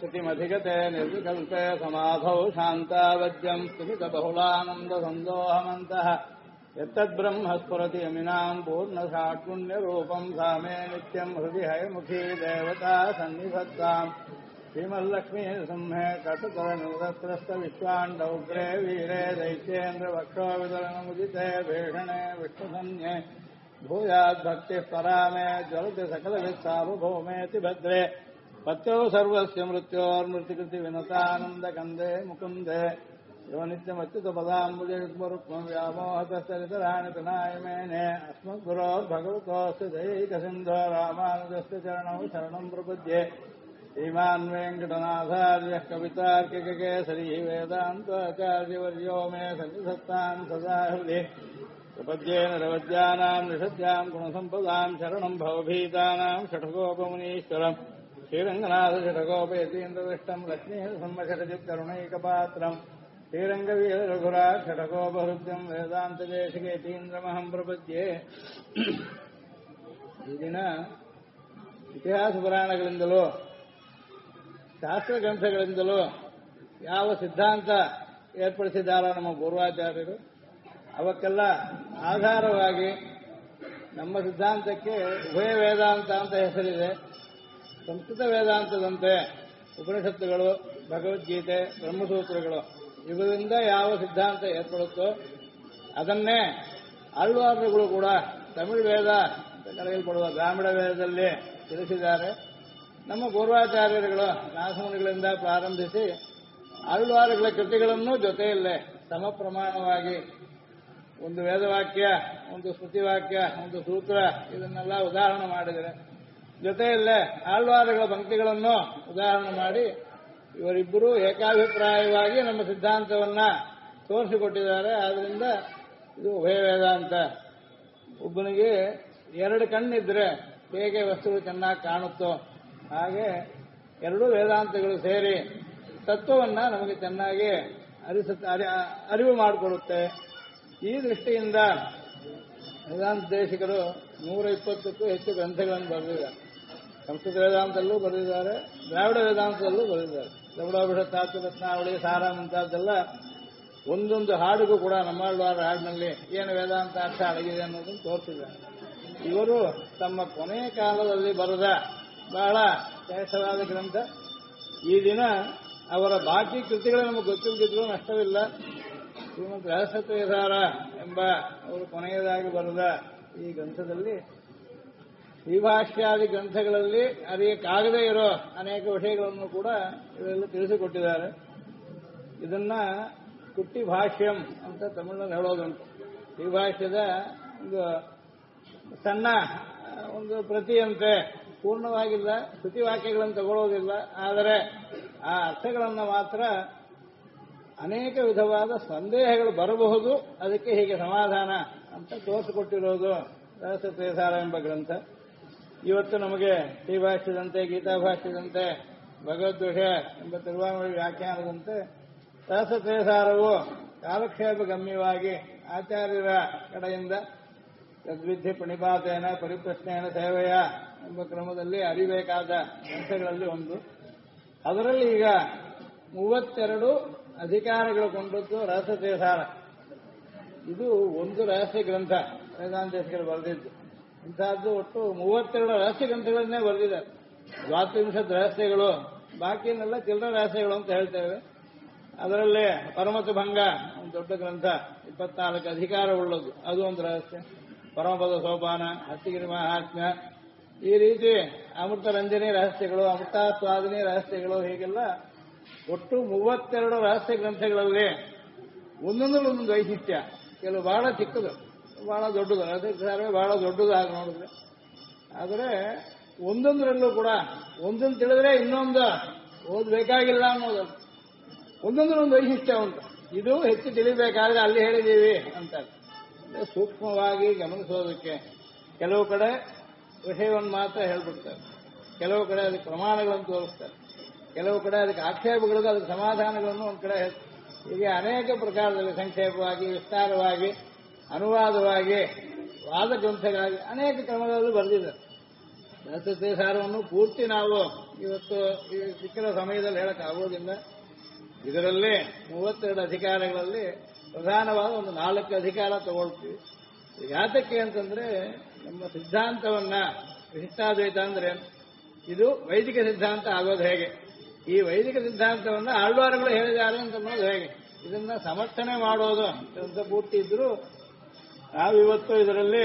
ಶ್ರುತಿಮಧಿಗತೆ ನಿರ್ವಿಕಲ್ಪೆ ಸಮಾಧೌ ಶಾಂತಾವದ್ಯಂ ಸ್ಥಿಮಿತಬಹುಲಾನಂದಸಂದೋಹಮಂತಃ ಯತ್ತದ್ಬ್ರಹ್ಮ ಸ್ಫುರತಿ ಯಮಿನಾಂ ಪೂರ್ಣಸಾಕ್ಷುಣ್ಯರೂಪಂ ಸಾ ಮೇ ನಿತ್ಯಂ ಹೃದಯ ಹಯಮುಖೀ ದೇವತಾ ಸನ್ನಿಧತ್ತಾಂ ಶ್ರೀಮಲ್ಲಕ್ಷ್ಮೀ ಸಿಂಹೇ ಕಟುತರನಿವೃತ್ರಸ್ಥ ವಿಶ್ವಾಂಡೌಗ್ರೇ ವೀರೇ ದೈತ್ಯೇಂದ್ರ ವಕ್ಷೋವಿದಲನಮುದಿತೆ ಭೀಷಣೆ ವಿಷ್ಣುಸನ್ಯೆ ಭೂಯಾದ್ಭಕ್ತಿಃ ಪರಾಮೇ ಜ್ವಲತಿ ಸಕಲವಿತ್ಸಾರ್ವಭೌಮೇತಿ ಭದ್ರೇ ಪತ್ಯೌ ಸರ್ವಸ್ಯ ಮೃತ್ಯೋರ್ಮೃತಿಕೃತಿ ವಿನತಾನಂದಕಂದೇ ಮುಕುಂದೇ ಯೋ ನಿತ್ಯಮಚ್ಯುತಪದಾಂಬುಜಯುಗ್ಮರುಕ್ಮಂ ವ್ಯಾಮೋಹತಸ್ಥರಿತರಾಣಿ ತನಾಯ ಮೇನೆ ಅಸ್ಮದ್ಗುರೋರ್ಭಗವತೋಸ್ಯ ದಯೈಕಸಿಂಧೋ ರಾಮಾನುಜಸ್ಯ ಚರಣೌ ಶರಣಂ ಪ್ರಪದ್ಯೆ ಶ್ರೀಮಾನ್ ವೆಂಕಟನಾಥಾರ್ಯಃ ಕವಿತಾರ್ಕಿಕಕೇಸರಿ ವೇದಾಂತಾಚಾರ್ಯವರ್ಯೋ ಮೇ ಸನ್ನಿಧತ್ತಾಂ ಸದಾ ಹೃದಯ ಪ್ರಪದ್ಯೇನ ರವದ್ಯಾನಾಂ ನಿಷದ್ಯಾಂ ಗುಣಸಂಪದಾಂ ಶರಣಂ ಭವಭೀತಾನಾಂ ಷಠಗೋಪಮುನೀಶ್ವರಂ ಶ್ರೀರಂಗನಾಥ ಷಠಗೋಪಯತೀಂದ್ರದೃಷ್ಟಂ ಲಕ್ಷ್ಮೀಸಂವಷಟಜಿತ್ ಕರುಣೈಕಪಾತ್ರಂ ಶ್ರೀರಂಗವೀರ ರಘುರಾಜ್ ಷಠಗೋಪಹೃದ್ಯಂ ವೇದಾಂತದೇಶಿಕೇತೀಂದ್ರಮಹಂ ಪ್ರಪದ್ಯೆ. ಈ ದಿನ ಇತಿಹಾಸ ಪುರಾಣಗಳಿಂದಲೂ ಶಾಸ್ತ್ರ ಗ್ರಂಥಗಳಿಂದಲೂ ಯಾವ ಸಿದ್ಧಾಂತ ಏರ್ಪಡಿಸಿದ್ದಾರೋ ನಮ್ಮ ಪೂರ್ವಾಚಾರ್ಯರು ಅವಕ್ಕೆಲ್ಲ ಆಧಾರವಾಗಿ ನಮ್ಮ ಸಿದ್ಧಾಂತಕ್ಕೆ ಉಭಯ ವೇದಾಂತ ಅಂತ ಹೆಸರಿದೆ. ಸಂಸ್ಕೃತ ವೇದಾಂತದಂತೆ ಉಪನಿಷತ್ತುಗಳು, ಭಗವದ್ಗೀತೆ, ಬ್ರಹ್ಮಸೂತ್ರಗಳು ಇವುಗಳಿಂದ ಯಾವ ಸಿದ್ಧಾಂತ ಏರ್ಪಡುತ್ತೋ ಅದನ್ನೇ ಆಳ್ವಾರರುಗಳು ಕೂಡ ತಮಿಳು ವೇದ ಅಂತ ಕರೆಯಲ್ಪಡುವ ಗ್ರಾಮೀಣ ವೇದದಲ್ಲಿ ತಿಳಿಸಿದ್ದಾರೆ. ನಮ್ಮ ಪೂರ್ವಾಚಾರ್ಯರುಗಳು ನಾಥಮುನಿಗಳಿಂದ ಪ್ರಾರಂಭಿಸಿ ಆಳ್ವಾರಗಳ ಕೃತಿಗಳನ್ನು ಜೊತೆಯಲ್ಲೇ ಸಮ ಪ್ರಮಾಣವಾಗಿ ಒಂದು ವೇದವಾಕ್ಯ, ಒಂದು ಸ್ಮೃತಿವಾಕ್ಯ, ಒಂದು ಸೂತ್ರ ಇದನ್ನೆಲ್ಲ ಉದಾಹರಣೆ ಮಾಡಿದರೆ ಜೊತೆಯಲ್ಲೇ ಆಳ್ವಾರಗಳ ಪಂಕ್ತಿಗಳನ್ನು ಉದಾಹರಣೆ ಮಾಡಿ ಇವರಿಬ್ಬರೂ ಏಕಾಭಿಪ್ರಾಯವಾಗಿ ನಮ್ಮ ಸಿದ್ಧಾಂತವನ್ನ ತೋರಿಸಿಕೊಟ್ಟಿದ್ದಾರೆ. ಆದ್ದರಿಂದ ಇದು ಉಭಯ ವೇದಾಂತ. ಒಬ್ಬನಿಗೆ ಎರಡು ಕಣ್ಣಿದ್ರೆ ಹೇಗೆ ವಸ್ತುಗಳು ಚೆನ್ನಾಗಿ ಕಾಣುತ್ತೋ ಹಾಗೆ ಎರಡೂ ವೇದಾಂತಗಳು ಸೇರಿ ತತ್ವವನ್ನ ನಮಗೆ ಚೆನ್ನಾಗಿ ಅರಿವು ಮಾಡಿಕೊಡುತ್ತೆ. ಈ ದೃಷ್ಟಿಯಿಂದ ವೇದಾಂತ ದೇಶಿಕರು 120ಕ್ಕೂ ಹೆಚ್ಚು ಗ್ರಂಥಗಳನ್ನು ಬರೆದಿದ್ದಾರೆ. ಸಂಸ್ಕೃತ ವೇದಾಂತದಲ್ಲೂ ಬರೆದಿದ್ದಾರೆ, ದ್ರಾವಿಡ ವೇದಾಂತದಲ್ಲೂ ಬರೆದಿದ್ದಾರೆ. ದ್ರವಿಡೋಪನಿಷತ್, ರತ್ನಾವಳಿ, ಸಾರ ಮುಂತಾದೆಲ್ಲ ಒಂದೊಂದು ಹಾಡಿಗೂ ಕೂಡ ನಮ್ಮಾಳ್ವಾರ ಹಾಡಿನಲ್ಲಿ ಏನು ವೇದಾಂತ ಅರ್ಥ ಅಡಗಿದೆ ಅನ್ನೋದನ್ನು ತೋರಿಸಿದ್ದಾರೆ. ಇವರು ತಮ್ಮ ಕೊನೆಯ ಕಾಲದಲ್ಲಿ ಬರೆದ ಬಹಳ ಶ್ರೇಷ್ಠವಾದ ಗ್ರಂಥ. ಈ ದಿನ ಅವರ ಬಾಕಿ ಕೃತಿಗಳು ನಮಗೆ ಗೊತ್ತಿಲ್ಲದಿದ್ರೂ ನಷ್ಟವಿಲ್ಲ. ಶ್ರೀಮಂತ ರಹಸ್ಯತ್ವಸಾರ ಎಂಬ ಅವರು ಕೊನೆಯದಾಗಿ ಬರೆದ ಈ ಗ್ರಂಥದಲ್ಲಿ ಶ್ರೀಭಾಷ್ಯಾದಿ ಗ್ರಂಥಗಳಲ್ಲಿ ಅರಿಯಕ್ಕಾಗದೇ ಇರೋ ಅನೇಕ ವಿಷಯಗಳನ್ನು ಕೂಡ ಇವರೆಲ್ಲ ತಿಳಿಸಿಕೊಟ್ಟಿದ್ದಾರೆ. ಇದನ್ನ ಕುಟ್ಟಿ ಭಾಷ್ಯಂ ಅಂತ ತಮಿಳಿನಲ್ಲಿ ಹೇಳೋದುಂಟು. ಶ್ರೀಭಾಷ್ಯದ ಒಂದು ಸಣ್ಣ ಒಂದು ಪ್ರತಿಯಂತೆ ಪೂರ್ಣವಾಗಿಲ್ಲ, ಶ್ರುತಿವಾಕ್ಯಗಳನ್ನು ತಗೊಳ್ಳೋದಿಲ್ಲ, ಆದರೆ ಆ ಅರ್ಥಗಳನ್ನು ಮಾತ್ರ ಅನೇಕ ವಿಧವಾದ ಸಂದೇಹಗಳು ಬರಬಹುದು, ಅದಕ್ಕೆ ಹೀಗೆ ಸಮಾಧಾನ ಅಂತ ತೋರಿಸಿಕೊಟ್ಟಿರೋದು ರಹಸ್ಯತ್ವಸಾರ ಎಂಬ ಗ್ರಂಥ. ಇವತ್ತು ನಮಗೆ ಶ್ರೀಭಾಷ್ಯದಂತೆ, ಗೀತಾಭಾಷ್ಯದಂತೆ, ಭಗವದ್ವಿಷಯ ಎಂಬ ತಿರುವಾಮೂಳಿ ವ್ಯಾಖ್ಯಾನದಂತೆ ರಹಸ್ಯತ್ವಸಾರವು ಕಾಲಕ್ಷೇಪ ಗಮ್ಯವಾಗಿ ಆಚಾರ್ಯರ ಕಡೆಯಿಂದ ತದ್ವಿಧಿ ಪ್ರಣಿಪಾತೇನ ಪರಿಪ್ರಶ್ನೆಯನ ಸೇವೆಯ ಎಂಬ ಕ್ರಮದಲ್ಲಿ ಅರಿಬೇಕಾದ ಗ್ರಂಥಗಳಲ್ಲಿ ಒಂದು. ಅದರಲ್ಲಿ ಈಗ 32 ಅಧಿಕಾರಗಳು ಕೊಂಡದ್ದು ರಹಸ್ಯತ್ವಸಾರ. ಇದು ಒಂದು ರಹಸ್ಯ ಗ್ರಂಥ ವೇದಾಂತ ದೇಶಿಕರು ಬರೆದಿದ್ದು. ಇಂತಹದ್ದು ಒಟ್ಟು 32 ರಹಸ್ಯ ಗ್ರಂಥಗಳನ್ನೇ ಬರೆದಿದ್ದಾರೆ. ದ್ವಾತ್ರಿಂಶತ್ ರಹಸ್ಯಗಳು, ಬಾಕಿನೆಲ್ಲ ಚಿಲ್ಲರ ರಹಸ್ಯಗಳು ಅಂತ ಹೇಳ್ತೇವೆ. ಅದರಲ್ಲಿ ಪರಮತ ಭಂಗ ಒಂದು ದೊಡ್ಡ ಗ್ರಂಥ, 24 ಅಧಿಕಾರವುಳ್ಳದು, ಅದು ಒಂದು ರಹಸ್ಯ. ಪರಮಪದ ಸೋಪಾನ, ಹತ್ತಿಗಿರಿ ಮಹಾತ್ಮ್ಯ, ಈ ರೀತಿ ಅಮೃತ ರಂಜನಿ ರಹಸ್ಯಗಳು, ಅಮೃತಾಸ್ವಾದಿನಿ ರಹಸ್ಯಗಳು, ಹೀಗೆಲ್ಲ ಒಟ್ಟು 32 ರಹಸ್ಯ ಗ್ರಂಥಗಳಲ್ಲಿ ಒಂದೊಂದು ವೈಶಿಷ್ಟ್ಯ. ಕೆಲವು ಬಹಳ ಚಿಕ್ಕದು, ಬಹಳ ದೊಡ್ಡದು, ರಹಸ್ಯಸಾರವೇ ಬಹಳ ದೊಡ್ಡದು ಆಗಿ ನೋಡಿದ್ರೆ. ಆದರೆ ಒಂದೊಂದರಲ್ಲೂ ಕೂಡ ಒಂದೊಂದು ತಿಳಿದ್ರೆ ಇನ್ನೊಂದು ಓದಬೇಕಾಗಿಲ್ಲ ಅನ್ನೋದು. ಒಂದೊಂದರೊಂದು ವೈಶಿಷ್ಟ್ಯ ಉಂಟು. ಇದು ಹೆಚ್ಚು ತಿಳಿಬೇಕಾದ್ರೆ ಅಲ್ಲಿ ಹೇಳಿದ್ದೀವಿ ಅಂತ ಸೂಕ್ಷ್ಮವಾಗಿ ಗಮನಿಸೋದಕ್ಕೆ ಕೆಲವು ಕಡೆ ವಿಷಯವನ್ನು ಮಾತ್ರ ಹೇಳ್ಬಿಡ್ತಾರೆ, ಕೆಲವು ಕಡೆ ಅದಕ್ಕೆ ಪ್ರಮಾಣಗಳನ್ನು ತೋರಿಸ್ತಾರೆ, ಕೆಲವು ಕಡೆ ಅದಕ್ಕೆ ಆಕ್ಷೇಪಗಳಿಗೂ ಅದಕ್ಕೆ ಸಮಾಧಾನಗಳನ್ನು ಒಂದು ಕಡೆ ಹೀಗೆ ಅನೇಕ ಪ್ರಕಾರದಲ್ಲಿ ಸಂಕ್ಷೇಪವಾಗಿ, ವಿಸ್ತಾರವಾಗಿ, ಅನುವಾದವಾಗಿ, ವಾದ ಗ್ರಂಥಗಳಾಗಿ ಅನೇಕ ಕ್ರಮಗಳಲ್ಲಿ ಬರೆದಿದ್ದಾರೆ. ಸರಸ್ವತಿ ಸಾರವನ್ನು ಪೂರ್ತಿ ನಾವು ಇವತ್ತು ಈ ಸಿಕ್ಕಿನ ಸಮಯದಲ್ಲಿ ಹೇಳಕ್ ಆಗೋದಿಲ್ಲ. ಇದರಲ್ಲಿ 32 ಅಧಿಕಾರಗಳಲ್ಲಿ ಪ್ರಧಾನವಾದ ಒಂದು 4 ಅಧಿಕಾರ ತಗೊಳ್ತೀವಿ. ಯಾತಕ್ಕೆ ಅಂತಂದ್ರೆ ನಮ್ಮ ಸಿದ್ಧಾಂತವನ್ನ ವಿಶಿಷ್ಟಾದ್ವೈತ ಅಂದ್ರೆ ಇದು ವೈದಿಕ ಸಿದ್ಧಾಂತ ಆಗೋದು ಹೇಗೆ, ಈ ವೈದಿಕ ಸಿದ್ಧಾಂತವನ್ನ ಆಳ್ವಾರುಗಳು ಹೇಳಿದ್ದಾರೆ ಅಂತ ಅನ್ನೋದು ಹೇಗೆ, ಇದನ್ನ ಸಮರ್ಥನೆ ಮಾಡೋದು ಅಂತ ಪೂರ್ತಿ ಇದ್ರು ನಾವಿವತ್ತು ಇದರಲ್ಲಿ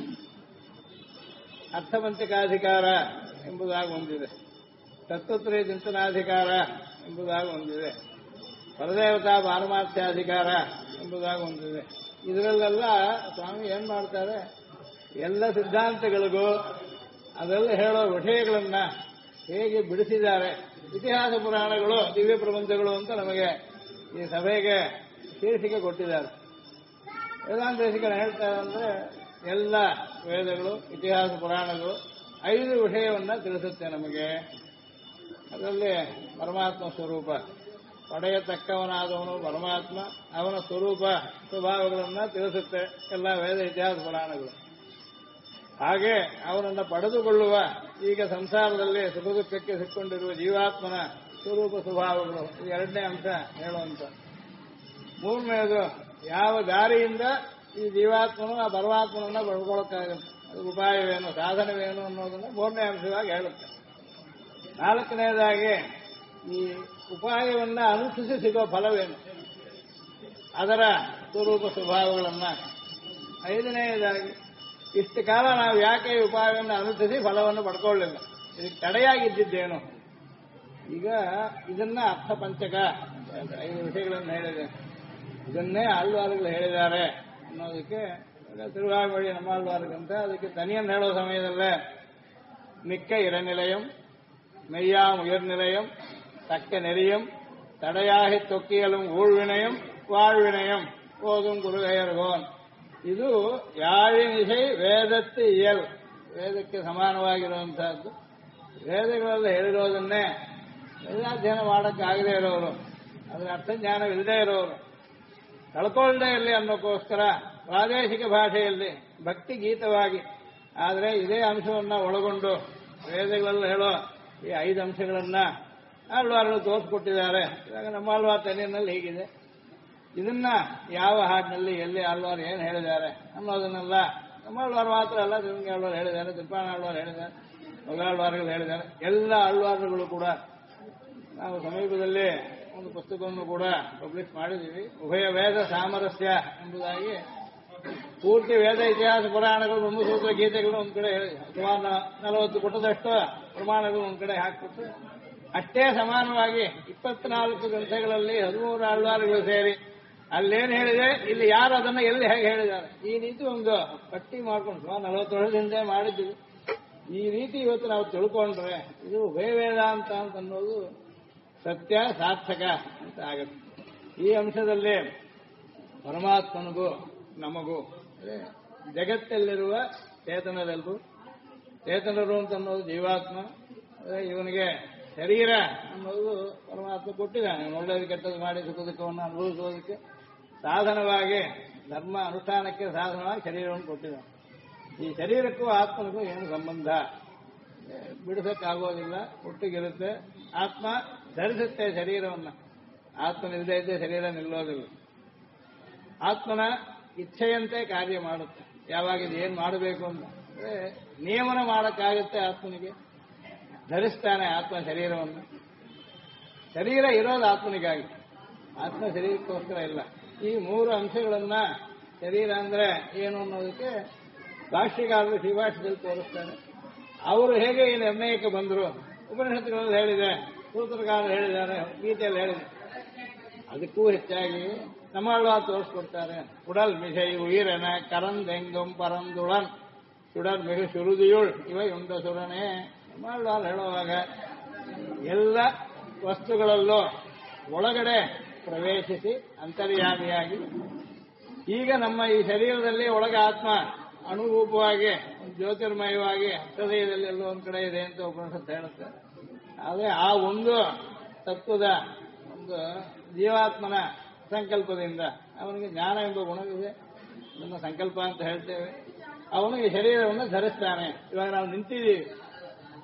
ಅರ್ಥಪಂಚಕಾಧಿಕಾರ ಎಂಬುದಾಗಿ ಹೊಂದಿದೆ, ತತ್ವತ್ರಯ ಚಿಂತನಾಧಿಕಾರ ಎಂಬುದಾಗಿ ಹೊಂದಿದೆ, ಪರದೇವತಾ ಪಾರಮಾರ್ಥ್ಯಾಧಿಕಾರ ಎಂಬುದಾಗಿ ಹೊಂದಿದೆ. ಇದರಲ್ಲೆಲ್ಲ ಸ್ವಾಮಿ ಏನ್ ಮಾಡ್ತಾರೆ, ಎಲ್ಲ ಸಿದ್ಧಾಂತಗಳಿಗೂ ಅದೆಲ್ಲ ಹೇಳೋ ವಿಷಯಗಳನ್ನ ಹೇಗೆ ಬಿಡಿಸಿದ್ದಾರೆ. ಇತಿಹಾಸ ಪುರಾಣಗಳು ದಿವ್ಯ ಪ್ರಬಂಧಗಳು ಅಂತ ನಮಗೆ ಈ ಸಭೆಗೆ ಶೀರ್ಷಿಕೆ ಕೊಟ್ಟಿದ್ದಾರೆ. ವೇದಾಂತ ದೇಶಿಕರು ಹೇಳ್ತಾರೆ ಅಂದ್ರೆ ಎಲ್ಲ ವೇದಗಳು ಇತಿಹಾಸ ಪುರಾಣಗಳು 5 ವಿಷಯವನ್ನ ತಿಳಿಸುತ್ತೆ ನಮಗೆ. ಅದರಲ್ಲಿ ಪರಮಾತ್ಮ ಸ್ವರೂಪ, ಪಡೆಯತಕ್ಕವನಾದವನು ಪರಮಾತ್ಮ, ಅವನ ಸ್ವರೂಪ ಸ್ವಭಾವಗಳನ್ನ ತಿಳಿಸುತ್ತೆ ಎಲ್ಲ ವೇದ ಇತಿಹಾಸ ಪುರಾಣಗಳು. ಹಾಗೆ ಅವನನ್ನು ಪಡೆದುಕೊಳ್ಳುವ ಈಗ ಸಂಸಾರದಲ್ಲಿ ಸುಖ ದುಃಖಕ್ಕೆ ಸಿಕ್ಕೊಂಡಿರುವ ಜೀವಾತ್ಮನ ಸ್ವರೂಪ ಸ್ವಭಾವಗಳು, ಇದು 2ನೇ ಅಂಶ ಹೇಳುವಂತ. 3ನೇದು ಯಾವ ದಾರಿಯಿಂದ ಈ ಜೀವಾತ್ಮನು ಆ ಪರಮಾತ್ಮನನ್ನ ಪಡ್ಕೊಳ್ಳೋಕ್ಕಾಗುತ್ತೆ, ಅದು ಉಪಾಯವೇನು ಸಾಧನವೇನು ಅನ್ನೋದನ್ನ 3ನೇ ಅಂಶವಾಗಿ ಹೇಳುತ್ತೆ. 4ನೇದಾಗಿ ಈ ಉಪಾಯವನ್ನ ಅನುಸರಿಸಿ ಸಿಗೋ ಫಲವೇನು, ಅದರ ಸ್ವರೂಪ ಸ್ವಭಾವಗಳನ್ನ. 5ನೇದಾಗಿ ಇಷ್ಟು ಕಾಲ ನಾವು ಯಾಕೆ ಈ ಉಪಾಯವನ್ನು ಅನುಸರಿಸಿ ಫಲವನ್ನು ಪಡ್ಕೊಳ್ಳಿಲ್ಲ, ಇದಕ್ಕೆ ತಡೆಯಾಗಿದ್ದೇನು. ಈಗ ಇದನ್ನ ಅರ್ಥಪಂಚಕ 5 ವಿಷಯಗಳನ್ನು ಹೇಳಿದೆ. ಇದನ್ನೇ ಆಳ್ವಾರುಗಳು ಹೇಳಿದ್ದಾರೆ ಅನ್ನೋದಕ್ಕೆ ತಿರುವಾಮೊഴി ನಮ್ಮಾಳ್ವಾರ್ಗಂತ ಅದಕ್ಕೆ ತನಿಯನ್ನು ಹೇಳೋ ಸಮಯದಲ್ಲೇ ಮಿಕ್ಕ ಇರನಿಲಯಂ மெய்யாம் உயர்நிலையம் தக்க நெறியம் தடையாகி தொக்கியலும் ஊழ்வினயம் வாழ்வினயம் போதும் குருகையர்கோன். ಇದು ಯಾಳಿನಿಸೈ ವೇದಕ್ಕೆ ಇಯಲ್, ವೇದಕ್ಕೆ ಸಮಾನವಾಗಿರುವಂತಹದ್ದು. ವೇದಗಳಲ್ಲಿ ಹೇಳಿರೋದನ್ನೇ ವೇದಾಧ್ಯಯನ ಮಾಡಕ್ಕಾಗದೇ ಇರೋರು, ಅದರ ಅರ್ಥಜ್ಞಾನವಿಲ್ಲದೆ ಇರೋರು, ಕಳ್ಕೊಳ್ಳದೆ ಇರಲಿ ಅನ್ನೋಕ್ಕೋಸ್ಕರ ಪ್ರಾದೇಶಿಕ ಭಾಷೆಯಲ್ಲಿ ಭಕ್ತಿ ಗೀತವಾಗಿ, ಆದರೆ ಇದೇ ಅಂಶವನ್ನ ಒಳಗೊಂಡು ವೇದಗಳಲ್ಲಿ ಹೇಳೋ ಈ 5 ಅಂಶಗಳನ್ನ ಆಳ್ವಾರುಗಳು ತೋರಿಸ್ಕೊಟ್ಟಿದ್ದಾರೆ. ಇವಾಗ ನಮ್ಮ ಆಳ್ವಾರ್ ತನಿಯಲ್ಲಿ ಹೀಗಿದೆ. ಇದನ್ನ ಯಾವ ಹಾಡಿನಲ್ಲಿ ಎಲ್ಲಿ ಆಳ್ವಾರು ಏನು ಹೇಳಿದ್ದಾರೆ ಅನ್ನೋದನ್ನೆಲ್ಲ ನಮ್ಮ ಆಳ್ವಾರು ಮಾತ್ರ ಅಲ್ಲ, ತಿರುಮಂಗಿ ಆಳ್ವಾರು ಹೇಳಿದ್ದಾರೆ, ತಿರುಪಾಣ ಆಳ್ವಾರು ಹೇಳಿದ್ದಾರೆ, ಮೊಗಾಳ್ವಾರುಗಳು ಹೇಳಿದ್ದಾರೆ. ಎಲ್ಲ ಆಳ್ವಾರುಗಳು ಕೂಡ ನಾವು ಸಮೀಪದಲ್ಲಿ ಒಂದು ಪುಸ್ತಕವನ್ನು ಕೂಡ ಪಬ್ಲಿಷ್ ಮಾಡಿದ್ದೀವಿ. ಉಭಯ ವೇದ ಸಾಮರಸ್ಯ ಎಂಬುದಾಗಿ ಪೂರ್ತಿ ವೇದ ಇತಿಹಾಸ ಪುರಾಣಗಳು ಬ್ರಹ್ಮಸೂತ್ರ ಗೀತೆಗಳು ಒಂದ್ ಕಡೆ ಸುಮಾರು 40 ಪುಟದಷ್ಟು ಪ್ರಮಾಣಗಳು ಒಂದ್ ಕಡೆ ಹಾಕ್ಬಿಟ್ಟು ಅಷ್ಟೇ ಸಮಾನವಾಗಿ 24 ಗ್ರಂಥಗಳಲ್ಲಿ 13 ಆಳ್ವಾರುಗಳು ಸೇರಿ ಅಲ್ಲೇನು ಹೇಳಿದೆ, ಇಲ್ಲಿ ಯಾರು ಅದನ್ನ ಎಲ್ಲಿ ಹೇಗೆ ಹೇಳಿದ್ದಾರೆ, ಈ ರೀತಿ ಒಂದು ಪಟ್ಟಿ ಮಾಡ್ಕೊಂಡು ಸುಮಾರು 40 ವರ್ಷದಿಂದ ಮಾಡಿದ್ದೀವಿ. ಈ ರೀತಿ ಇವತ್ತು ನಾವು ತಿಳ್ಕೊಂಡ್ರೆ ಇದು ಉಭಯ ವೇದಾಂತ ಅಂತ ಅನ್ನೋದು ಸತ್ಯ ಸಾರ್ಥಕ ಅಂತ ಆಗುತ್ತೆ. ಈ ಅಂಶದಲ್ಲಿ ಪರಮಾತ್ಮನಿಗೂ ನಮಗೂ ಜಗತ್ತಲ್ಲಿರುವ ಚೇತನರೆಲ್ಲರೂ, ಚೇತನರು ಅಂತ ಅನ್ನೋದು ಜೀವಾತ್ಮ, ಇವನಿಗೆ ಶರೀರ ಅನ್ನೋದು ಪರಮಾತ್ಮ ಕೊಟ್ಟಿದ್ದಾನೆ. ಒಳ್ಳೆಯದು ಕೆಟ್ಟದ್ದು ಮಾಡಿ ಸುಖ ದುಃಖವನ್ನು ಅನುಭವಿಸೋದಕ್ಕೆ ಸಾಧನವಾಗಿ, ಧರ್ಮ ಅನುಷ್ಠಾನಕ್ಕೆ ಸಾಧನವಾಗಿ ಶರೀರವನ್ನು ಕೊಟ್ಟಿದ್ದಾನೆ. ಈ ಶರೀರಕ್ಕೂ ಆತ್ಮನಿಗೂ ಏನು ಸಂಬಂಧ, ಬಿಡಿಸಕ್ಕಾಗೋದಿಲ್ಲ, ಒಟ್ಟಿಗಿರುತ್ತೆ. ಆತ್ಮ ಧರಿಸುತ್ತೆ ಶರೀರವನ್ನ, ಆತ್ಮನಿಲ್ಲದೆ ಇದ್ದೇ ಶರೀರ ನಿಲ್ಲೋದಿಲ್ಲ. ಆತ್ಮನ ಇಚ್ಛೆಯಂತೆ ಕಾರ್ಯ ಮಾಡುತ್ತೆ. ಯಾವಾಗ ಇದು ಏನ್ ಮಾಡಬೇಕು ಅಂತ ನಿಯಮನ ಮಾಡಕ್ಕಾಗುತ್ತೆ. ಆತ್ಮನಿಗೆ ಧರಿಸ್ತಾನೆ ಆತ್ಮ ಶರೀರವನ್ನು. ಶರೀರ ಇರೋದು ಆತ್ಮನಿಗಾಗಿ, ಆತ್ಮ ಶರೀರಕ್ಕೋಸ್ಕರ ಇಲ್ಲ. ಈ 3 ಅಂಶಗಳನ್ನ ಶರೀರ ಅಂದ್ರೆ ಏನು ಅನ್ನೋದಕ್ಕೆ ಭಾಷ್ಯಕಾರರು ಶ್ರೀಭಾಷ್ಯದಲ್ಲಿ ತೋರಿಸ್ತಾರೆ. ಅವರು ಹೇಗೆ ಈ ನಿರ್ಣಯಕ್ಕೆ ಬಂದರು, ಉಪನಿಷತ್ತುಗಳಲ್ಲಿ ಹೇಳಿದೆ, ಸೂತ್ರಕಾರರು ಹೇಳಿದ್ದಾರೆ, ಗೀತೆಯಲ್ಲಿ ಹೇಳಿದೆ. ಅದಕ್ಕೂ ಹೆಚ್ಚಾಗಿ நம்மாழ்வார் தோற்கொடுத்தாரு. உடல் மிகை உயிரென கரந்தெங்கும் பரந்துடன் சுடர் மிகு சுருதியுள் இவை ಉಂಡ ಸುರನೇ. நம்மாழ்வார் ಹೇಳುವಾಗ ಎಲ್ಲ ವಸ್ತುಗಳಲ್ಲೂ ಒಳಗಡೆ ಪ್ರವೇಶಿಸಿ ಅಂತರ್ಯಾಮಿಯಾಗಿ, ಈಗ ನಮ್ಮ ಈ ಶರೀರದಲ್ಲಿ ಒಳಗೆ ಆತ್ಮ ಅನುರೂಪವಾಗಿ ಜ್ಯೋತಿರ್ಮಯವಾಗಿ ಹೃದಯದಲ್ಲಿ ಎಲ್ಲೋ ಒಂದ್ ಕಡೆ ಇದೆ ಅಂತ ಉಪನಿಷತ್ತು ಹೇಳುತ್ತೆ. ಆದರೆ ಆ ಒಂದು ತತ್ವದ ಒಂದು ಜೀವಾತ್ಮನ ಸಂಕಲ್ಪದಿಂದ ಅವನಿಗೆ ಜ್ಞಾನ ಎಂಬ ಗುಣವಿದೆ, ನಮ್ಮ ಸಂಕಲ್ಪ ಅಂತ ಹೇಳ್ತೇವೆ. ಅವನು ಈ ಶರೀರವನ್ನು ಧರಿಸ್ತಾನೆ. ಇವಾಗ ನಾವು ನಿಂತಿದ್ದೀವಿ,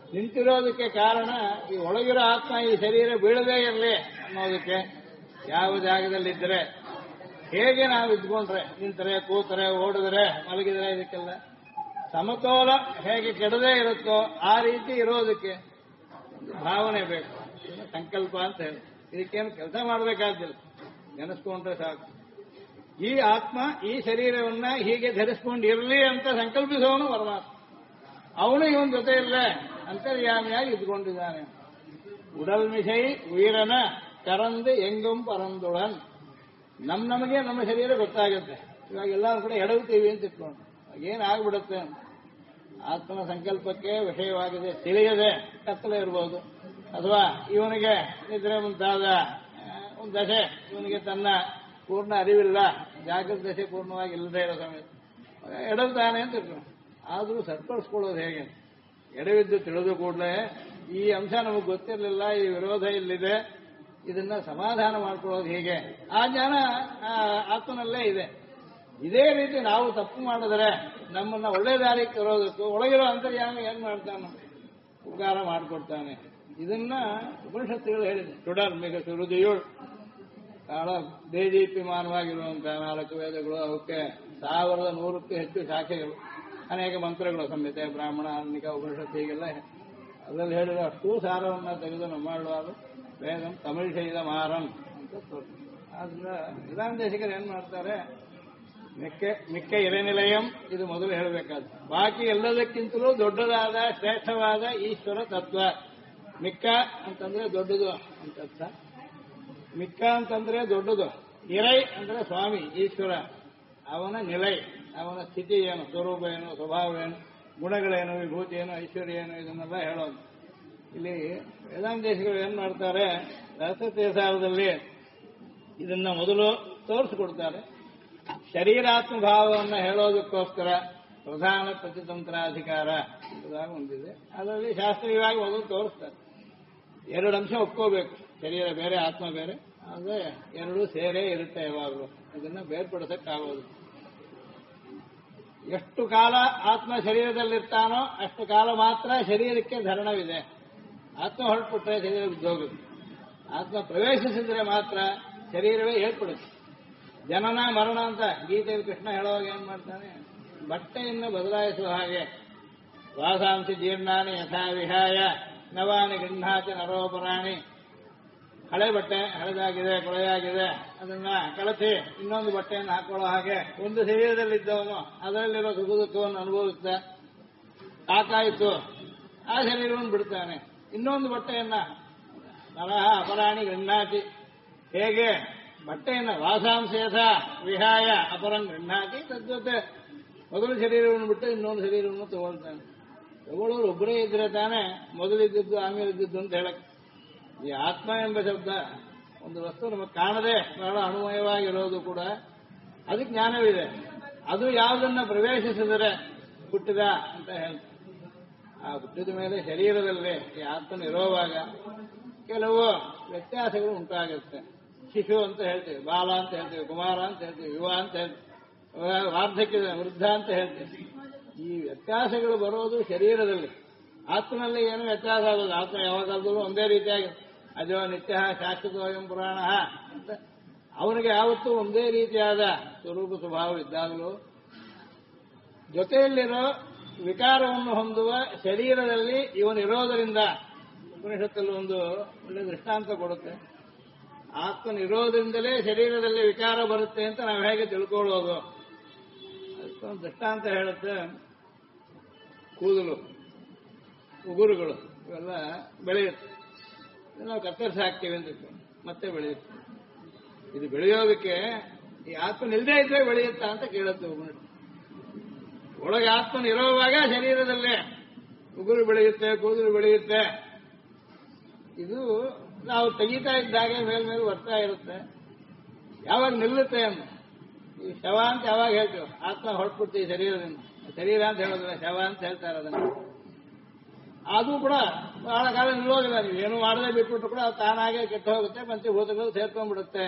ನಿಂತಿರೋದಕ್ಕೆ ಕಾರಣ ಈ ಒಳಗಿರೋ ಆತ್ಮ ಈ ಶರೀರ ಬೀಳದೇ ಇರಲಿ ಅನ್ನೋದಕ್ಕೆ. ಯಾವ ಜಾಗದಲ್ಲಿದ್ದರೆ ಹೇಗೆ ನಾವು ಇದ್ಕೊಂಡ್ರೆ, ನಿಂತರೆ, ಕೂತರೆ, ಓಡಿದ್ರೆ, ಮಲಗಿದ್ರೆ, ಇದಕ್ಕೆಲ್ಲ ಸಮತೋಲ ಹೇಗೆ ಕೆಡದೇ ಇರುತ್ತೋ ಆ ರೀತಿ ಇರೋದಕ್ಕೆ ಭಾವನೆ ಬೇಕು. ಸಂಕಲ್ಪ ಅಂತ ಹೇಳಿ ಇದಕ್ಕೇನು ಕೆಲಸ ಮಾಡಬೇಕಾದಿಲ್ಲ, ನೆನೆಸ್ಕೊಂಡ್ರೆ ಸಾಕು. ಈ ಆತ್ಮ ಈ ಶರೀರವನ್ನ ಹೀಗೆ ಧರಿಸ್ಕೊಂಡಿರಲಿ ಅಂತ ಸಂಕಲ್ಪಿಸೋನು ಪರಮಾತ್ಮ. ಅವನು ಇವನ್ ಜೊತೆ ಇಲ್ಲ ಅಂತರ್ಯಾಮಿಯಾಗಿ ಇದ್ಕೊಂಡಿದ್ದಾನೆ. ಉಡಲ್ ಮಿಸೈ ವೀರನ ಕರಂದು ಎಂಗುಂ ಪರಂದುಳನ್. ನಮಗೆ ನಮ್ಮ ಶರೀರ ಗೊತ್ತಾಗುತ್ತೆ. ಇವಾಗ ಎಲ್ಲರೂ ಕೂಡ ಎಡವುತ್ತೀವಿ ಅಂತ ಇಟ್ಕೊಂಡು ಏನಾಗ್ಬಿಡುತ್ತೆ. ಆತ್ಮನ ಸಂಕಲ್ಪಕ್ಕೆ ವಿಷಯವಾಗಿದೆ ತಿಳಿಯದೆ ಕತ್ತಲೆ ಇರ್ಬೋದು, ಅಥವಾ ಇವನಿಗೆ ನಿದ್ರೆ ಮುಂತಾದ ಒಂದು ದಶೆ, ಇವನಿಗೆ ತನ್ನ ಪೂರ್ಣ ಅರಿವಿಲ್ಲ, ಜಾಗೃತ ದಶೆ ಪೂರ್ಣವಾಗಿ ಇಲ್ಲದೆ ಇರೋ ಸಮಯ ಎಡವುತ್ತಾನೆ ಅಂತ ಇಟ್ಕೊಂಡು. ಆದರೂ ಸರಿಪಡಿಸ್ಕೊಳ್ಳೋದು ಹೇಗೆ? ಎಡವಿದ್ದು ತಿಳಿದು ಕೂಡಲೇ ಈ ಅಂಶ ನಮಗೆ ಗೊತ್ತಿರಲಿಲ್ಲ, ಈ ವಿರೋಧ ಇಲ್ಲಿದೆ, ಇದನ್ನ ಸಮಾಧಾನ ಮಾಡ್ಕೊಳ್ಳೋದು ಹೇಗೆ? ಆ ಜ್ಞಾನ ಆತ್ಮನಲ್ಲೇ ಇದೆ. ಇದೇ ರೀತಿ ನಾವು ತಪ್ಪು ಮಾಡಿದ್ರೆ ನಮ್ಮನ್ನ ಒಳ್ಳೆ ದಾರಿಗೆ ತರೋದಕ್ಕೂ ಒಳಗಿರೋ ಅಂತರ್ಯಾಮಿ ಏನ್ ಮಾಡ್ತಾನೆ? ಉಪಕಾರ ಮಾಡಿಕೊಡ್ತಾನೆ. ಇದನ್ನ ಉಪನಿಷತ್ತುಗಳು ಹೇಳಿದೆ. ಟುಡರ್ ಮಿಗ ಸುರುದಿಯುಳ್ ಬಹಳ ದೇದೀಪ್ಯಮಾನವಾಗಿರುವಂತಹ 4 ವೇದಗಳು, ಅವಕ್ಕೆ 1100ಕ್ಕೂ ಹೆಚ್ಚು ಶಾಖೆಗಳು, ಅನೇಕ ಮಂತ್ರಗಳು, ಸಂಹಿತೆ, ಬ್ರಾಹ್ಮಣ, ಆರ್ಣಿಕ, ಉಪನಿಷತ್ತು, ಹೀಗೆಲ್ಲ ಅದರಲ್ಲಿ ಹೇಳಿರೋ ಅಷ್ಟೂ ಸಾರವನ್ನ ತೆಗೆದು ನಮ್ಮ ಮಾಡುವಾಗ ವೇದಂ ತಮಿಳ್ ಶೈದ ಮಾರಂ ಅಂತ ತೋರಿಸ್ತಾರೆ. ಆದ್ರಿಂದ ವೇದಾಂತೇಶಿಕರು ಏನ್ ಮಾಡ್ತಾರೆ, ಮಿಕ್ಕ ಇರೆನಿಲಯಂ ಇದು ಮೊದಲು ಹೇಳಬೇಕಾದ್ರೆ, ಬಾಕಿ ಎಲ್ಲದಕ್ಕಿಂತಲೂ ದೊಡ್ಡದಾದ ಶ್ರೇಷ್ಠವಾದ ಈಶ್ವರ ತತ್ವ. ಮಿಕ್ಕ ಅಂತಂದ್ರೆ ದೊಡ್ಡದು ಅಂತ. ಮಿಕ್ಕ ಅಂತಂದ್ರೆ ದೊಡ್ಡದು. ಇರೈ ಅಂದ್ರೆ ಸ್ವಾಮಿ ಈಶ್ವರ, ಅವನ ನಿಲೈ, ಅವನ ಸ್ಥಿತಿ ಏನು, ಸ್ವರೂಪ ಏನು, ಸ್ವಭಾವ ಏನು, ಗುಣಗಳೇನು, ವಿಭೂತಿ ಏನು, ಐಶ್ವರ್ಯ ಏನು, ಇದನ್ನೆಲ್ಲ ಹೇಳೋದು. ಇಲ್ಲಿ ವೇದಾಂತೇಶಿಗಳು ಏನ್ ಮಾಡ್ತಾರೆ, ರಹಸ್ಯಸಾರದಲ್ಲಿ ಇದನ್ನ ಮೊದಲು ತೋರಿಸಿಕೊಡ್ತಾರೆ. ಶರೀರಾತ್ಮ ಭಾವವನ್ನು ಹೇಳೋದಕ್ಕೋಸ್ಕರ ಪ್ರಧಾನ ಪ್ರತಿತಂತ್ರಾಧಿಕಾರ ಎಂಬುದಾಗಿ ಒಂದಿದೆ. ಅದರಲ್ಲಿ ಶಾಸ್ತ್ರೀಯವಾಗಿ ಮೊದಲು ತೋರಿಸ್ತಾರೆ. 2 ಅಂಶ ಒಪ್ಕೋಬೇಕು, ಶರೀರ ಬೇರೆ ಆತ್ಮ ಬೇರೆ, ಆದರೆ 2 ಸೇರೇ ಇರುತ್ತೆ ಯಾವಾಗಲೂ. ಇದನ್ನ ಬೇರ್ಪಡಿಸಕ್ಕಾಗೋದು. ಎಷ್ಟು ಕಾಲ ಆತ್ಮ ಶರೀರದಲ್ಲಿರ್ತಾನೋ ಅಷ್ಟು ಕಾಲ ಮಾತ್ರ ಶರೀರಕ್ಕೆ ಧರಣವಿದೆ. ಆತ್ಮ ಹೊರಟ್ಬಿಟ್ರೆ ಶರೀರ ಬಿದ್ದೋಗುತ್ತೆ. ಆತ್ಮ ಪ್ರವೇಶಿಸಿದ್ರೆ ಮಾತ್ರ ಶರೀರವೇ ಏರ್ಪಡುತ್ತೆ. ಜನನ ಮರಣ ಅಂತ ಗೀತೆಯಲ್ಲಿ ಕೃಷ್ಣ ಹೇಳುವಾಗ ಏನ್ ಮಾಡ್ತಾನೆ, ಬಟ್ಟೆಯನ್ನು ಬದಲಾಯಿಸುವ ಹಾಗೆ ವಾಸಾಂಸಿ ಜೀರ್ಣಾನಿ ಯಥಾ ವಿಹಾಯ ನವಾನಿ ಗೃಹಾತಿ ನರೋಪರಾಣಿ. ಹಳೆ ಬಟ್ಟೆ ಹಳೆದಾಗಿದೆ, ಕೊಳೆಯಾಗಿದೆ, ಅದನ್ನ ಕಳಚಿ ಇನ್ನೊಂದು ಬಟ್ಟೆಯನ್ನು ಹಾಕೊಳ್ಳೋ ಹಾಗೆ ಒಂದು ಶರೀರದಲ್ಲಿದ್ದವನು ಅದರಲ್ಲಿರೋ ಸುಖ ದುಃಖವನ್ನು ಅನುಭವಿಸ್ತಾ ಸಾಕಾಯಿತು, ಆ ಶರೀರವನ್ನು ಬಿಡ್ತಾನೆ. ಇನ್ನೊಂದು ಬಟ್ಟೆಯನ್ನ ನರಹ ಅಪರಾಣಿ ಗೃಹಾತಿ, ಹೇಗೆ ಬಟ್ಟೆಯನ್ನು ವಾಸಾಂಶೇಥ ವಿಹಾಯ ಅಪರಂ ಗೃಹಾತಿ, ತದ್ವತ್ತೆ ಮೊದಲು ಶರೀರವನ್ನು ಬಿಟ್ಟು ಇನ್ನೊಂದು ಶರೀರವನ್ನು ತಗೊಳ್ತಾನೆ. ತಗೊಳ್ಳೋರು ಒಬ್ಬರೇ ಇದ್ರೆ ತಾನೇ ಮೊದಲಿದ್ದದ್ದು ಆಮೇಲೆ ಇದ್ದದ್ದು ಅಂತ ಹೇಳಕ್. ಈ ಆತ್ಮ ಎಂಬ ಶಬ್ದ ಒಂದು ವಸ್ತು ನಮಗೆ ಕಾಣದೆ ಬಹಳ ಅಣುಮಯವಾಗಿರೋದು ಕೂಡ ಅದಕ್ಕೆ ಜ್ಞಾನವಿದೆ. ಅದು ಯಾವುದನ್ನ ಪ್ರವೇಶಿಸಿದರೆ ಹುಟ್ಟಿದ ಅಂತ ಹೇಳ್ತಾರೆ. ಆ ಹುಟ್ಟಿದ ಮೇಲೆ ಶರೀರದಲ್ಲಿ ಈ ಆತ್ಮನ ಇರೋವಾಗ ಕೆಲವು ವ್ಯತ್ಯಾಸಗಳು ಉಂಟಾಗುತ್ತೆ. ಶಿಶು ಅಂತ ಹೇಳ್ತೀವಿ, ಬಾಲ ಅಂತ ಹೇಳ್ತೀವಿ, ಕುಮಾರ ಅಂತ ಹೇಳ್ತೀವಿ, ಯುವ ಅಂತ ಹೇಳ್ತೀವಿ, ವಾರ್ಧಕ್ಯದ ವೃದ್ಧ ಅಂತ ಹೇಳ್ತೀವಿ. ಈ ವ್ಯತ್ಯಾಸಗಳು ಬರೋದು ಶರೀರದಲ್ಲಿ. ಆತ್ಮನಲ್ಲಿ ಏನು ವ್ಯತ್ಯಾಸ ಆಗೋದು? ಆತ್ಮ ಯಾವಾಗಾದ್ರೂ ಒಂದೇ ರೀತಿಯಾಗಿ ಅಜೋ ನಿತ್ಯ ಶಾಶ್ವತೋಯಂ ಪುರಾಣ ಅಂತ ಅವನಿಗೆ ಯಾವತ್ತೂ ಒಂದೇ ರೀತಿಯಾದ ಸ್ವರೂಪ ಸ್ವಭಾವ ಇದ್ದಾಗಲೂ ಜೊತೆಯಲ್ಲಿರೋ ವಿಕಾರವನ್ನು ಹೊಂದುವ ಶರೀರದಲ್ಲಿ ಇವನಿರೋದರಿಂದ ಉಪನಿಷತ್ತಲ್ಲಿ ಒಂದು ಒಳ್ಳೆ ದೃಷ್ಟಾಂತ ಕೊಡುತ್ತೆ. ಆತ್ಮನಿರೋದ್ರಿಂದಲೇ ಶರೀರದಲ್ಲಿ ವಿಕಾರ ಬರುತ್ತೆ ಅಂತ ನಾವು ಹೇಗೆ ತಿಳ್ಕೊಳ್ಳೋದು? ಅದಕ್ಕೊಂದು ದೃಷ್ಟಾಂತ ಹೇಳುತ್ತೆ. ಕೂದಲು, ಉಗುರುಗಳು ಇವೆಲ್ಲ ಬೆಳೆಯುತ್ತೆ. ನಾವು ಕತ್ತರಿಸಿ ಹಾಕ್ತೀವಿ ಅಂತ ಮತ್ತೆ ಬೆಳೆಯುತ್ತೆ. ಇದು ಬೆಳೆಯೋದಕ್ಕೆ ಈ ಆತ್ಮನ ಇಲ್ಲದೇ ಇದ್ರೆ ಬೆಳೆಯುತ್ತಾ ಅಂತ ಕೇಳುತ್ತೆ ಉಗುರು. ಒಳಗೆ ಆತ್ಮನಿರುವಾಗ ಶರೀರದಲ್ಲೇ ಉಗುರು ಬೆಳೆಯುತ್ತೆ, ಕೂದಲು ಬೆಳೆಯುತ್ತೆ. ಇದು ನಾವು ತೆಗೀತಾ ಇದ್ದಾಗೆ ಮೇಲ್ಮೇಲೆ ಬರ್ತಾ ಇರುತ್ತೆ. ಯಾವಾಗ ನಿಲ್ಲುತ್ತೆ ಅಂತ ಈ ಶವ ಅಂತ ಯಾವಾಗ ಹೇಳ್ತೀವಿ, ಆತ್ಮ ಹೊರಟ್ಬಿಡ್ತೀವಿ ಶರೀರದಿಂದ. ಶರೀರ ಅಂತ ಹೇಳೋದಿಲ್ಲ, ಶವ ಅಂತ ಹೇಳ್ತಾರೆ ಅದನ್ನು. ಅದು ಕೂಡ ಬಹಳ ಕಾಲ ನಿಲ್ಲೋದಿಲ್ಲ. ನೀವು ಏನು ಮಾಡದೆ ಬಿಟ್ಬಿಟ್ಟು ಕೂಡ ತಾನಾಗೆ ಕೆಟ್ಟು ಹೋಗುತ್ತೆ, ಪಂಚಭೂತಗಳು ಸೇರ್ಕೊಂಡ್ಬಿಡುತ್ತೆ.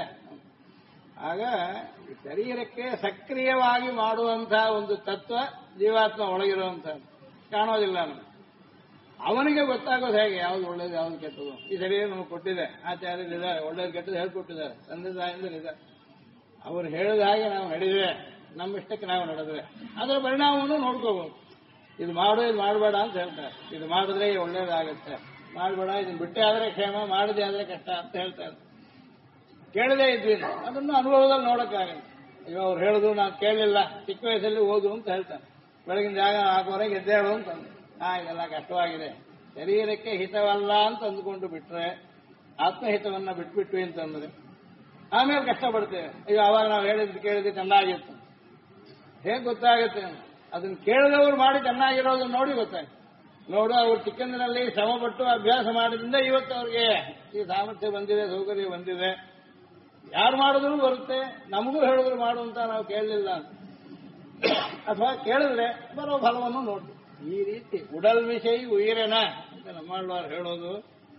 ಆಗ ಶರೀರಕ್ಕೆ ಸಕ್ರಿಯವಾಗಿ ಮಾಡುವಂತಹ ಒಂದು ತತ್ವ ಜೀವಾತ್ಮ ಒಳಗಿರುವಂತಹ ಕಾಣೋದಿಲ್ಲ ನಮಗೆ. ಅವನಿಗೆ ಗೊತ್ತಾಗೋದು ಹೇಗೆ ಯಾವ್ದು ಒಳ್ಳೇದು ಯಾವ್ದು ಕೆಟ್ಟದು. ಈ ಶರೀರ ನಮಗೆ ಕೊಟ್ಟಿದೆ, ಆಚಾರ್ಯರಿದ್ದಾರೆ, ಒಳ್ಳೇದು ಕೆಟ್ಟದ್ದು ಹೇಳ್ಕೊಟ್ಟಿದ್ದಾರೆ, ತಂದೆ ತಾಯಿಂದರಿದ್ದಾರೆ. ಅವ್ರು ಹೇಳಿದ ಹಾಗೆ ನಾವು ನಡೆದ್ರೆ, ನಮ್ಮ ಇಷ್ಟಕ್ಕೆ ನಾವು ನಡೆದ್ರೆ ಅದರ ಪರಿಣಾಮವನ್ನು ನೋಡ್ಕೋಬಹುದು. ಇದು ಮಾಡು, ಇದು ಮಾಡಬೇಡ ಅಂತ ಹೇಳ್ತಾರೆ. ಇದು ಮಾಡಿದ್ರೆ ಒಳ್ಳೇದಾಗುತ್ತೆ, ಮಾಡಬೇಡ, ಇದನ್ನ ಬಿಟ್ಟೆ ಆದ್ರೆ ಕ್ಷೇಮ, ಮಾಡದೆ ಆದ್ರೆ ಕಷ್ಟ ಅಂತ ಹೇಳ್ತಾರೆ. ಕೇಳದೇ ಇದ್ವಿ ಅದನ್ನು ಅನುಭವದಲ್ಲಿ ನೋಡಕ್ಕಾಗಲ್ಲ. ಈಗ ಅವ್ರು ಹೇಳಿದ್ರು ನಾನು ಕೇಳಲಿಲ್ಲ, ಚಿಕ್ಕ ವಯಸ್ಸಲ್ಲಿ ಓದು ಅಂತ ಹೇಳ್ತಾರೆ. ಬೆಳಗಿನ ಜಾಗ 4:15 ಎದ್ದೇಳು ಅಂತ ಇದೆಲ್ಲ ಕಷ್ಟವಾಗಿದೆ, ಶರೀರಕ್ಕೆ ಹಿತವಲ್ಲ ಅಂತ ಅಂದುಕೊಂಡು ಬಿಟ್ರೆ, ಆತ್ಮಹಿತವನ್ನ ಬಿಟ್ಬಿಟ್ವಿ ಅಂತಂದ್ರೆ ಆಮೇಲೆ ಕಷ್ಟಪಡ್ತೇವೆ. ಈಗ ಅವಾಗ ನಾವು ಕೇಳಿದ್ದು ಚೆನ್ನಾಗಿತ್ತು, ಹೇಗೆ ಗೊತ್ತಾಗುತ್ತೆ? ಅದನ್ನ ಕೇಳಿದವರು ಮಾಡಿ ಚೆನ್ನಾಗಿರೋದನ್ನ ನೋಡಿ ಗೊತ್ತಾಗುತ್ತೆ. ನೋಡು, ಅವ್ರು ಚಿಕ್ಕಂದಿನಲ್ಲಿ ಶ್ರಮಪಟ್ಟು ಅಭ್ಯಾಸ ಮಾಡಿದ್ರಿಂದ ಇವತ್ತು ಅವ್ರಿಗೆ ಈ ಸಾಮರ್ಥ್ಯ ಬಂದಿದೆ, ಸೌಕರ್ಯ ಬಂದಿದೆ. ಯಾರು ಮಾಡಿದ್ರು ಬರುತ್ತೆ, ನಮಗೂ ಹೇಳಿದ್ರು ಮಾಡು ಅಂತ ನಾವು ಕೇಳಲಿಲ್ಲ ಅಂತ, ಅಥವಾ ಕೇಳಿದ್ರೆ ಬರೋ ಫಲವನ್ನು ನೋಡಿ. ಈ ರೀತಿ ಉಡಲ್ ವಿಷಯ ಉಯಿರನ ಅಂತ ನಮ್ಮಳ್ವಾರು ಹೇಳೋದು.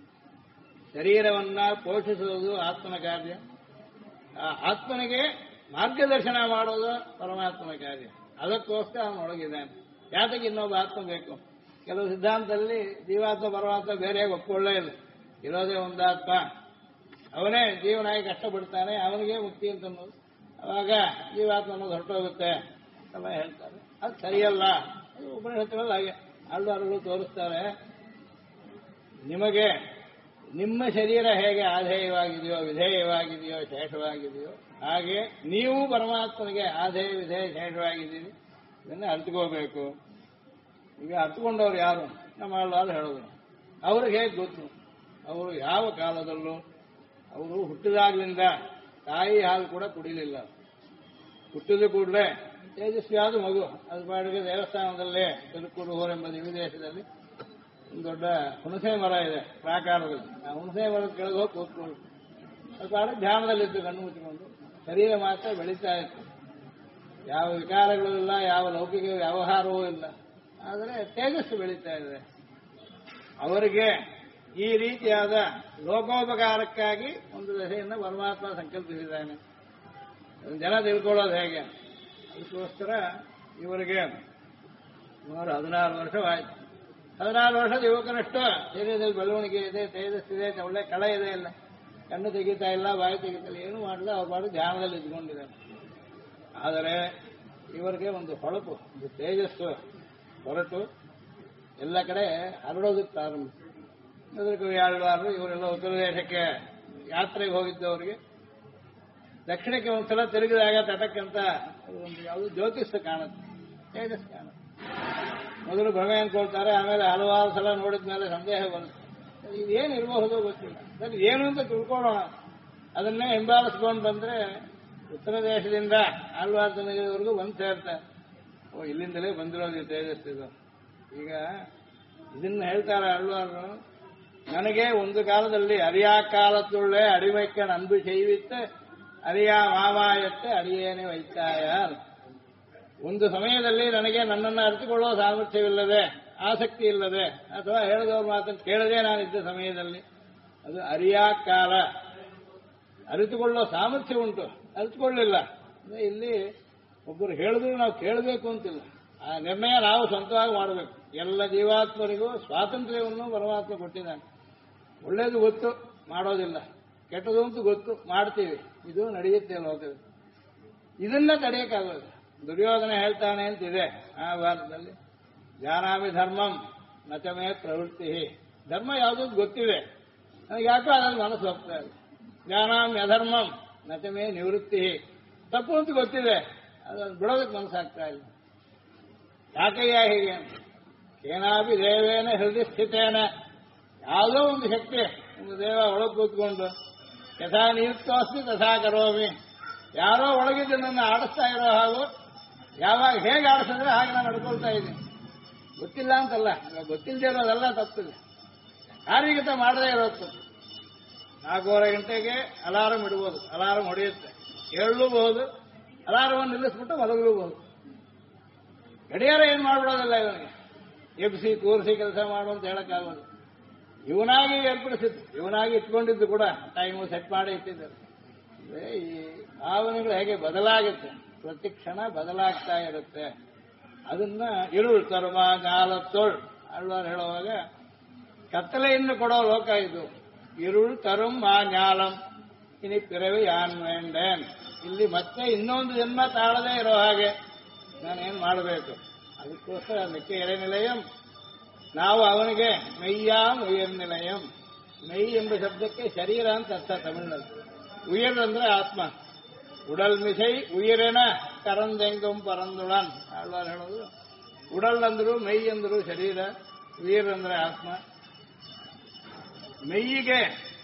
ಶರೀರವನ್ನ ಪೋಷಿಸೋದು ಆತ್ಮನ ಕಾರ್ಯ, ಆ ಆತ್ಮನಿಗೆ ಮಾರ್ಗದರ್ಶನ ಮಾಡೋದು ಪರಮಾತ್ಮನ ಕಾರ್ಯ. ಅದಕ್ಕೋಸ್ಕರ ಅವನೊಳಗಿದ್ದಾನೆ. ಯಾತಕ್ಕೆ ಇನ್ನೊಬ್ಬ ಆತ್ಮ ಬೇಕು? ಕೆಲವು ಸಿದ್ಧಾಂತದಲ್ಲಿ ಜೀವಾತ್ಮ ಪರಮಾತ್ಮ ಬೇರೆ ಒಪ್ಕೊಳ್ಳೇ ಇಲ್ಲ. ಇರೋದೇ ಒಂದಾತ್ಮ, ಅವನೇ ಜೀವನಾಗಿ ಕಷ್ಟಪಡ್ತಾನೆ, ಅವನಿಗೆ ಮುಕ್ತಿ ಅಂತ ಅನ್ನೋದು. ಅವಾಗ ಜೀವಾತ್ಮ ಅನ್ನೋದು ಹೊರಟೋಗುತ್ತೆ ಎಲ್ಲ ಹೇಳ್ತಾರೆ. ಅದು ಸರಿಯಲ್ಲ. ಅದು ಉಪನಿಷತ್ತುಗಳಲ್ಲಿ ಹಾಗೆ ಆಳ್ವಾರುಗಳು ತೋರಿಸ್ತಾರೆ. ನಿಮಗೆ ನಿಮ್ಮ ಶರೀರ ಹೇಗೆ ಆಧೇಯವಾಗಿದೆಯೋ, ವಿಧೇಯವಾಗಿದೆಯೋ, ಶೇಷವಾಗಿದೆಯೋ, ಹಾಗೆ ನೀವು ಪರಮಾತ್ಮನಿಗೆ ಆಧೇಯ, ವಿಧೇಯ, ಶೇಷವಾಗಿದ್ದೀರಿ. ಇದನ್ನ ಅರ್ಥಕೋಬೇಕು. ಈಗ ಅರ್ಥಕೊಂಡವ್ರು ಯಾರು? ನಮ್ಮ ಆಳ್ವಾರು ಹೇಳೋದು. ಅವ್ರಿಗೆ ಹೇಗೆ ಗೊತ್ತು? ಅವರು ಯಾವ ಕಾಲದಲ್ಲೂ, ಅವರು ಹುಟ್ಟಿದಾಗ್ಲಿಂದ ತಾಯಿ ಹಾಲು ಕೂಡ ಕುಡಿಲಿಲ್ಲ. ಹುಟ್ಟಿದ ಕೂಡಲೇ ತೇಜಸ್ವಿಯಾದ ಮಗು, ಅದು ಪಾಡಿಗೆ ದೇವಸ್ಥಾನದಲ್ಲೇ ತಿರುಕುರುಹೋರ್ ಎಂಬ ವಿದೇಶದಲ್ಲಿ ಒಂದು ದೊಡ್ಡ ಹುಣಸೆ ಮರ ಇದೆ ಪ್ರಾಕಾರದಲ್ಲಿ. ಆ ಹುಣಸೆ ಮರದ ಕೆಳಗೆ ಹೋಗಿ ಕೂತ್ಕೊಂಡು ಅದು ಪಾಡಿಗೆ ಧ್ಯಾನದಲ್ಲಿತ್ತು, ಕಣ್ಣು ಮುಚ್ಚಿಕೊಂಡು. ಶರೀರ ಮಾತ್ರ ಬೆಳೀತಾ ಇತ್ತು, ಯಾವ ವಿಕಾರಗಳೂ ಇಲ್ಲ, ಯಾವ ಲೌಕಿಕ ವ್ಯವಹಾರವೂ ಇಲ್ಲ, ಆದರೆ ತೇಜಸ್ಸು ಬೆಳೀತಾ ಇದೆ. ಅವರಿಗೆ ಈ ರೀತಿಯಾದ ಲೋಕೋಪಕಾರಕ್ಕಾಗಿ ಒಂದು ದಶೆಯನ್ನು ಪರಮಾತ್ಮ ಸಂಕಲ್ಪಿಸಿದ್ದಾನೆ. ಜನ ತಿಳ್ಕೊಳ್ಳೋದು ಹೇಗೆ? ಅದಕ್ಕೋಸ್ಕರ ಇವರಿಗೆ ಸುಮಾರು 16 ವರ್ಷವಾಯಿತು. 16 ವರ್ಷದ ಯುವಕನಷ್ಟು ಶರೀರದಲ್ಲಿ ಬೆಳವಣಿಗೆ ಇದೆ, ತೇಜಸ್ಸಿದೆ, ಒಳ್ಳೆ ಕಳೆ ಇದೆ, ಇಲ್ಲ ಕಣ್ಣು ತೆಗಿತಾ ಇಲ್ಲ, ಬಾಯಿ ತೆಗಿತಾ ಇಲ್ಲ, ಏನೂ ಮಾಡಲ್ಲ. ಅವ್ರ ಬಾಡು ಧ್ಯಾನದಲ್ಲಿ ಇದ್ಕೊಂಡಿದ್ದಾರೆ. ಆದರೆ ಇವರಿಗೆ ಒಂದು ಹೊಳಪು, ಒಂದು ತೇಜಸ್ಸು ಹೊರಟು ಎಲ್ಲ ಕಡೆ ಹರಡೋದಕ್ಕೆ ಪ್ರಾರಂಭ. ಅದಕ್ಕೆ ಆಳ್ವಾರು ಇವರೆಲ್ಲ ಉತ್ತರ ದೇಶಕ್ಕೆ ಯಾತ್ರೆಗೆ ಹೋಗಿದ್ದವರಿಗೆ ದಕ್ಷಿಣಕ್ಕೆ ಒಂದ್ಸಲ ತಿರುಗಿದಾಗ ತಟಕ್ಕಂತ ಒಂದು ಯಾವುದು ಜ್ಯೋತಿಷ ಕಾಣುತ್ತೆ, ತೇಜಸ್ ಕಾಣುತ್ತೆ. ಮೊದಲು ಭ್ರಮೆ ಅನ್ಕೊಳ್ತಾರೆ, ಆಮೇಲೆ ಹಲವಾರು ಸಲ ನೋಡಿದ ಮೇಲೆ ಸಂದೇಹ ಬರುತ್ತೆ. ಇದೇನಿರಬಹುದು ಗೊತ್ತಿಲ್ಲ, ಸರಿ ಏನು ಅಂತ ತಿಳ್ಕೊಳ್ಳೋಣ. ಅದನ್ನೇ ಹಿಂಬಾಲಿಸ್ಕೊಂಡು ಬಂದ್ರೆ ಉತ್ತರ ದೇಶದಿಂದ ಆಳ್ವಾರ್ ತನಗಿವರೆಗೂ ಬಂದು ಸೇರ್ತಾರೆ. ಓ, ಇಲ್ಲಿಂದಲೇ ಬಂದಿರೋದು ತೇಜಸ್ಸಿದು. ಈಗ ಇದನ್ನ ಹೇಳ್ತಾರೆ ಆಳ್ವಾರು, ನನಗೆ ಒಂದು ಕಾಲದಲ್ಲಿ ಅರಿಯಾ ಕಾಲത്തുള്ളೇ ಅಡಿಮೈಕ್ಕ ಅನ್ಬು செய்வித்து ಅರಿಯಾ ಮಾಮಾಯತ್ತೆ ಅಡಿಯೇನೆ ವೈತಾಯ. ಒಂದು ಸಮಯದಲ್ಲಿ ನನಗೆ ನನ್ನನ್ನು ಅರಿತುಕೊಳ್ಳೋ ಸಾಮರ್ಥ್ಯವಿಲ್ಲದೆ, ಆಸಕ್ತಿ ಇಲ್ಲದೆ, ಅಥವಾ ಹೇಳಿದವ್ರ ಮಾತನ್ನು ಕೇಳದೆ ನಾನಿದ್ದ ಸಮಯದಲ್ಲಿ, ಅದು ಅರಿಯಾ ಕಾಲ. ಅರಿತುಕೊಳ್ಳೋ ಸಾಮರ್ಥ್ಯ ಉಂಟು, ಅರಿತುಕೊಳ್ಳಿಲ್ಲ. ಇಲ್ಲಿ ಒಬ್ಬರು ಹೇಳಿದ್ರು ನಾವು ಕೇಳಬೇಕು ಅಂತಿಲ್ಲ, ಆ ನಿರ್ಣಯ ನಾವು ಸ್ವಂತವಾಗಿ ಮಾಡಬೇಕು. ಎಲ್ಲ ಜೀವಾತ್ಮರಿಗೂ ಸ್ವಾತಂತ್ರ್ಯವನ್ನು ಪರಮಾತ್ಮ ಕೊಟ್ಟಿದ್ದಾನೆ. ಒಳ್ಳೇದು ಗೊತ್ತು, ಮಾಡೋದಿಲ್ಲ, ಕೆಟ್ಟದು ಅಂತ ಗೊತ್ತು, ಮಾಡ್ತೀವಿ. ಇದು ನಡೆಯುತ್ತೆ ಲೋಕದಲ್ಲಿ. ಇದನ್ನ ತಡೆಯಕ್ಕಾಗೋದು. ದುರ್ಯೋಧನ ಹೇಳ್ತಾನೆ ಅಂತಿದೆ ಆ ಭಾರತದಲ್ಲಿ, ಜಾನಾಮಿ ಧರ್ಮಂ ನಚಮೇ ಪ್ರವೃತ್ತಿ. ಧರ್ಮ ಯಾವುದೂ ಗೊತ್ತಿದೆ, ನನಗೆ ಯಾಕೋ ಅದ್ರಲ್ಲಿ ಮನಸ್ಸು ಹೋಗ್ತಾ ಇದೆ. ಜಾನಾಮಿ ಅಧರ್ಮಂ ನಚಮೇ ನಿವೃತ್ತಿ. ತಪ್ಪು ಅಂತ ಗೊತ್ತಿದೆ, ಅದನ್ನು ಬಿಡೋದಕ್ಕೆ ಮನಸ್ಸಾಗ್ತಾ ಇಲ್ಲ. ಯಾಕಯ್ಯ ಹೀಗೆ? ಏನಾಪಿ ದೇವೇನ ಹೃದಯ ಸ್ಥಿತೇನ, ಯಾವುದೋ ಒಂದು ಶಕ್ತಿ, ಒಂದು ದೇವ ಒಳಗೆ ಕೂತ್ಕೊಂಡು ಯಥಾ ನಿಯುಕ್ತೋಸ್ತಿ ತಥಾ ಕರೋಮಿ, ಯಾರೋ ಒಳಗಿದ್ದು ನನ್ನ ಆಡಿಸ್ತಾ ಇರೋ ಹಾಗೂ ಯಾವಾಗ ಹೇಗೆ ಆಡಿಸಿದ್ರೆ ಹಾಗೆ ನಾನು ನಡ್ಕೊಳ್ತಾ ಇದ್ದೀನಿ. ಗೊತ್ತಿಲ್ಲ ಅಂತಲ್ಲ, ಗೊತ್ತಿಲ್ಲದೆ ಇರೋದೆಲ್ಲ ತಪ್ಪಿದೆ. ಕಾರ್ಯಗತ ಮಾಡದೇ ಇರೋದು. 4:30 ಗಂಟೆಗೆ ಅಲಾರಂ ಇಡ್ಬೋದು, ಅಲಾರಂ ಹೊಡೆಯುತ್ತೆ, ಹೇಳಲೂಬಹುದು, ಅಲಾರವನ್ನು ನಿಲ್ಲಿಸ್ಬಿಟ್ಟು ಮಲಗಲೂಬಹುದು. ಗಡಿಯಾರ ಏನ್ ಮಾಡ್ಬಿಡೋದಿಲ್ಲ ಇವನಿಗೆ. ಎಬ್ಸಿ ಕೂರಿಸಿ ಕೆಲಸ ಮಾಡು ಅಂತ ಹೇಳಕ್ಕಾಗೋದು. ಇವನಾಗಿ ಏರ್ಪಡಿಸಿದ್ದು, ಇವನಾಗಿ ಇಟ್ಕೊಂಡಿದ್ದು ಕೂಡ ಟೈಮು ಸೆಟ್ ಮಾಡಿ ಇಟ್ಟಿದ್ದಾರೆ. ಈ ಭಾವನೆಗಳು ಹೇಗೆ ಬದಲಾಗುತ್ತೆ, ಪ್ರತಿ ಕ್ಷಣ ಬದಲಾಗ್ತಾ ಇರುತ್ತೆ. ಅದನ್ನ ಇರುಳ್ ಕರ್ಮ ಗಾಲತ್ತೋಳ್ ಆಳ್ವಾರ್ ಹೇಳುವಾಗ ಕತ್ತಲೆಯನ್ನು ಕೊಡೋ ಲೋಕ ಇದು. ಇರುಳ್ ತರುಂ ಆ ಜ್ಞಾಲಂ ಇನಿ ಪಿರವಿ ಯಾನ್ ವೇಂಡೇನ್. ಇಲ್ಲಿ ಮತ್ತೆ ಇನ್ನೊಂದು ಜನ್ಮ ತಾಳದೇ ಇರೋ ಹಾಗೆ ನಾನೇನು ಮಾಡಬೇಕು? ಅದಕ್ಕೋಸ್ಕರ ಮಿಕ್ಕ ಎಳೆನಿಲಯಂ, ನಾವು ಅವನಿಗೆ ಮೆಯ್ಯಾಂ ಉಯಿರ್ ನಿಲಯಂ. ಮೈ ಎಂಬ ಶಬ್ದಕ್ಕೆ ಶರೀರ ಅಂತ ಅರ್ಥ ತಮಿಳಿನಲ್ಲಿ. ಉಯಿರ್ ಅಂದ್ರೆ ಆತ್ಮ. ಉಡಲ್ ಮಿಸೈ ಉಯಿರೆನ ಕರಂದೆಂಗಂ ಪರಂದುಳನ್ ಆಳ್ವಾರ್ ಹೇಳೋದು. ಉಡಲ್ ಅಂದ್ರು ಮೈ ಅಂದ್ರು ಶರೀರ, ಉಯಿರ್ ಅಂದ್ರೆ ಆತ್ಮ. ಮೆಯ್ಯಿಗೆ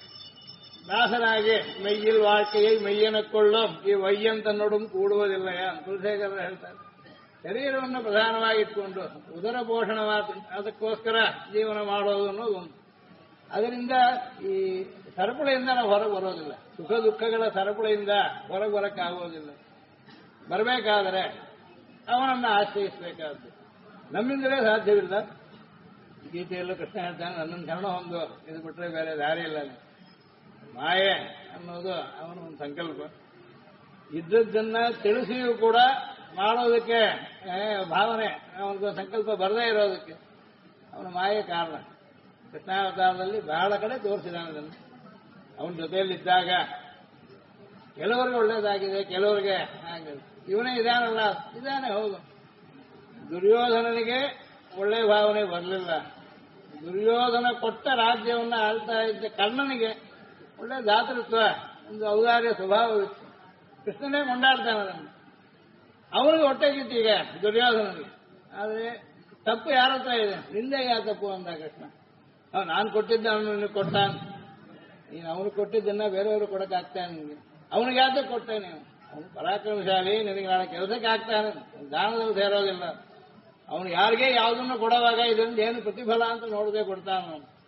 ದಾಸನಾಗಿ ಮೆಯ್ಯಿಲ್ வாழ்க்கையை ಮೆಯ್ಯನಕ್ಕೊಳ್ಳಂ ಈ ವಯ್ಯಂತ ನೋಡು ಕೂಡುವುದಿಲ್ಲ. ಕುಲಶೇಖರ ಹೇಳ್ತಾರೆ, ಶರೀರವನ್ನು ಪ್ರಧಾನವಾಗಿಟ್ಕೊಂಡು ಉದರ ಪೋಷಣವಾದ ಅದಕ್ಕೋಸ್ಕರ ಜೀವನ ಮಾಡೋದು ಅನ್ನೋದು ಒಂದು. ಅದರಿಂದ ಈ ಸರಪಳಿಯಿಂದ ನಾವು ಹೊರಗೆ ಬರೋದಿಲ್ಲ. ಸುಖ ದುಃಖಗಳ ಸರಪಳಿಯಿಂದ ಹೊರಗೆ ಬರಕ್ಕಾಗೋದಿಲ್ಲ. ಬರಬೇಕಾದರೆ ಅವನನ್ನು ಆಶ್ರಯಿಸಬೇಕಾದ್ದು. ನಮ್ಮಿಂದಲೇ ಸಾಧ್ಯವಿಲ್ಲ. ಗೀತೆಯಲ್ಲೂ ಕೃಷ್ಣ ಹೇಳ್ತಾನೆ, ನನ್ನನ್ನು ಶರಣ ಹೊಂದು, ಇದು ಬಿಟ್ಟರೆ ಬೇರೆ ದಾರಿ ಇಲ್ಲ. ಮಾಯೆ ಅನ್ನೋದು ಅವನ ಒಂದು ಸಂಕಲ್ಪ. ಇದ್ದದ್ದನ್ನ ತಿಳಿಸಿಯೂ ಕೂಡ ಮಾಡೋದಕ್ಕೆ ಭಾವನೆ, ಅವನಿಗೆ ಸಂಕಲ್ಪ ಬರದೇ ಇರೋದಕ್ಕೆ ಅವನ ಮಾಯೆ ಕಾರಣ. ಕೃಷ್ಣಾವತಾರದಲ್ಲಿ ಬಹಳ ಕಡೆ ತೋರಿಸಿದಾನೆ ಅದನ್ನು. ಅವನ ಜೊತೆಯಲ್ಲಿದ್ದಾಗ ಕೆಲವರಿಗೆ ಒಳ್ಳೇದಾಗಿದೆ, ಕೆಲವರಿಗೆ ಹಾಗೆ. ಇವನೇ ಇದಾನಲ್ಲ, ಇದಾನೆ ಹೌದು. ದುರ್ಯೋಧನನಿಗೆ ಒಳ್ಳೆ ಭಾವನೆ ಬರಲಿಲ್ಲ. ದುರ್ಯೋಧನ ಕೊಟ್ಟ ರಾಜ್ಯವನ್ನು ಆಳ್ತಾ ಇದ್ದ ಕರ್ಣನಿಗೆ ಒಳ್ಳೆ ದಾತೃತ್ವ, ಒಂದು ಔದಾರ್ಯ ಸ್ವಭಾವವಿತ್ತು. ಕೃಷ್ಣನೇ ಕೊಂಡಾಡ್ತಾನೆ ಅದನ್ನು. ಅವನಿಗೆ ಹೊಟ್ಟೆಗಿತ್ತು ಈಗ ದುರ್ಯೋಧನಿಗೆ. ಆದರೆ ತಪ್ಪು ಯಾರ ಹತ್ರ ಇದೆ? ನಿಂದೆ ಯಾ ತಪ್ಪು ಅಂದ ಕೃಷ್ಣ. ನಾನು ಕೊಟ್ಟಿದ್ದ ಅವನು ಕೊಟ್ಟಾನ, ನೀನು ಅವನು ಕೊಟ್ಟಿದ್ದನ್ನ ಬೇರೆಯವರು ಕೊಡಕ್ಕಾಗ್ತಾನೆ ನಿನಗೆ. ಅವನಿಗೆ ಯಾಕೆ ಕೊಟ್ಟೇನೆ? ಅವನು ಪರಾಕ್ರಮಶಾಲಿ, ನಿನಗೆ ನಾಳೆ ಕೆಲಸಕ್ಕೆ ಆಗ್ತಾನೆ, ದಾನದಲ್ಲಿ ಸೇರೋದಿಲ್ಲ. ಅವನು ಯಾರಿಗೆ ಯಾವುದನ್ನು ಕೊಡುವಾಗ ಇದರಿಂದ ಏನು ಪ್ರತಿಫಲ ಅಂತ ನೋಡದೆ ಕೊಡ್ತಾನ.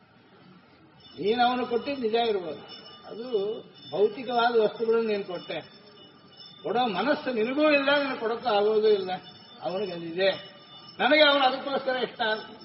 ನೀನು ಅವನು ಕೊಟ್ಟಿದ್ದು ನಿಜ ಇರ್ಬೋದು, ಅದು ಭೌತಿಕವಾದ ವಸ್ತುಗಳನ್ನು ನೀನು ಕೊಟ್ಟೆ. ಕೊಡೋ ಮನಸ್ಸು ನಿನಗೂ ಇಲ್ಲ, ನೀನು ಕೊಡೋಕ್ಕೂ ಆಗೋದೂ ಇಲ್ಲ. ಅವನಿಗೆ ಅದಿದೆ, ನನಗೆ ಅವನು ಅದಕ್ಕೋಸ್ಕರ ಇಷ್ಟ.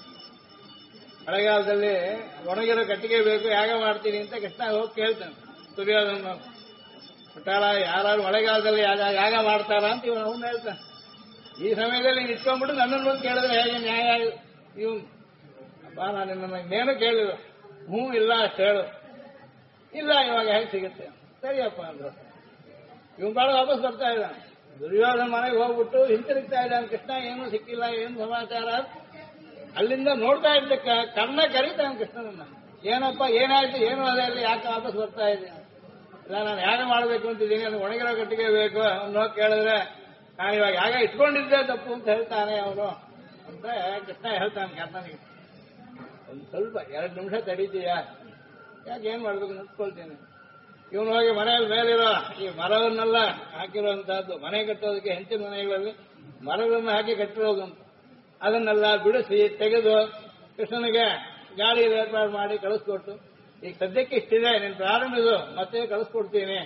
ಮಳೆಗಾಲದಲ್ಲಿ ಒಣಗಿರೋ ಕಟ್ಟಿಗೆ ಬೇಕು, ಯಾಗ ಮಾಡ್ತೀನಿ ಅಂತ ಕೃಷ್ಣ ಹೋಗಿ ಕೇಳ್ತಾನೆ ದುರ್ಯೋಧನ. ಪುಟ್ಟಾಳ, ಯಾರು ಮಳೆಗಾಲದಲ್ಲಿ ಯಾಗ ಮಾಡ್ತಾರ ಅಂತ ಇವನು ಅವನು ಹೇಳ್ತಾನೆ. ಈ ಸಮಯದಲ್ಲಿ ನೀನು ಇಟ್ಕೊಂಡ್ಬಿಟ್ಟು ನನ್ನನ್ನು ಬಂದು ಕೇಳಿದ್ರೆ ಹೇಗೆ ನ್ಯಾಯ? ಇವನು ಅಪ್ಪ, ನಾನು ನಿನ್ನನ್ನು ಕೇಳಿದ, ಹ್ಞೂ ಇಲ್ಲ ಅಷ್ಟು ಹೇಳು. ಇಲ್ಲ, ಇವಾಗ ಹೇಗೆ ಸಿಗುತ್ತೆ? ಸರಿಯಪ್ಪ ಅಂದ್ರು. ಇವನು ಬಾಳ ವಾಪಸ್ ಬರ್ತಾ ಇದ್ದಾನೆ. ದುರ್ಯೋಧನ ಮನೆಗೆ ಹೋಗ್ಬಿಟ್ಟು ಹಿಂತಿರುಗ್ತಾ ಇದ್ದಾನೆ. ಕೃಷ್ಣ ಏನೂ ಸಿಕ್ಕಿಲ್ಲ, ಏನು ಸಮಾಚಾರ? ಅಲ್ಲಿಂದ ನೋಡ್ತಾ ಇದ್ದಕ್ಕ ಕರ್ಣ ಕರೀತಾನೆ ಕೃಷ್ಣನನ್ನ. ಏನಪ್ಪ, ಏನಾಯ್ತು? ಏನು ಅದೇ ಅಲ್ಲಿ ಯಾಕೆ ವಾಪಸ್ ಬರ್ತಾ ಇದ್ದೀನಿ? ಇಲ್ಲ, ನಾನು ಯಾಗ ಮಾಡಬೇಕು ಅಂತಿದ್ದೀನಿ, ನನಗೆ ಒಣಗಿರೋ ಕಟ್ಟಿಗೆ ಬೇಕು. ಅವ್ನು ಹೋಗಿ ಕೇಳಿದ್ರೆ ನಾನು ಇವಾಗ ಯಾಗ ಇಟ್ಕೊಂಡಿದ್ದೆ ತಪ್ಪು ಅಂತ ಹೇಳ್ತಾನೆ ಅವನು ಅಂತ ಕೃಷ್ಣ ಹೇಳ್ತಾನೆ ಕರ್ಣನಿಗೆ. ಒಂದು ಸ್ವಲ್ಪ 2 ನಿಮಿಷ ತಡೀತೀಯಾ? ಯಾಕೆ ಏನ್ ಮಾಡ್ಬೇಕು? ನಿಂತ್ಕೊಳ್ತೀನಿ. ಇವನು ಹೋಗಿ ಮನೆಯಲ್ಲಿ ಮೇಲಿರೋ ಈ ಮರವನ್ನೆಲ್ಲ ಹಾಕಿರುವಂತಹದ್ದು, ಮನೆ ಕಟ್ಟೋದಕ್ಕೆ ಹೆಂಚಿನ ಮನೆಗಳಲ್ಲಿ ಮರಗಳನ್ನು ಹಾಕಿ ಕಟ್ಟಿರೋದಂತ, ಅದನ್ನೆಲ್ಲ ಬಿಡಿಸಿ ತೆಗೆದು ಕೃಷ್ಣನಿಗೆ ಗಾಡಿ ಏರ್ಪಾಡು ಮಾಡಿ ಕಳಿಸ್ಕೊಟ್ಟು, ಈಗ ಸದ್ಯಕ್ಕೆ ಇಷ್ಟಿದೆ, ನೀನು ಪ್ರಾರಂಭಿಸು, ಮತ್ತೆ ಕಳಿಸ್ಕೊಡ್ತೀನಿ.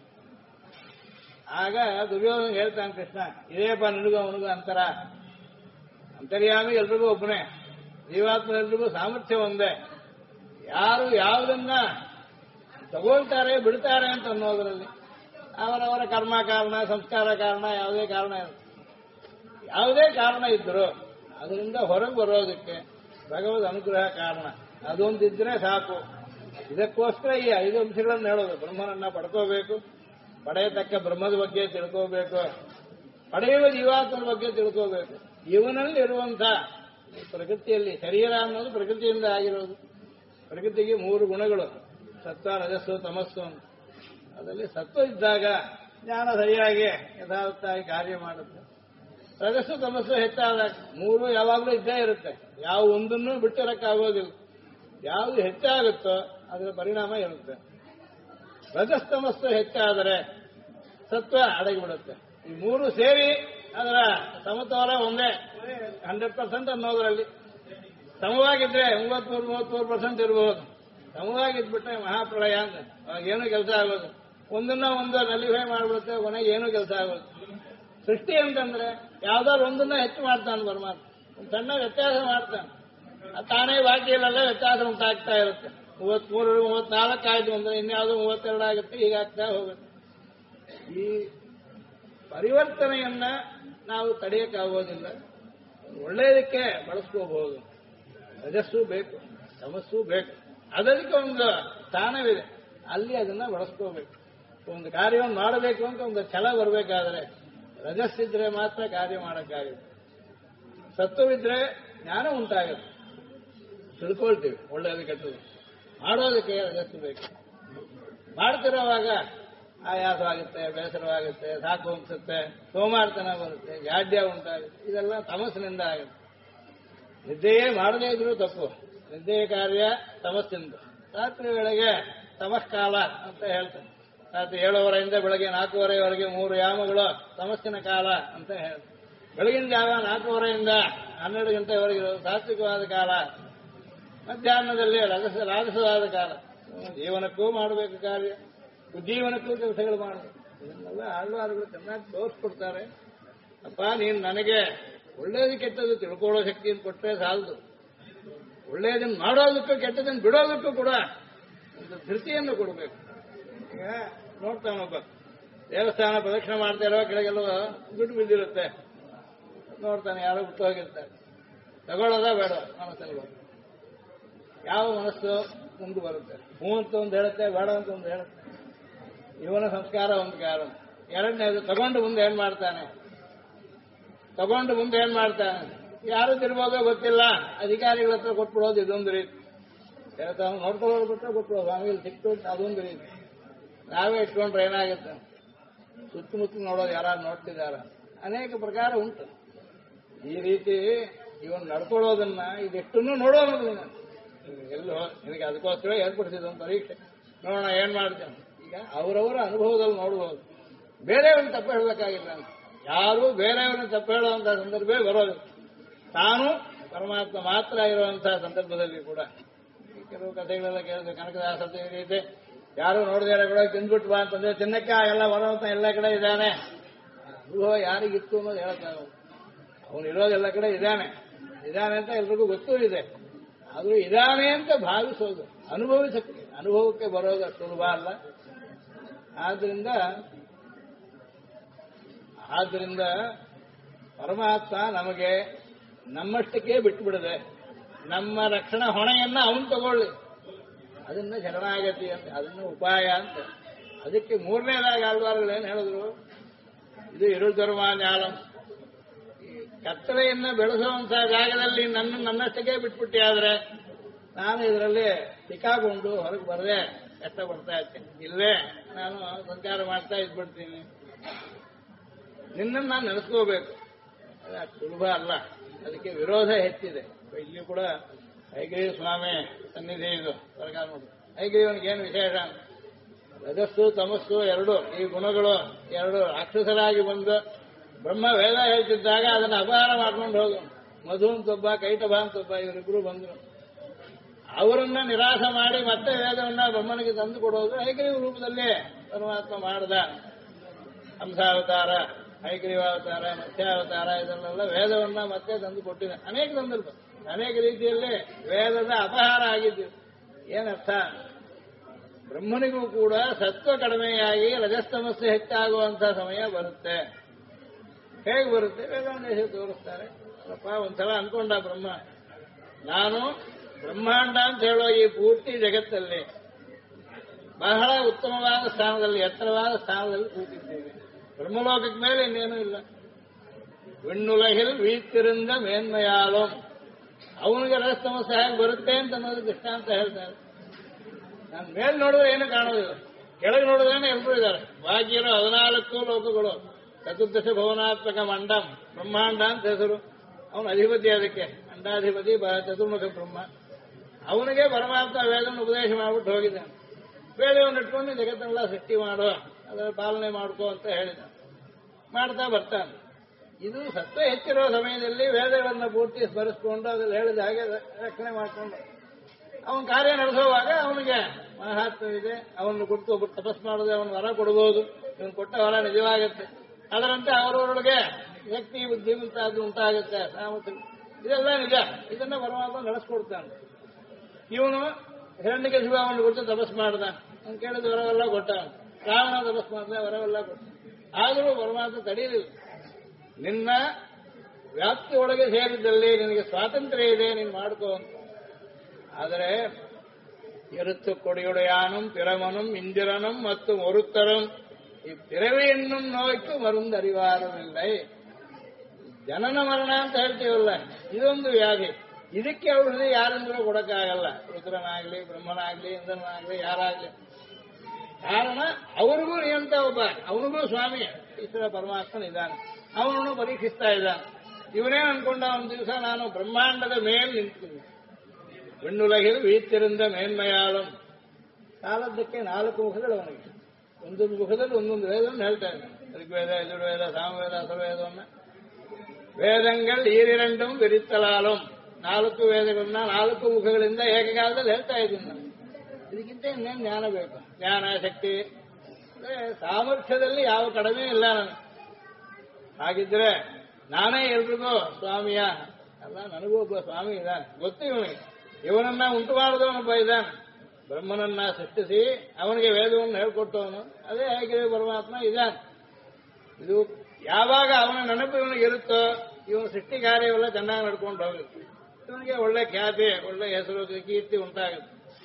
ಆಗ ದುರ್ಯೋಧನ ಹೇಳ್ತಾನೆ ಕೃಷ್ಣ, ಇದೇಪ್ಪ ನಿನಗೂ ಅವನಿಗೂ ಅಂತರ. ಅಂತರ್ಯಾಮಿ ಎಲ್ರಿಗೂ ಒಬ್ಬನೇ, ಜೀವಾತ್ಮ ಎಲ್ರಿಗೂ ಸಾಮರ್ಥ್ಯ ಒಂದೇ. ಯಾರು ಯಾವುದನ್ನ ತಗೊಳ್ತಾರೆ ಬಿಡ್ತಾರೆ ಅಂತ ಅನ್ನೋದರಲ್ಲಿ ಅವರವರ ಕರ್ಮ ಕಾರಣ, ಸಂಸ್ಕಾರ ಕಾರಣ, ಯಾವುದೇ ಕಾರಣ ಇರುತ್ತೆ. ಯಾವುದೇ ಕಾರಣ ಇದ್ದರೂ ಅದರಿಂದ ಹೊರಗೆ ಬರೋದಕ್ಕೆ ಭಗವದ್ ಅನುಗ್ರಹ ಕಾರಣ. ಅದೊಂದಿದ್ರೆ ಸಾಕು. ಇದಕ್ಕೋಸ್ಕರ ಈ 5 ಅಂಶಗಳನ್ನು ಹೇಳೋದು. ಬ್ರಹ್ಮನನ್ನ ಪಡ್ಕೋಬೇಕು, ಪಡೆಯತಕ್ಕ ಬ್ರಹ್ಮದ ಬಗ್ಗೆ ತಿಳ್ಕೋಬೇಕು, ಪಡೆಯುವ ಜೀವಾತ್ಮನ ಬಗ್ಗೆ ತಿಳ್ಕೋಬೇಕು. ಇವನಲ್ಲಿ ಇರುವಂಥ ಪ್ರಕೃತಿಯಲ್ಲಿ, ಶರೀರ ಅನ್ನೋದು ಪ್ರಕೃತಿಯಿಂದ ಆಗಿರೋದು. ಪ್ರಕೃತಿಗೆ 3 ಗುಣಗಳು, ಸತ್ವ, ರಜಸ್ಸು, ತಮಸ್ಸು ಅಂತ. ಅದರಲ್ಲಿ ಸತ್ವ ಇದ್ದಾಗ ಜ್ಞಾನ ಸರಿಯಾಗಿ ಯಥಾವತ್ತಾಗಿ ಕಾರ್ಯ ಮಾಡುತ್ತೆ. ರಜಸ್ಸು ತಮಸ್ಸು ಹೆಚ್ಚಾದಾಗ 3 ಯಾವಾಗಲೂ ಇದ್ದೇ ಇರುತ್ತೆ. ಯಾವ ಒಂದನ್ನು ಬಿಟ್ಟಿರಕ್ಕಾಗೋದಿಲ್ಲ. ಯಾವುದು ಹೆಚ್ಚಾಗುತ್ತೋ ಅದರ ಪರಿಣಾಮ ಇರುತ್ತೆ. ರಜಸ್ತಮಸ್ಸು ಹೆಚ್ಚಾದರೆ ಸತ್ವ ಅಡಗಿಬಿಡುತ್ತೆ. ಈ 3 ಸೇರಿ ಅದರ ಸಮತೋಲ ಒಂದೇ 100% ಅನ್ನೋದರಲ್ಲಿ. ಸಮವಾಗಿದ್ರೆ 33% ಇರಬಹುದು. ಸಮವಾಗಿದ್ಬಿಟ್ರೆ ಮಹಾಪ್ರಳಯ ಅಂತ ಏನೂ ಕೆಲಸ ಆಗೋದು. ಒಂದನ್ನ ಒಂದು ನಲಿಫೈ ಮಾಡ್ಬಿಡುತ್ತೆ, ಕೊನೆಗೆ ಏನೂ ಕೆಲಸ ಆಗೋದು. ಸೃಷ್ಟಿ ಅಂತಂದ್ರೆ ಯಾವ್ದಾದ್ರು ಒಂದನ್ನ ಹೆಚ್ಚು ಮಾಡ್ತಾನೆ ಪರಮಾತ್ಮ, ಒಂದು ಸಣ್ಣ ವ್ಯತ್ಯಾಸ ಮಾಡ್ತಾನೆ. ತಾನೇ ಬಾಕಿಯಲ್ಲೆಲ್ಲ ವ್ಯತ್ಯಾಸ ಉಂಟಾಗ್ತಾ ಇರುತ್ತೆ. 33, 34 ಆಯ್ತು ಅಂದ್ರೆ ಇನ್ಯಾವುದೋ 32 ಆಗುತ್ತೆ, ಹೀಗಾಗ್ತಾ ಹೋಗುತ್ತೆ. ಈ ಪರಿವರ್ತನೆಯನ್ನ ನಾವು ತಡೆಯಕ್ಕಾಗೋದಿಲ್ಲ. ಒಳ್ಳೆಯದಕ್ಕೆ ಬಳಸ್ಕೋಬಹುದು. ರಜಸ್ಸು ಬೇಕು, ತಮಸ್ಸು ಬೇಕು. ಅದಕ್ಕೆ ಒಂದು ಸ್ಥಾನವಿದೆ, ಅಲ್ಲಿ ಅದನ್ನ ಬಳಸ್ಕೋಬೇಕು. ಒಂದು ಕಾರ್ಯವನ್ನು ಮಾಡಬೇಕು ಅಂತ ಒಂದು ಛಲ ಬರಬೇಕಾದ್ರೆ ರಜಸ್ಸಿದ್ರೆ ಮಾತ್ರ ಕಾರ್ಯ ಮಾಡೋಕ್ಕಾಗುತ್ತೆ. ಸತ್ವವಿದ್ರೆ ಜ್ಞಾನ ಉಂಟಾಗುತ್ತೆ, ತಿಳ್ಕೊಳ್ತೀವಿ ಒಳ್ಳೆಯದು ಕೆಟ್ಟದು. ಮಾಡೋದಕ್ಕೆ ರಜಸ್ಸು ಬೇಕು. ಮಾಡ್ತಿರೋವಾಗ ಆಯಾಸವಾಗುತ್ತೆ, ಬೇಸರವಾಗುತ್ತೆ, ಸಾಕು ಅನ್ಸುತ್ತೆ, ಸೋಮಾರ್ತನ ಬರುತ್ತೆ, ಜಾಡ್ಯ ಉಂಟಾಗುತ್ತೆ. ಇದೆಲ್ಲ ತಮಸ್ಸಿನಿಂದ ಆಗುತ್ತೆ. ನಿದ್ದೆಯೇ ಮಾಡದೇ ಇದ್ರೂ ತಪ್ಪು. ನಿದ್ದೆಯ ಕಾರ್ಯ ತಮಸ್ಸಿಂದ. ರಾತ್ರಿ ವೇಳೆಗೆ ತಮಸ್ಕಾಲ ಅಂತ ಹೇಳ್ತಾರೆ. ರಾತ್ರಿ 7:30 ಬೆಳಗ್ಗೆ 4:30 3 ಯಾಮಗಳು ತಮಸ್ಸಿನ ಕಾಲ ಅಂತ ಹೇಳ್ತಾರೆ. ಬೆಳಗಿನ ಜಾವ 4:30 12 ಗಂಟೆವರೆಗೆ ಸಾತ್ವಿಕವಾದ ಕಾಲ. ಮಧ್ಯಾಹ್ನದಲ್ಲಿ ರಾಜಸವಾದ ಕಾಲ. ಜೀವನಕ್ಕೂ ಮಾಡಬೇಕು ಕಾರ್ಯ, ಉಜ್ಜೀವನಕ್ಕೂ ಕೆಲಸಗಳು ಮಾಡಬೇಕು. ಇದನ್ನೆಲ್ಲ ಆಳ್ವಾರುಗಳು ಚೆನ್ನಾಗಿ ತೋರಿಸ್ಕೊಡ್ತಾರೆ. ಅಪ್ಪ, ನೀನು ನನಗೆ ಒಳ್ಳೇದು ಕೆಟ್ಟದ್ದು ತಿಳ್ಕೊಳ್ಳೋ ಶಕ್ತಿಯನ್ನು ಕೊಟ್ಟರೆ ಸಾಲದು, ಒಳ್ಳೇದನ್ನು ಮಾಡೋದಕ್ಕೂ ಕೆಟ್ಟದನ್ನು ಬಿಡೋದಕ್ಕೂ ಕೂಡ ಒಂದು ಧೃತಿಯನ್ನು ಕೊಡಬೇಕು. ಈಗ ನೋಡ್ತಾನೊಬ್ಬ ದೇವಸ್ಥಾನ ಪ್ರದಕ್ಷಿಣೆ ಮಾಡ್ತಾ ಇರೋ ಕೆಳಗೆಲ್ಲ ದುಡ್ಡು ಬಿದ್ದಿರುತ್ತೆ, ನೋಡ್ತಾನೆ, ಯಾರೋ ಬಿಟ್ಟು ಹೋಗಿರ್ತಾರೆ. ತಗೊಳ್ಳೋದ ಬೇಡ ಮನಸ್ಸಲ್ಲಿ ಯಾವ ಮನಸ್ಸು ಮುಂದೆ ಬರುತ್ತೆ. ಹೂ ಅಂತ ಒಂದು ಹೇಳುತ್ತೆ, ಬೇಡ ಅಂತ ಒಂದು ಹೇಳುತ್ತೆ. ಇವನ ಸಂಸ್ಕಾರ ಒಂದು ಕಾರಣ. ಎರಡನೇದು, ತಗೊಂಡು ಮುಂದೆ ಏನ್ ಮಾಡ್ತಾನೆ, ಯಾರು ತಿರ್ಬೋದೋ ಗೊತ್ತಿಲ್ಲ, ಅಧಿಕಾರಿಗಳ ಹತ್ರ ಕೊಟ್ಬಿಡೋದು ಇದೊಂದು ರೀತಿ. ಹೇಳ್ತಾನೆ, ನೋಡ್ಕೊಳ್ಳೋದು ಬಿಟ್ಟರೆ ಕೊಟ್ಬಿಡೋದು, ಆಮೇಲೆ ಸಿಕ್ತು ಅದೊಂದು ರೀತಿ. ನಾವೇ ಇಟ್ಕೊಂಡ್ರೆ ಏನಾಗುತ್ತೆ, ಸುತ್ತಮುತ್ತ ನೋಡೋದು ಯಾರು ನೋಡ್ತಿದಾರ, ಅನೇಕ ಪ್ರಕಾರ ಉಂಟು. ಈ ರೀತಿ ಇವನು ನಡ್ಕೊಳ್ಳೋದನ್ನ ಇದೆಷ್ಟನ್ನು ನೋಡೋಣ. ಎಲ್ಲೋ ನಿನಗೆ ಅದಕ್ಕೋಸ್ಕರ ಏರ್ಪಡಿಸಿದ ಒಂದು ಪರೀಕ್ಷೆ, ನೋಡೋಣ ಏನ್ ಮಾಡ್ತೇನೆ. ಈಗ ಅವರವರ ಅನುಭವದಲ್ಲಿ ನೋಡಬಹುದು. ಬೇರೆಯವ್ರನ್ನ ತಪ್ಪು ಹೇಳಬೇಕಾಗಿಲ್ಲ ಅಂತ. ಯಾರು ಬೇರೆಯವ್ರನ್ನ ತಪ್ಪು ಹೇಳುವಂತಹ ಸಂದರ್ಭವೇ ಬರೋದು. ತಾನು ಪರಮಾತ್ಮ ಮಾತ್ರ ಇರುವಂತಹ ಸಂದರ್ಭದಲ್ಲಿ ಕೂಡ ಕೆಲವು ಕಥೆಗಳೆಲ್ಲ ಕೇಳಿದ್ರೆ, ಕನಕದಾಸ ಇದೆ, ಯಾರು ನೋಡಿದಾರೆ ಕೂಡ ತಿಂದ್ಬಿಟ್ಟು ಬಾ ಅಂತಂದ್ರೆ ತಿನ್ನಕ್ಕ ಎಲ್ಲ ಬರುವಂತ ಎಲ್ಲ ಕಡೆ ಇದ್ದಾನೆ. ಅನುಭವ ಯಾರಿಗಿತ್ತು ಅನ್ನೋದು ಹೇಳ್ತಾನೆ. ಅವನು ಇರೋದೆಲ್ಲ ಕಡೆ ಇದ್ದಾನೆ ಅಂತ ಎಲ್ರಿಗೂ ಗೊತ್ತೂ ಇದೆ. ಆದ್ರೂ ಇದಾನೆ ಅಂತ ಭಾವಿಸೋದು, ಅನುಭವಕ್ಕೆ ಬರೋದು ಅಷ್ಟು ಸುಲಭ ಅಲ್ಲ. ಆದ್ರಿಂದ ಪರಮಾತ್ಮ ನಮಗೆ ನಮ್ಮಷ್ಟಕ್ಕೆ ಬಿಟ್ಟು ಬಿಡದೆ ನಮ್ಮ ರಕ್ಷಣಾ ಹೊಣೆಯನ್ನ ಅವನು ತಗೊಳ್ಳಿ, ಅದನ್ನ ಶರಣಾಗತಿ ಅಂತ, ಅದನ್ನ ಉಪಾಯ ಅಂತ. ಅದಕ್ಕೆ ಮೂರನೇದಾಗಿ ಆಳ್ವಾರುಗಳು ಏನ್ ಹೇಳಿದ್ರು, ಇದು ಇರುಳು ಧರ್ಮ ಜ್ಞಾನಂ. ಈ ಕತ್ತಲೆಯನ್ನ ಬೆಳೆಸುವಂತಹ ಜಾಗದಲ್ಲಿ ನನ್ನಷ್ಟಕ್ಕೆ ಬಿಟ್ಬಿಟ್ಟೆ ಆದ್ರೆ ನಾನು ಇದರಲ್ಲಿ ಸಿಕ್ಕಾಕೊಂಡು ಹೊರಗೆ ಬರದೆ ಕಷ್ಟಪಡ್ತಾ ಇರ್ತೇನೆ. ಇಲ್ಲೇ ನಾನು ಸಂಚಾರ ಮಾಡ್ತಾ ಇದ್ಬಿಡ್ತೀನಿ. ನಿನ್ನನ್ನು ನಾನು ನೆನೆಸ್ಕೋಬೇಕು, ಅದು ಸುಲಭ ಅಲ್ಲ. ಅದಕ್ಕೆ ವಿರೋಧ ಹೆಚ್ಚಿದೆ. ಇಲ್ಲಿ ಕೂಡ ಹೈಗ್ರೀವ ಸ್ವಾಮಿ ಸನ್ನಿಧಿ ಇದು ಸರ್ಕಾರ ನೋಡಿ. ಹೈಗ್ರೀವನಿಗೇನು ವಿಶೇಷ, ರಜಸ್ಸು ತಮಸ್ಸು ಎರಡು, ಈ ಗುಣಗಳು ಎರಡು ರಾಕ್ಷಸರಾಗಿ ಬಂದು ಬ್ರಹ್ಮ ವೇದ ಹೇಳ್ತಿದ್ದಾಗ ಅದನ್ನು ಅಪಹಾರ ಮಾಡ್ಕೊಂಡು ಹೋಗು. ಮಧು ಅಂತೊಬ್ಬ, ಕೈಟಭ ಅಂತೊಬ್ಬ, ಇವರಿಬ್ರು ಬಂದರು. ಅವರನ್ನ ನಿರಾಶ ಮಾಡಿ ಮತ್ತೆ ವೇದವನ್ನ ಬ್ರಹ್ಮನಿಗೆ ತಂದು ಕೊಡೋದು ಹೈಗ್ರೀವ ರೂಪದಲ್ಲಿ ಪರಮಾತ್ಮ ಮಾಡಿದ. ಹಂಸಾವತಾರ, ಹೈಗ್ರೀವಾವತಾರ, ಮತ್ಸ್ಯಾವತಾರ, ಇದನ್ನೆಲ್ಲ ವೇದವನ್ನ ಮತ್ತೆ ತಂದು ಕೊಟ್ಟಿದೆ. ಅನೇಕ ಸಂದರ್ಭ, ಅನೇಕ ರೀತಿಯಲ್ಲಿ ವೇದದ ಅಪಹಾರ ಆಗಿದ್ದು. ಏನರ್ಥ, ಬ್ರಹ್ಮನಿಗೂ ಕೂಡ ಸತ್ವ ಕಡಿಮೆಯಾಗಿ ರಜಸ್ತಮಸ್ಸೆ ಹೆಚ್ಚಾಗುವಂತಹ ಸಮಯ ಬರುತ್ತೆ. ಹೇಗೆ ಬರುತ್ತೆ, ವೇದಾಂತ ತೋರಿಸ್ತಾರೆ. ಅಲ್ಲಪ್ಪ, ಒಂದ್ಸಲ ಅನ್ಕೊಂಡ ಬ್ರಹ್ಮ, ನಾನು ಬ್ರಹ್ಮಾಂಡ ಅಂತ ಹೇಳೋ ಈ ಪೂರ್ತಿ ಜಗತ್ತಲ್ಲಿ ಬಹಳ ಉತ್ತಮವಾದ ಸ್ಥಾನದಲ್ಲಿ, ಎತ್ತರವಾದ ಸ್ಥಾನದಲ್ಲಿ ಕೂತಿದ್ದೇವೆ. ಬ್ರಹ್ಮಲೋಕದ ಮೇಲೆ ಇನ್ನೇನೂ ಇಲ್ಲ. ವಿಣ್ಣುಲಹಿಲ್ ವೀತಿರಿಂದ ಮೇನ್ಮಯಾಲೋ, ಅವನಿಗೆ ರಜಸ್ತಮಸ್ಸೆ ಹೇಗೆ ಬರುತ್ತೆ ಅಂತ ಅನ್ನೋದು ದೃಷ್ಟಾಂತ ಹೇಳ್ತಾರೆ. ನಾನು ಮೇಲ್ ನೋಡಿದ್ರೆ ಏನು ಕಾಣೋದಿಲ್ಲ, ಕೆಳಗೆ ನೋಡಿದ್ರೇನೆ ಎಲ್ಲರೂ ಇದ್ದಾರೆ. ಬಾಕಿ ಇರೋ 14 ಲೋಕಗಳು, ಚತುರ್ದಶ ಭವನಾತ್ಮಕ ಮಂಡಂ, ಬ್ರಹ್ಮಾಂಡ ಅಂತ ಹೆಸರು. ಅವನು ಅಧಿಪತಿ, ಅದಕ್ಕೆ ಅಂಡಾಧಿಪತಿ ಚತುರ್ಮುಖ ಬ್ರಹ್ಮ. ಅವನಿಗೆ ಪರಮಾತ್ಮ ವೇದವನ್ನು ಉಪದೇಶ ಮಾಡಿಬಿಟ್ಟು ಹೋಗಿದ್ದಾನೆ. ವೇದವನ್ನು ಇಟ್ಕೊಂಡು ಜಗತ್ತನ್ನೆಲ್ಲ ಸೃಷ್ಟಿ ಮಾಡೋ, ಅದರ ಪಾಲನೆ ಮಾಡ್ಕೋ ಅಂತ ಹೇಳಿದ. ಮಾಡ್ತಾ ಬರ್ತಾನೆ. ಇದು ಸತ್ವ ಹೆಚ್ಚಿರೋ ಸಮಯದಲ್ಲಿ ವೇದಗಳನ್ನು ಪೂರ್ತಿ ಸ್ಮರಿಸಿಕೊಂಡು ಅದ್ರಲ್ಲಿ ಹೇಳಿದ ಹಾಗೆ ರಕ್ಷಣೆ ಮಾಡಿಕೊಂಡು ಅವನ ಕಾರ್ಯ ನಡೆಸುವಾಗ ಅವನಿಗೆ ಮಹಾತ್ಮವಿದೆ. ಅವನು ಕೊಟ್ಟು ಒಬ್ಬರು ತಪಸ್ ಮಾಡೋದು, ಅವನು ವರ ಕೊಡಬಹುದು. ಇವನು ಕೊಟ್ಟ ವರ ನಿಜವಾಗುತ್ತೆ. ಅದರಂತೆ ಅವರವರೊಳಗೆ ಶಕ್ತಿ ಬುದ್ಧಿ ಮುಂತಾದ್ದು ಉಂಟಾಗುತ್ತೆ, ಸಾಮರ್ಥ್ಯ, ಇದೆಲ್ಲ ನಿಜ. ಇದನ್ನ ಪರಮಾತ್ಮ ನಡೆಸ್ಕೊಡ್ತಾನೆ. ಇವನು ಹಿರಣ್ಯಕಶಿಪು ಅವನು ಕೊಟ್ಟು ತಪಸ್ ಮಾಡ್ದ, ಅವ್ನು ಕೇಳಿದ ವರವೆಲ್ಲ ಕೊಟ್ಟ. ರಾವಣ ತಪಸ್ ಮಾಡ್ದ, ವರವೆಲ್ಲ ಕೊಟ್ಟ. ಆದರೂ ಪರಮಾತ್ಮ ತಡೀಲಿಲ್ಲ. ನಿನ್ನ ವ್ಯಾಪ್ತಿ ಒಳಗೆ ಸೇರಿದ್ದಲ್ಲಿ ನಿನಗೆ ಸ್ವಾತಂತ್ರ್ಯ ಇದೆ, ನೀನು ಮಾಡ್ಕೋ ಅಂತ. ಆದರೆ ಎರುತ್ತು ಕೊಡಿಯುಡೆಯಾனும் பிரமனும் இந்திரனும் மற்றும் ஒருத்தரும் இப்பிறவி என்னும் நோய்க்கு மருந்து அறிவாரும் இல்லை. ಜನನ ಮರಣ ಅಂತ ಹೇಳ್ತೀವಲ್ಲ, ಇದೊಂದು ವ್ಯಾಧಿ. ಇದಕ್ಕೆ ಔಷಧಿ ಯಾರಿಂದಲೂ ಕೊಡಕ್ಕಾಗಲ್ಲ. ರುದ್ರನಾಗ್ಲಿ, ಬ್ರಹ್ಮನಾಗ್ಲಿ, ಇಂದ್ರನಾಗ್ಲಿ, ಯಾರಾಗ್ಲಿ. ಕಾರಣ ಅವ್ರಿಗೂ ನಿಯಂತ ಒಬ್ಬ, ಅವನಿಗೂ ಸ್ವಾಮಿ ಈಶ್ವರ ಪರಮಾತ್ಮನ ಇದ್ದಾನೆ. ಅವನನ್ನು ಪರೀಕ್ಷಿಸ್ತಾ ಇದ್ದಾನೆ. ಇವನೇನು ಅನ್ಕೊಂಡ, ಒಂದು ದಿವಸ ನಾನು ಬ್ರಹ್ಮಾಂಡದ ಮೇಲೆ ನಿಂತೀನಿ, ವಿಣ್ಣುಲಗಿಲ್ ವೀತಿರಿಂದ ಮೇನ್ಮಯಾಳಂ. ಕಾಲದ್ದಕ್ಕೆ 4 ಮುಖಗಳು ಅವನಿಗೆ. ಒಂದೊಂದು ಮುಖದಲ್ಲಿ ಒಂದೊಂದು ವೇದವನ್ನು ಹೇಳ್ತಾ ಇದ್ದಾನೆ. ಋಗ್ವೇದ, ಯಜುರ್ವೇದ, ಸಾಮವೇದ, ಅಥರ್ವೇದವನ್ನ. ವೇದங்கள் ಈರಿರಂಡಂ ವಿರಿತ್ತಲಾಲಂ. 4 ವೇದಗಳನ್ನ 4 ಮುಖಗಳಿಂದ ಏಕಕಾಲದಲ್ಲಿ ಹೇಳ್ತಾ ಇದ್ದೀನಿ ನಾನು. ಇದಕ್ಕಿಂತ ಇನ್ನೇನು ಜ್ಞಾನ ಬೇಕು? ಜ್ಞಾನ, ಶಕ್ತಿ, ಸಾಮರ್ಥ್ಯದಲ್ಲಿ ಯಾವ ಕಡಿಮೆ ಇಲ್ಲ ನನಗೆ. ಹಾಗಿದ್ರೆ ನಾನೇ ಎಲ್ರಿಗೂ ಸ್ವಾಮಿಯ ಅಲ್ಲ, ನನಗೂ ಒಬ್ಬ ಸ್ವಾಮಿ ಇದ್ದಾನೆ, ಗೊತ್ತು ಇವನಿಗೆ. ಇವನನ್ನ ಉಂಟು ಮಾಡಿದವನೊಬ್ಬ ಇದ್ದಾನೆ, ಬ್ರಹ್ಮನನ್ನ ಸೃಷ್ಟಿಸಿ ಅವನಿಗೆ ವೇದವನ್ನು ಹೇಳ್ಕೊಟ್ಟವನು. ಅದೇ ಹೇಗೆ ಪರಮಾತ್ಮ ಇದ್ದಾನೆ. ಇದು ಯಾವಾಗ ಅವನ ನೆನಪು ಇವನಿಗೆ ಇರುತ್ತೋ, ಇವನ ಸೃಷ್ಟಿ ಕಾರ್ಯವೆಲ್ಲ ಚೆನ್ನಾಗಿ ನಡ್ಕೊಂಡು ಹೋಗುತ್ತೆ. ಇವನಿಗೆ ಒಳ್ಳೆ ಖ್ಯಾತಿ, ಒಳ್ಳೆ ಹೆಸರು, ಕೀರ್ತಿ ಉಂಟಾಗುತ್ತೆ.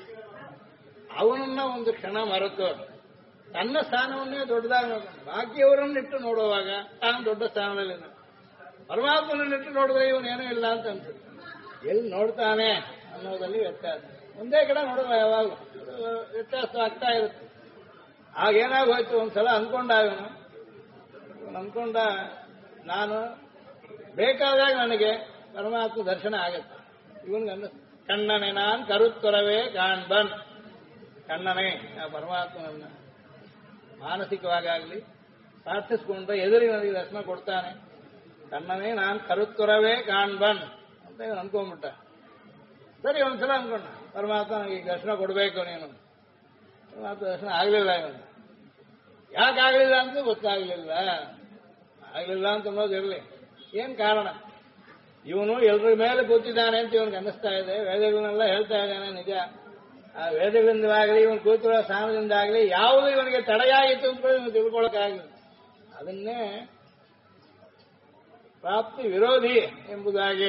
ಅವನನ್ನ ಒಂದು ಕ್ಷಣ ಮರೆತು ತನ್ನ ಸ್ಥಾನವನ್ನೇ ದೊಡ್ಡದಾಗಿ ನೋಡ್ತಾನೆ. ಬಾಕಿಯವರನ್ನಿಟ್ಟು ನೋಡುವಾಗ ತಾನು ದೊಡ್ಡ ಸ್ಥಾನದಲ್ಲಿದ್ದಾನೆ. ಪರಮಾತ್ಮನನ್ನಿಟ್ಟು ನೋಡಿದ್ರೆ ಇವನೇನೂ ಇಲ್ಲ ಅಂತ ಅನ್ಸುತ್ತೆ. ಎಲ್ಲಿ ನೋಡ್ತಾನೆ ಅನ್ನೋದಲ್ಲಿ ವ್ಯತ್ಯಾಸ. ಒಂದೇ ಕಡೆ ನೋಡುವ ಯಾವಾಗ ವ್ಯತ್ಯಾಸ ಆಗ್ತಾ ಇರುತ್ತೆ. ಆಗೇನಾಗೋಯ್ತು, ಒಂದ್ಸಲ ಅನ್ಕೊಂಡ ಇವನು ಅನ್ಕೊಂಡ, ನಾನು ಬೇಕಾದಾಗ ನನಗೆ ಪರಮಾತ್ಮ ದರ್ಶನ ಆಗತ್ತೆ. ಇವನಿಗೆ ಕಣ್ಣನೆ ನಾನು ಕರುತ್ತೊರವೇ ಕಾಣ್ಬನ್. ಕಣ್ಣನೇ ಆ ಪರಮಾತ್ಮನನ್ನ ಮಾನಸಿಕವಾಗಲಿ ಪ್ರಾರ್ಥಿಸ್ಕೊಂಡ್ರೆ ಎದುರಿಗೆ ನನಗೆ ದರ್ಶನ ಕೊಡ್ತಾನೆ. ಕಣ್ಣನೇ ನಾನು ಕರುತ್ತೊರವೇ ಕಾಣ್ಬನ್ ಅಂತ ಇವನು ಅನ್ಕೊಂಡ್ಬಿಟ್ಟ. ಸರಿ, ಒಂದ್ಸಲ ಅನ್ಕೊಂಡ, ಪರಮಾತ್ಮ ನನಗೆ ದರ್ಶನ ಕೊಡಬೇಕು ನೀನು. ಪರಮಾತ್ಮ ದರ್ಶನ ಆಗಲಿಲ್ಲ. ಇವನು ಯಾಕಾಗಲಿಲ್ಲ ಅಂತ ಗೊತ್ತಾಗಲಿಲ್ಲ. ಆಗಲಿಲ್ಲ ಅಂತ ಅನ್ನೋದಿರಲಿ, ಏನ್ ಕಾರಣ? ಇವನು ಎಲ್ರ ಮೇಲೆ ಕೂತಿದ್ದಾನೆ ಅಂತ ಇವನಿಗೆ ಅನ್ನಿಸ್ತಾ ಇದೆ. ವೇದಗಳನ್ನೆಲ್ಲ ಹೇಳ್ತಾ ಇದ್ದಾನೆ, ನಿಜ. ಆ ವೇದಗಳಿಂದಾಗಲಿ ಇವನು ಕೂತಿರೋ ಸ್ಥಾನದಿಂದಾಗಲಿ ಯಾವುದು ಇವನಿಗೆ ತಡೆಯಾಗಿತ್ತು ಅಂತ ಇವನು ತಿಳ್ಕೊಳಕ್ಕಾಗಲಿಲ್ಲ. ಅದನ್ನೇ ಪ್ರಾಪ್ತಿ ವಿರೋಧಿ ಎಂಬುದಾಗಿ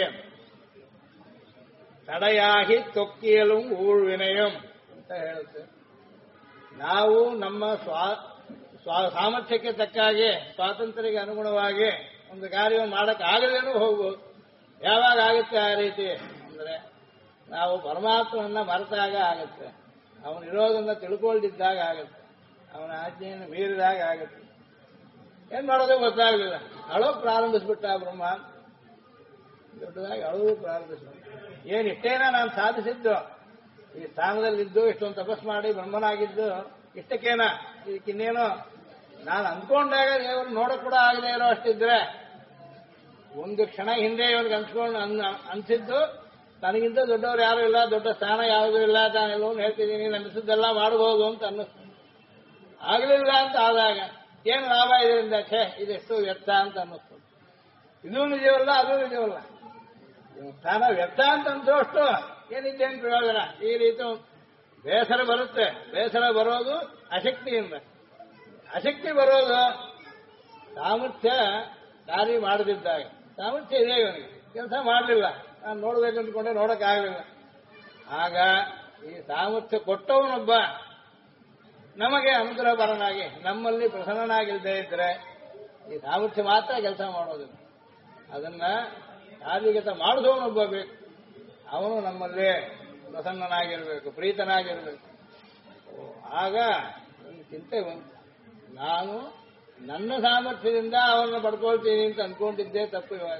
ತಡೆಯಾಗಿ ತೊಕ್ಕಿಯಲು ಊಳ್ವಿನಯಂ ಅಂತ ಹೇಳುತ್ತೆ. ನಾವು ನಮ್ಮ ಸಾಮರ್ಥ್ಯಕ್ಕೆ ತಕ್ಕಾಗೆ, ಸ್ವಾತಂತ್ರ್ಯಕ್ಕೆ ಅನುಗುಣವಾಗಿ ಒಂದು ಕಾರ್ಯವನ್ನು ಮಾಡಕ್ಕೆ ಆಗದೇನೂ ಹೋಗ್ಬೋದು. ಯಾವಾಗ ಆಗುತ್ತೆ ಆ ರೀತಿ ಅಂದ್ರೆ, ನಾವು ಪರಮಾತ್ಮನನ್ನ ಮರೆತಾಗ ಆಗುತ್ತೆ, ಅವನಿರೋದನ್ನ ತಿಳ್ಕೊಳ್ದಿದ್ದಾಗ ಆಗುತ್ತೆ, ಅವನ ಆಜ್ಞೆಯನ್ನು ಮೀರಿದಾಗ ಆಗುತ್ತೆ. ಏನ್ ಮಾಡೋದು ಗೊತ್ತಾಗಲಿಲ್ಲ. ಅಳೋಕ್ ಪ್ರಾರಂಭಿಸ್ಬಿಟ್ಟ ಬ್ರಹ್ಮ. ದೊಡ್ಡದಾಗಿ ಅಳೋದು ಪ್ರಾರಂಭಿಸ್ಬಿಟ್ಟ. ಇಷ್ಟೇನ ನಾನು ಸಾಧಿಸಿದ್ದು, ಈ ಸ್ಥಾನದಲ್ಲಿದ್ದು ಇಷ್ಟೊಂದು ತಪಸ್ ಮಾಡಿ ಬ್ರಹ್ಮನಾಗಿದ್ದು ಇಷ್ಟಕ್ಕೇನ, ಇದಕ್ಕಿನ್ನೇನು ನಾನು ಅಂದ್ಕೊಂಡಾಗ ದೇವರು ನೋಡಕ್ ಕೂಡ ಆಗದೆ ಇರೋ ಅಷ್ಟಿದ್ರೆ, ಒಂದು ಕ್ಷಣ ಹಿಂದೆ ಇವನಿಗೆ ಅನ್ಸಿದ್ದು ನನಗಿಂತ ದೊಡ್ಡವ್ರು ಯಾರು ಇಲ್ಲ, ದೊಡ್ಡ ಸ್ಥಾನ ಯಾವುದೂ ಇಲ್ಲ, ತಾನೆಲ್ಲವೂ ಹೇಳ್ತಿದ್ದೀನಿ, ಅನಿಸಿದ್ದೆಲ್ಲ ಮಾಡಬಹುದು ಅಂತ ಅನ್ನಿಸ್ತು. ಆಗಲಿಲ್ಲ ಅಂತ ಆದಾಗ ಏನು ಲಾಭ ಇದರಿಂದ? ಇದೆಷ್ಟು ವ್ಯರ್ಥ ಅಂತ ಅನ್ನಿಸ್ತು. ಇದೂ ನಿಜವಲ್ಲ, ಅದೂ ನಿಜವಲ್ಲ. ಸ್ಥಾನ ವ್ಯರ್ಥ ಅಂತ ಅನ್ಸೋಷ್ಟು ಏನಿದ್ದೇನು ಪ್ರಯೋಜನ? ಈ ರೀತಿ ಬೇಸರ ಬರುತ್ತೆ. ಬೇಸರ ಬರೋದು ಅಶಕ್ತಿಯಿಂದ. ಅಶಕ್ತಿ ಬರೋದು ಸಾಮರ್ಥ್ಯ ಕಾರ್ಯ ಮಾಡದಿದ್ದಾಗ. ಸಾಮರ್ಥ್ಯ ಇದೆ ಇವನಿಗೆ, ಕೆಲಸ ಮಾಡಲಿಲ್ಲ, ನಾನು ನೋಡ್ಬೇಕು ಅಂದ್ಕೊಂಡೆ ನೋಡಕ್ಕಾಗಲಿಲ್ಲ. ಆಗ ಈ ಸಾಮರ್ಥ್ಯ ಕೊಟ್ಟವನೊಬ್ಬ ನಮಗೆ ಅನುಗ್ರಹಪರನಾಗಿ ನಮ್ಮಲ್ಲಿ ಪ್ರಸನ್ನನಾಗಿಲ್ಲದೆ ಇದ್ರೆ ಈ ಸಾಮರ್ಥ್ಯ ಮಾತ್ರ ಕೆಲಸ ಮಾಡೋದಿಲ್ಲ. ಅದನ್ನ ಕಾರ್ಯಗತ ಮಾಡಿದವನೊಬ್ಬ ಬೇಕು. ಅವನು ನಮ್ಮಲ್ಲಿ ಪ್ರಸನ್ನನಾಗಿರ್ಬೇಕು, ಪ್ರೀತನಾಗಿರ್ಬೇಕು. ಆಗ ಚಿಂತೆ ಬಂತು, ನಾನು ನನ್ನ ಸಾಮರ್ಥ್ಯದಿಂದ ಅವನ್ನ ಪಡ್ಕೊಳ್ತೀನಿ ಅಂತ ಅನ್ಕೊಂಡಿದ್ದೆ ತಪ್ಪು. ಇವಾಗ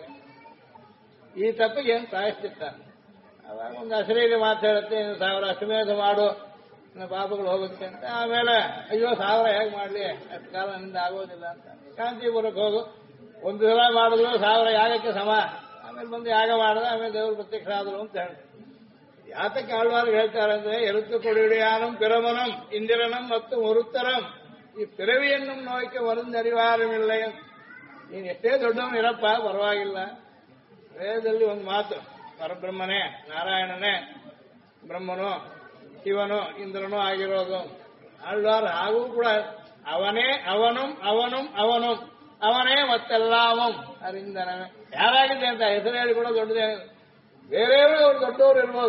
ಈ ತಪ್ಪಿಗೆ ಏನು ಪ್ರಾಯಶ್ಚಿತ್ತ? ಅವಾಗ ಒಂದು ಅಶರೀರಿ ಮಾತು ಹೇಳುತ್ತೆ, 1000 ಅಶ್ವಮೇಧ ಮಾಡು, ಪಾಪಗಳು ಹೋಗುತ್ತೆ ಅಂತ. ಆಮೇಲೆ ಅಯ್ಯೋ 1000 ಹೇಗೆ ಮಾಡಲಿ, ಅಷ್ಟು ಕಾಲ ನನ್ನಿಂದ ಆಗೋದಿಲ್ಲ ಅಂತ. ಕಾಂತಿಪುರಕ್ಕೆ ಹೋಗು, ಒಂದು ಸಲ ಮಾಡಿದ್ರು 1000 ಯಾಗಕ್ಕೆ ಸಮ. ಆಮೇಲೆ ಬಂದು ಯಾಗ ಮಾಡಿದ, ಆಮೇಲೆ ದೇವರು ಪ್ರತ್ಯಕ್ಷ ಆದರು ಅಂತ ಹೇಳಿ. ಯಾತಕ್ಕೆ ಆಳ್ವಾರು ಹೇಳ್ತಾರೆ ಅಂದ್ರೆ, ಎರುತ್ತು ಕೊಡಿಯುಡೆಯಾನುಂ ಪಿರಮನಂ ಇಂದಿರನಂ ಮತ್ತು ಮರುತ್ತರಂ ಈ ಪಿರವಿಯನ್ನು ನೋಯ್ಕೆ ಒಂದರಿವಾರಮಿಲ್ಲ. ನೀನು ಎಷ್ಟೇ ದೊಡ್ಡವನು ಇರಪ್ಪ, ಪರವಾಗಿಲ್ಲ. ವೇದದಲ್ಲಿ ಒಂದು ಮಾತು, ಪರಬ್ರಹ್ಮನೇ, ನಾರಾಯಣನೇ ಬ್ರಹ್ಮನು, ಶಿವನು, ಇಂದ್ರನೂ ಆಗಿರೋದು. ಆಳ್ವಾರು ಹಾಗೂ ಕೂಡ ಅವನೇ ಅವನುಂ ಅವನುಂ ಅವನು ಅವನೇ ಮತ್ತೆಲ್ಲಾಮಂ ಅರಿಂದನೇ. ಯಾರಾಗಿದೆ ಅಂತ ಹೆಸರು ಹೇಳಿ ಕೂಡ ದೊಡ್ಡದೇ. ಬೇರೆಯವರು ಅವ್ರು ದೊಡ್ಡವರು ಇರ್ಬೋದು,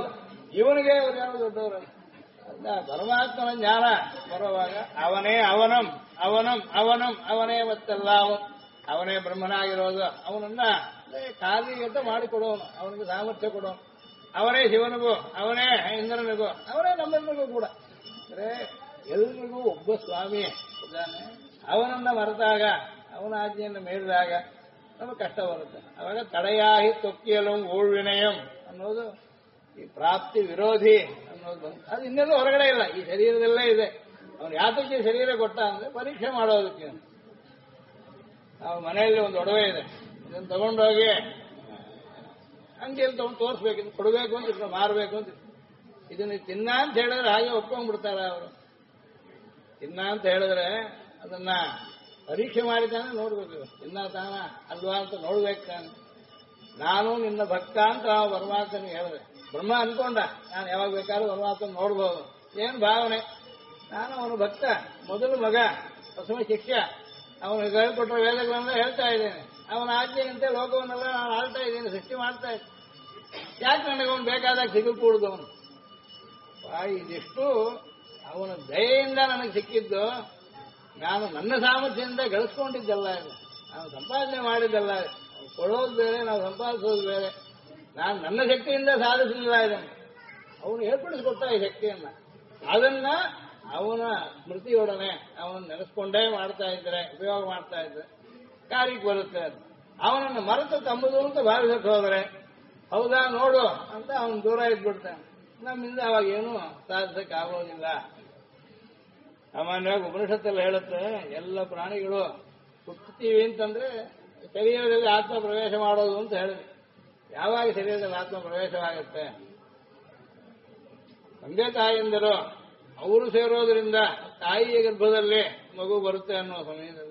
ಇವನಿಗೆ ಅವರು ಯಾವ ದೊಡ್ಡವರಲ್ಲ. ಪರಮಾತ್ಮನ ಜ್ಞಾನ ಬರುವಾಗ ಅವನೇ ಅವನಂ ಅವನಂ ಅವನಂ ಅವನೇ ಮತ್ತೆಲ್ಲ ಅವನೇ ಬ್ರಹ್ಮನಾಗಿರೋದು. ಅವನನ್ನ ಕಾರ್ಯಗತ ಮಾಡಿಕೊಡೋನು, ಅವನಿಗೆ ಸಾಮರ್ಥ್ಯ ಕೊಡೋನು. ಅವನೇ ಶಿವನಿಗೂ, ಅವನೇ ಇಂದ್ರನಿಗೂ, ಅವನೇ ನಮ್ಮೆಲ್ಲರಿಗೂ ಕೂಡ. ಅಂದ್ರೆ ಎಲ್ರಿಗೂ ಒಬ್ಬ ಸ್ವಾಮಿ ಇದ್ದಾನೆ. ಅವನನ್ನ ಮರೆತಾಗ, ಅವನ ಆಜ್ಞೆಯನ್ನು ಮೀರಿದಾಗ ನಮಗೆ ಕಷ್ಟ ಬರುತ್ತೆ. ಅವಾಗ ತಡೆಯಾಹಿ ತೊಕ್ಕಿಯಲು ಊಳ್ವಿನಯಂ ಅನ್ನೋದು ಈ ಪ್ರಾಪ್ತಿ ವಿರೋಧಿ ಅನ್ನೋದು ಬಂತು. ಅದು ಇನ್ನೆಲ್ಲೂ ಹೊರಗಡೆ ಇಲ್ಲ, ಈ ಶರೀರದಲ್ಲೇ ಇದೆ. ಅವನು ಯಾತಕ್ಕೆ ಶರೀರ ಕೊಟ್ಟ ಅಂದ್ರೆ ಪರೀಕ್ಷೆ ಮಾಡೋದಕ್ಕೆ. ನಾವು ಮನೆಯಲ್ಲಿ ಒಂದು ಒಡವೆ ಇದೆ, ಇದನ್ನು ತಗೊಂಡೋಗಿ ಅಂಗಡಿಯಲ್ಲಿ ತಗೊಂಡು ತೋರಿಸ್ಬೇಕು, ಇದು ಕೊಡಬೇಕು ಅಂತ ಇದನ್ನ ಮಾರಬೇಕು ಅಂತ. ಇದನ್ನ ತಿನ್ನ ಅಂತ ಹೇಳಿದ್ರೆ ಹಾಗೆ ಒಪ್ಕೊಂಡ್ಬಿಡ್ತಾರ ಅವರು. ತಿನ್ನ ಅಂತ ಹೇಳಿದ್ರೆ ಅದನ್ನ ಪರೀಕ್ಷೆ ಮಾಡಿದ್ದಾನೆ ನೋಡ್ಬೇಕು, ತಿನ್ನ ತಾನ ಅಲ್ವಾ ಅಂತ ನೋಡ್ಬೇಕು ತಾನೆ. ನಾನು ನಿನ್ನ ಭಕ್ತ ಅಂತ ನಾವು ಪರಮಾತ್ಮನಿಗೆ ಹೇಳಿದೆ. ಬ್ರಹ್ಮ ಅನ್ಕೊಂಡ ನಾನು ಯಾವಾಗ ಬೇಕಾದ್ರೂ ಪರಮಾತ್ಮ ನೋಡ್ಬೋದು. ಏನ್ ಭಾವನೆ, ನಾನು ಅವನು ಭಕ್ತ, ಮೊದಲು ಮಗ, ಪ್ರಥಮ ಶಿಷ್ಯ, ಅವನು ಹೇಳ್ಕೊಟ್ರೆ ವೇದಗಳನ್ನ ಹೇಳ್ತಾ ಇದ್ದೇನೆ. ಅವನ ಆಜ್ಞೆಯಂತೆ ಲೋಕವನ್ನೆಲ್ಲ ನಾನು ಆಳ್ತಾ ಇದ್ದೀನಿ, ಸೃಷ್ಟಿ ಮಾಡ್ತಾ ಇದ್ದೀನಿ. ಯಾಕೆ ನನಗೆ ಅವನು ಬೇಕಾದಾಗ ಸಿಗಕೂಡುದು? ಅವನು ಇದಿಷ್ಟು ಅವನ ದಯೆಯಿಂದ ನನಗೆ ಸಿಕ್ಕಿದ್ದು. ನಾನು ನನ್ನ ಸಾಮರ್ಥ್ಯದಿಂದ ಗಳಿಸ್ಕೊಂಡಿದ್ದಲ್ಲ ಇದು, ನಾನು ಸಂಪಾದನೆ ಮಾಡಿದ್ದಲ್ಲ. ಕೊಡೋದು ಬೇರೆ, ನಾವು ಸಂಪಾದಿಸೋದು ಬೇರೆ. ನಾನು ನನ್ನ ಶಕ್ತಿಯಿಂದ ಸಾಧಿಸಲಿಲ್ಲ ಇದನ್ನು. ಅವನು ಏರ್ಪಡಿಸಿಕೊಟ್ಟ ಈ ಶಕ್ತಿಯನ್ನ. ಅದನ್ನ ಅವನ ಸ್ಮೃತಿಯೊಡನೆ ಅವನನ್ನು ನೆನೆಸ್ಕೊಂಡೇ ಮಾಡ್ತಾ ಇದ್ರೆ, ಉಪಯೋಗ ಮಾಡ್ತಾ ಇದ್ರೆ ಕಾರ್ಯಕ್ಕೆ ಬರುತ್ತೆ. ಅವನನ್ನು ಮರೆತು ತಮ್ಮದು ಅಂತ ಭಾವಿಸಕ್ಕೆ ಹೋದರೆ ಹೌದಾ ನೋಡು ಅಂತ ಅವನು ದೂರ ಇದ್ಬಿಡ್ತಾನೆ. ನಮ್ಮಿಂದ ಅವಾಗ ಏನು ಸಾಧಿಸಕ್ಕೆ ಆಗೋದಿಲ್ಲ. ಸಾಮಾನ್ಯವಾಗಿ ಉಪನಿಷತ್ತಲ್ಲಿ ಹೇಳುತ್ತೆ, ಎಲ್ಲ ಪ್ರಾಣಿಗಳು ಹುಟ್ಟುತ್ತೀವಿ ಅಂತಂದ್ರೆ ಶರೀರದಲ್ಲಿ ಆತ್ಮ ಪ್ರವೇಶ ಮಾಡೋದು ಅಂತ ಹೇಳಿದೆ. ಯಾವಾಗ ಶರೀರದಲ್ಲಿ ಆತ್ಮ ಪ್ರವೇಶವಾಗುತ್ತೆ? ತಂದೆ ತಾಯಿಯಂದರು ಅವರು ಸೇರೋದ್ರಿಂದ ತಾಯಿಯ ಗರ್ಭದಲ್ಲಿ ಮಗು ಬರುತ್ತೆ ಅನ್ನೋ ಸಮಯದಲ್ಲಿ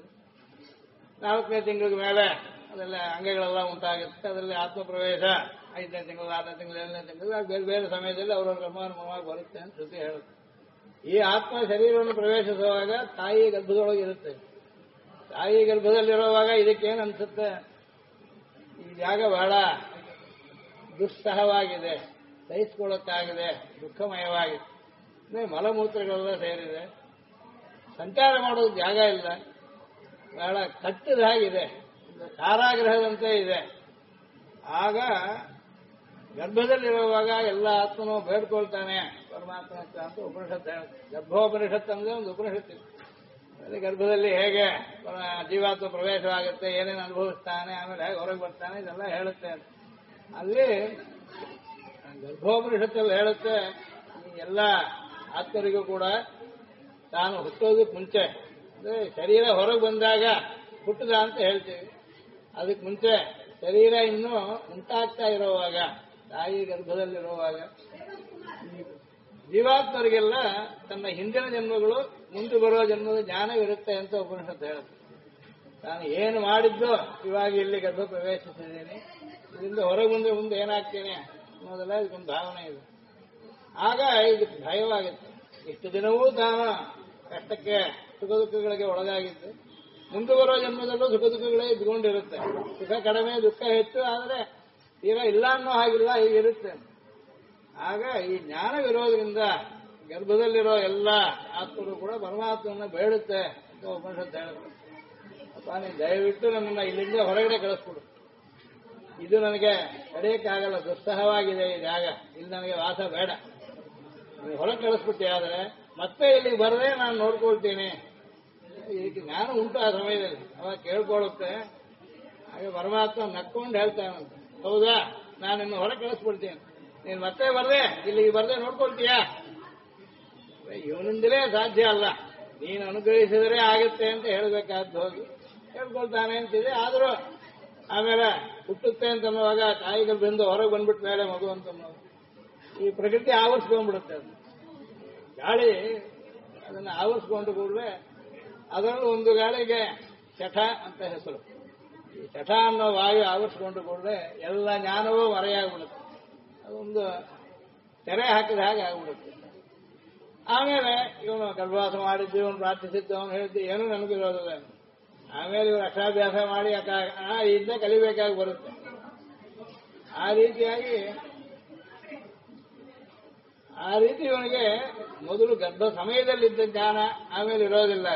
4ನೇ ತಿಂಗಳ ಮೇಲೆ ಅದೆಲ್ಲ ಅಂಗಗಳೆಲ್ಲ ಉಂಟಾಗುತ್ತೆ. ಅದರಲ್ಲಿ ಆತ್ಮ ಪ್ರವೇಶ 5ನೇ ತಿಂಗಳು, 6ನೇ ತಿಂಗಳು, 7ನೇ ತಿಂಗಳು ಬೇರೆ ಬೇರೆ ಸಮಯದಲ್ಲಿ ಅವರವ್ರ ಗರ್ಭಾನುಭವವಾಗಿ ಬರುತ್ತೆ ಅಂತ ಶ್ರುತಿ ಹೇಳುತ್ತೆ. ಈ ಆತ್ಮ ಶರೀರವನ್ನು ಪ್ರವೇಶಿಸುವಾಗ ತಾಯಿಯ ಗರ್ಭದೊಳಗೆ ಇರುತ್ತೆ. ತಾಯಿ ಗರ್ಭದಲ್ಲಿರುವಾಗ ಇದಕ್ಕೇನು ಅನ್ಸುತ್ತೆ? ಈ ಜಾಗ ಬಹಳ ದುಸ್ಸಹವಾಗಿದೆ, ಸಹಿಸಿಕೊಳ್ಳಕ್ಕಾಗಿದೆ, ದುಃಖಮಯವಾಗಿದೆ. ಮಲಮೂತ್ರಗಳೆಲ್ಲ ಸೇರಿದೆ, ಸಂಚಾರ ಮಾಡೋದು ಜಾಗ ಇಲ್ಲ, ಬಹಳ ಕಟ್ಟದಾಗಿದೆ, ಕಾರಾಗೃಹದಂತೆ ಇದೆ. ಆಗ ಗರ್ಭದಲ್ಲಿರುವಾಗ ಎಲ್ಲ ಆತ್ಮನು ಬೇಡ್ಕೊಳ್ತಾನೆ ಪರಮಾತ್ಮ ಅಂತ ಉಪನಿಷತ್ತು ಹೇಳುತ್ತೆ. ಗರ್ಭೋಪನಿಷತ್ತು ಅಂದ್ರೆ ಒಂದು ಉಪನಿಷತ್ತು. ಅದೇ ಗರ್ಭದಲ್ಲಿ ಹೇಗೆ ಜೀವಾತ್ಮ ಪ್ರವೇಶವಾಗುತ್ತೆ, ಏನೇನು ಅನುಭವಿಸ್ತಾನೆ, ಆಮೇಲೆ ಹೇಗೆ ಹೊರಗೆ ಬರ್ತಾನೆ, ಇದೆಲ್ಲ ಹೇಳುತ್ತೆ. ಅಲ್ಲಿ ಗರ್ಭೋಪನಿಷತ್ತಲ್ಲಿ ಹೇಳುತ್ತೆ, ಎಲ್ಲ ಆತ್ಮರಿಗೂ ಕೂಡ ತಾನು ಹುಟ್ಟೋದಕ್ಕೆ ಮುಂಚೆ, ಅಂದ್ರೆ ಶರೀರ ಹೊರಗೆ ಬಂದಾಗ ಹುಟ್ಟದ ಅಂತ ಹೇಳ್ತೀವಿ. ಅದಕ್ಕೆ ಮುಂಚೆ ಶರೀರ ಇನ್ನೂ ಉಂಟಾಗ್ತಾ ಇರೋವಾಗ, ತಾಯಿ ಗರ್ಭದಲ್ಲಿರುವಾಗ ಜೀವಾತ್ಮರಿಗೆಲ್ಲ ತನ್ನ ಹಿಂದಿನ ಜನ್ಮಗಳು, ಮುಂದೆ ಬರುವ ಜನ್ಮದ ಜ್ಞಾನವಿರುತ್ತೆ ಅಂತ ಉಪನಿಷತ್ತು ಹೇಳುತ್ತೆ. ನಾನು ಏನು ಮಾಡಿದ್ದು ಇವಾಗ ಇಲ್ಲಿ ಗರ್ಭ ಪ್ರವೇಶಿಸಿದ್ದೀನಿ, ಇದರಿಂದ ಹೊರಗೆ ಮುಂದೆ ಏನಾಗ್ತೇನೆ ಅನ್ನೋದೆಲ್ಲ ಇದಕ್ಕೊಂದು ಭಾವನೆ ಇದೆ. ಆಗ ಇದಕ್ಕೆ ಭಯವಾಗುತ್ತೆ. ಇಷ್ಟು ದಿನವೂ ತಾನು ಕಷ್ಟಕ್ಕೆ, ಸುಖ ದುಃಖಗಳಿಗೆ ಒಳಗಾಗಿದ್ದು, ಮುಂದೆ ಬರೋ ಜನ್ಮದಲ್ಲೂ ಸುಖ ದುಃಖಗಳೇ ಇದ್ಕೊಂಡಿರುತ್ತೆ. ಸುಖ ಕಡಿಮೆ, ದುಃಖ ಹೆಚ್ಚು, ಆದರೆ ತೀರಾ ಇಲ್ಲ ಅನ್ನೋ ಹಾಗಿಲ್ಲ, ಹೀಗಿರುತ್ತೆ. ಆಗ ಈ ಜ್ಞಾನವಿರೋದ್ರಿಂದ ಗರ್ಭದಲ್ಲಿರೋ ಎಲ್ಲ ಆತ್ಮರು ಕೂಡ ಪರಮಾತ್ಮನ ಬೇಡುತ್ತೆ ಅಂತ ಉಪನಿಷತ್ತು ಹೇಳುತ್ತೆ. ಅಪ್ಪ ನೀನು ದಯವಿಟ್ಟು ನನ್ನನ್ನು ಇಲ್ಲಿಂದ ಹೊರಗಡೆ ಕಳಿಸ್ಕೊಡು, ಇದು ನನಗೆ ತಡೆಯಕ್ಕಾಗಲ್ಲ, ದುಸ್ಸಹವಾಗಿದೆ ಈ ಜಾಗ, ಇಲ್ಲಿ ನನಗೆ ವಾಸ ಬೇಡ, ನೀವು ಹೊರಗೆ ಕಳಿಸ್ಬಿಟ್ಟೆ. ಆದರೆ ಮತ್ತೆ ಇಲ್ಲಿಗೆ ಬರದೆ ನಾನು ನೋಡ್ಕೊಳ್ತೀನಿ. ಇದಕ್ಕೆ ಜ್ಞಾನ ಉಂಟು ಆ ಸಮಯದಲ್ಲಿ, ಅವಾಗ ಕೇಳ್ಕೊಳ್ಳುತ್ತೆ. ಹಾಗೆ ಪರಮಾತ್ಮ ನಕ್ಕೊಂಡು ಹೇಳ್ತಾನಂತ, ಹೌದಾ ನಾನು ಇನ್ನು ಹೊರಗೆ ಕಳಿಸ್ಬಿಡ್ತೀನಿ, ನೀನು ಮತ್ತೆ ಬರದೆ ಇಲ್ಲಿಗೆ ಬರದೆ ನೋಡ್ಕೊಳ್ತೀಯಾ? ಇವನಿಂದಲೇ ಸಾಧ್ಯ ಅಲ್ಲ, ನೀನು ಅನುಗ್ರಹಿಸಿದರೆ ಆಗುತ್ತೆ ಅಂತ ಹೇಳಬೇಕಾದ್ದು. ಹೋಗಿ ಹೇಳ್ಕೊಳ್ತಾನೆ ಅಂತಿದೆ. ಆದರೂ ಆಮೇಲೆ ಹುಟ್ಟುತ್ತೆ ಅಂತನ್ನುವಾಗ ತಾಯಿಗಳು ಬಂದು ಹೊರಗೆ ಬಂದ್ಬಿಟ್ಟ ಮೇಲೆ ಮಗು ಅಂತ ಈ ಪ್ರಕೃತಿ ಆವರಿಸ್ಕೊಂಡ್ಬಿಡುತ್ತೆ. ಅದು ಗಾಳಿ ಅದನ್ನು ಆವರಿಸ್ಕೊಂಡು ಕೂಡಲೇ ಅದರಲ್ಲೂ ಒಂದು ಗಾಳಿಗೆ ಶಠ ಅಂತ ಹೆಸರು. ಈ ಶಠ ಅನ್ನೋ ವಾಯು ಆವರಿಸ್ಕೊಂಡು ಕೂಡಲೇ ಎಲ್ಲ ಜ್ಞಾನವೂ ಮರೆಯಾಗ್ಬಿಡುತ್ತೆ. ಅದೊಂದು ತೆರೆ ಹಾಕಿದ ಹಾಗೆ ಆಗ್ಬಿಡುತ್ತೆ. ಆಮೇಲೆ ಇವನು ಗರ್ಭವಾಸ ಮಾಡಿದ್ದು, ಇವನು ಪ್ರಾರ್ಥಿಸಿದ್ದು, ಅವನು ಹೇಳಿದ್ದು ಏನೂ ನನಗಿರೋದಿಲ್ಲ. ಆಮೇಲೆ ಇವರು ಅಕ್ಷರಾಭ್ಯಾಸ ಮಾಡಿ ಇಂದ ಕಲಿಬೇಕಾಗಿ ಬರುತ್ತೆ. ಆ ರೀತಿಯಾಗಿ ಆ ರೀತಿ ಇವನಿಗೆ ಮೊದಲು ಗರ್ಭ ಸಮಯದಲ್ಲಿದ್ದ ಜ್ಞಾನ ಆಮೇಲೆ ಇರೋದಿಲ್ಲ.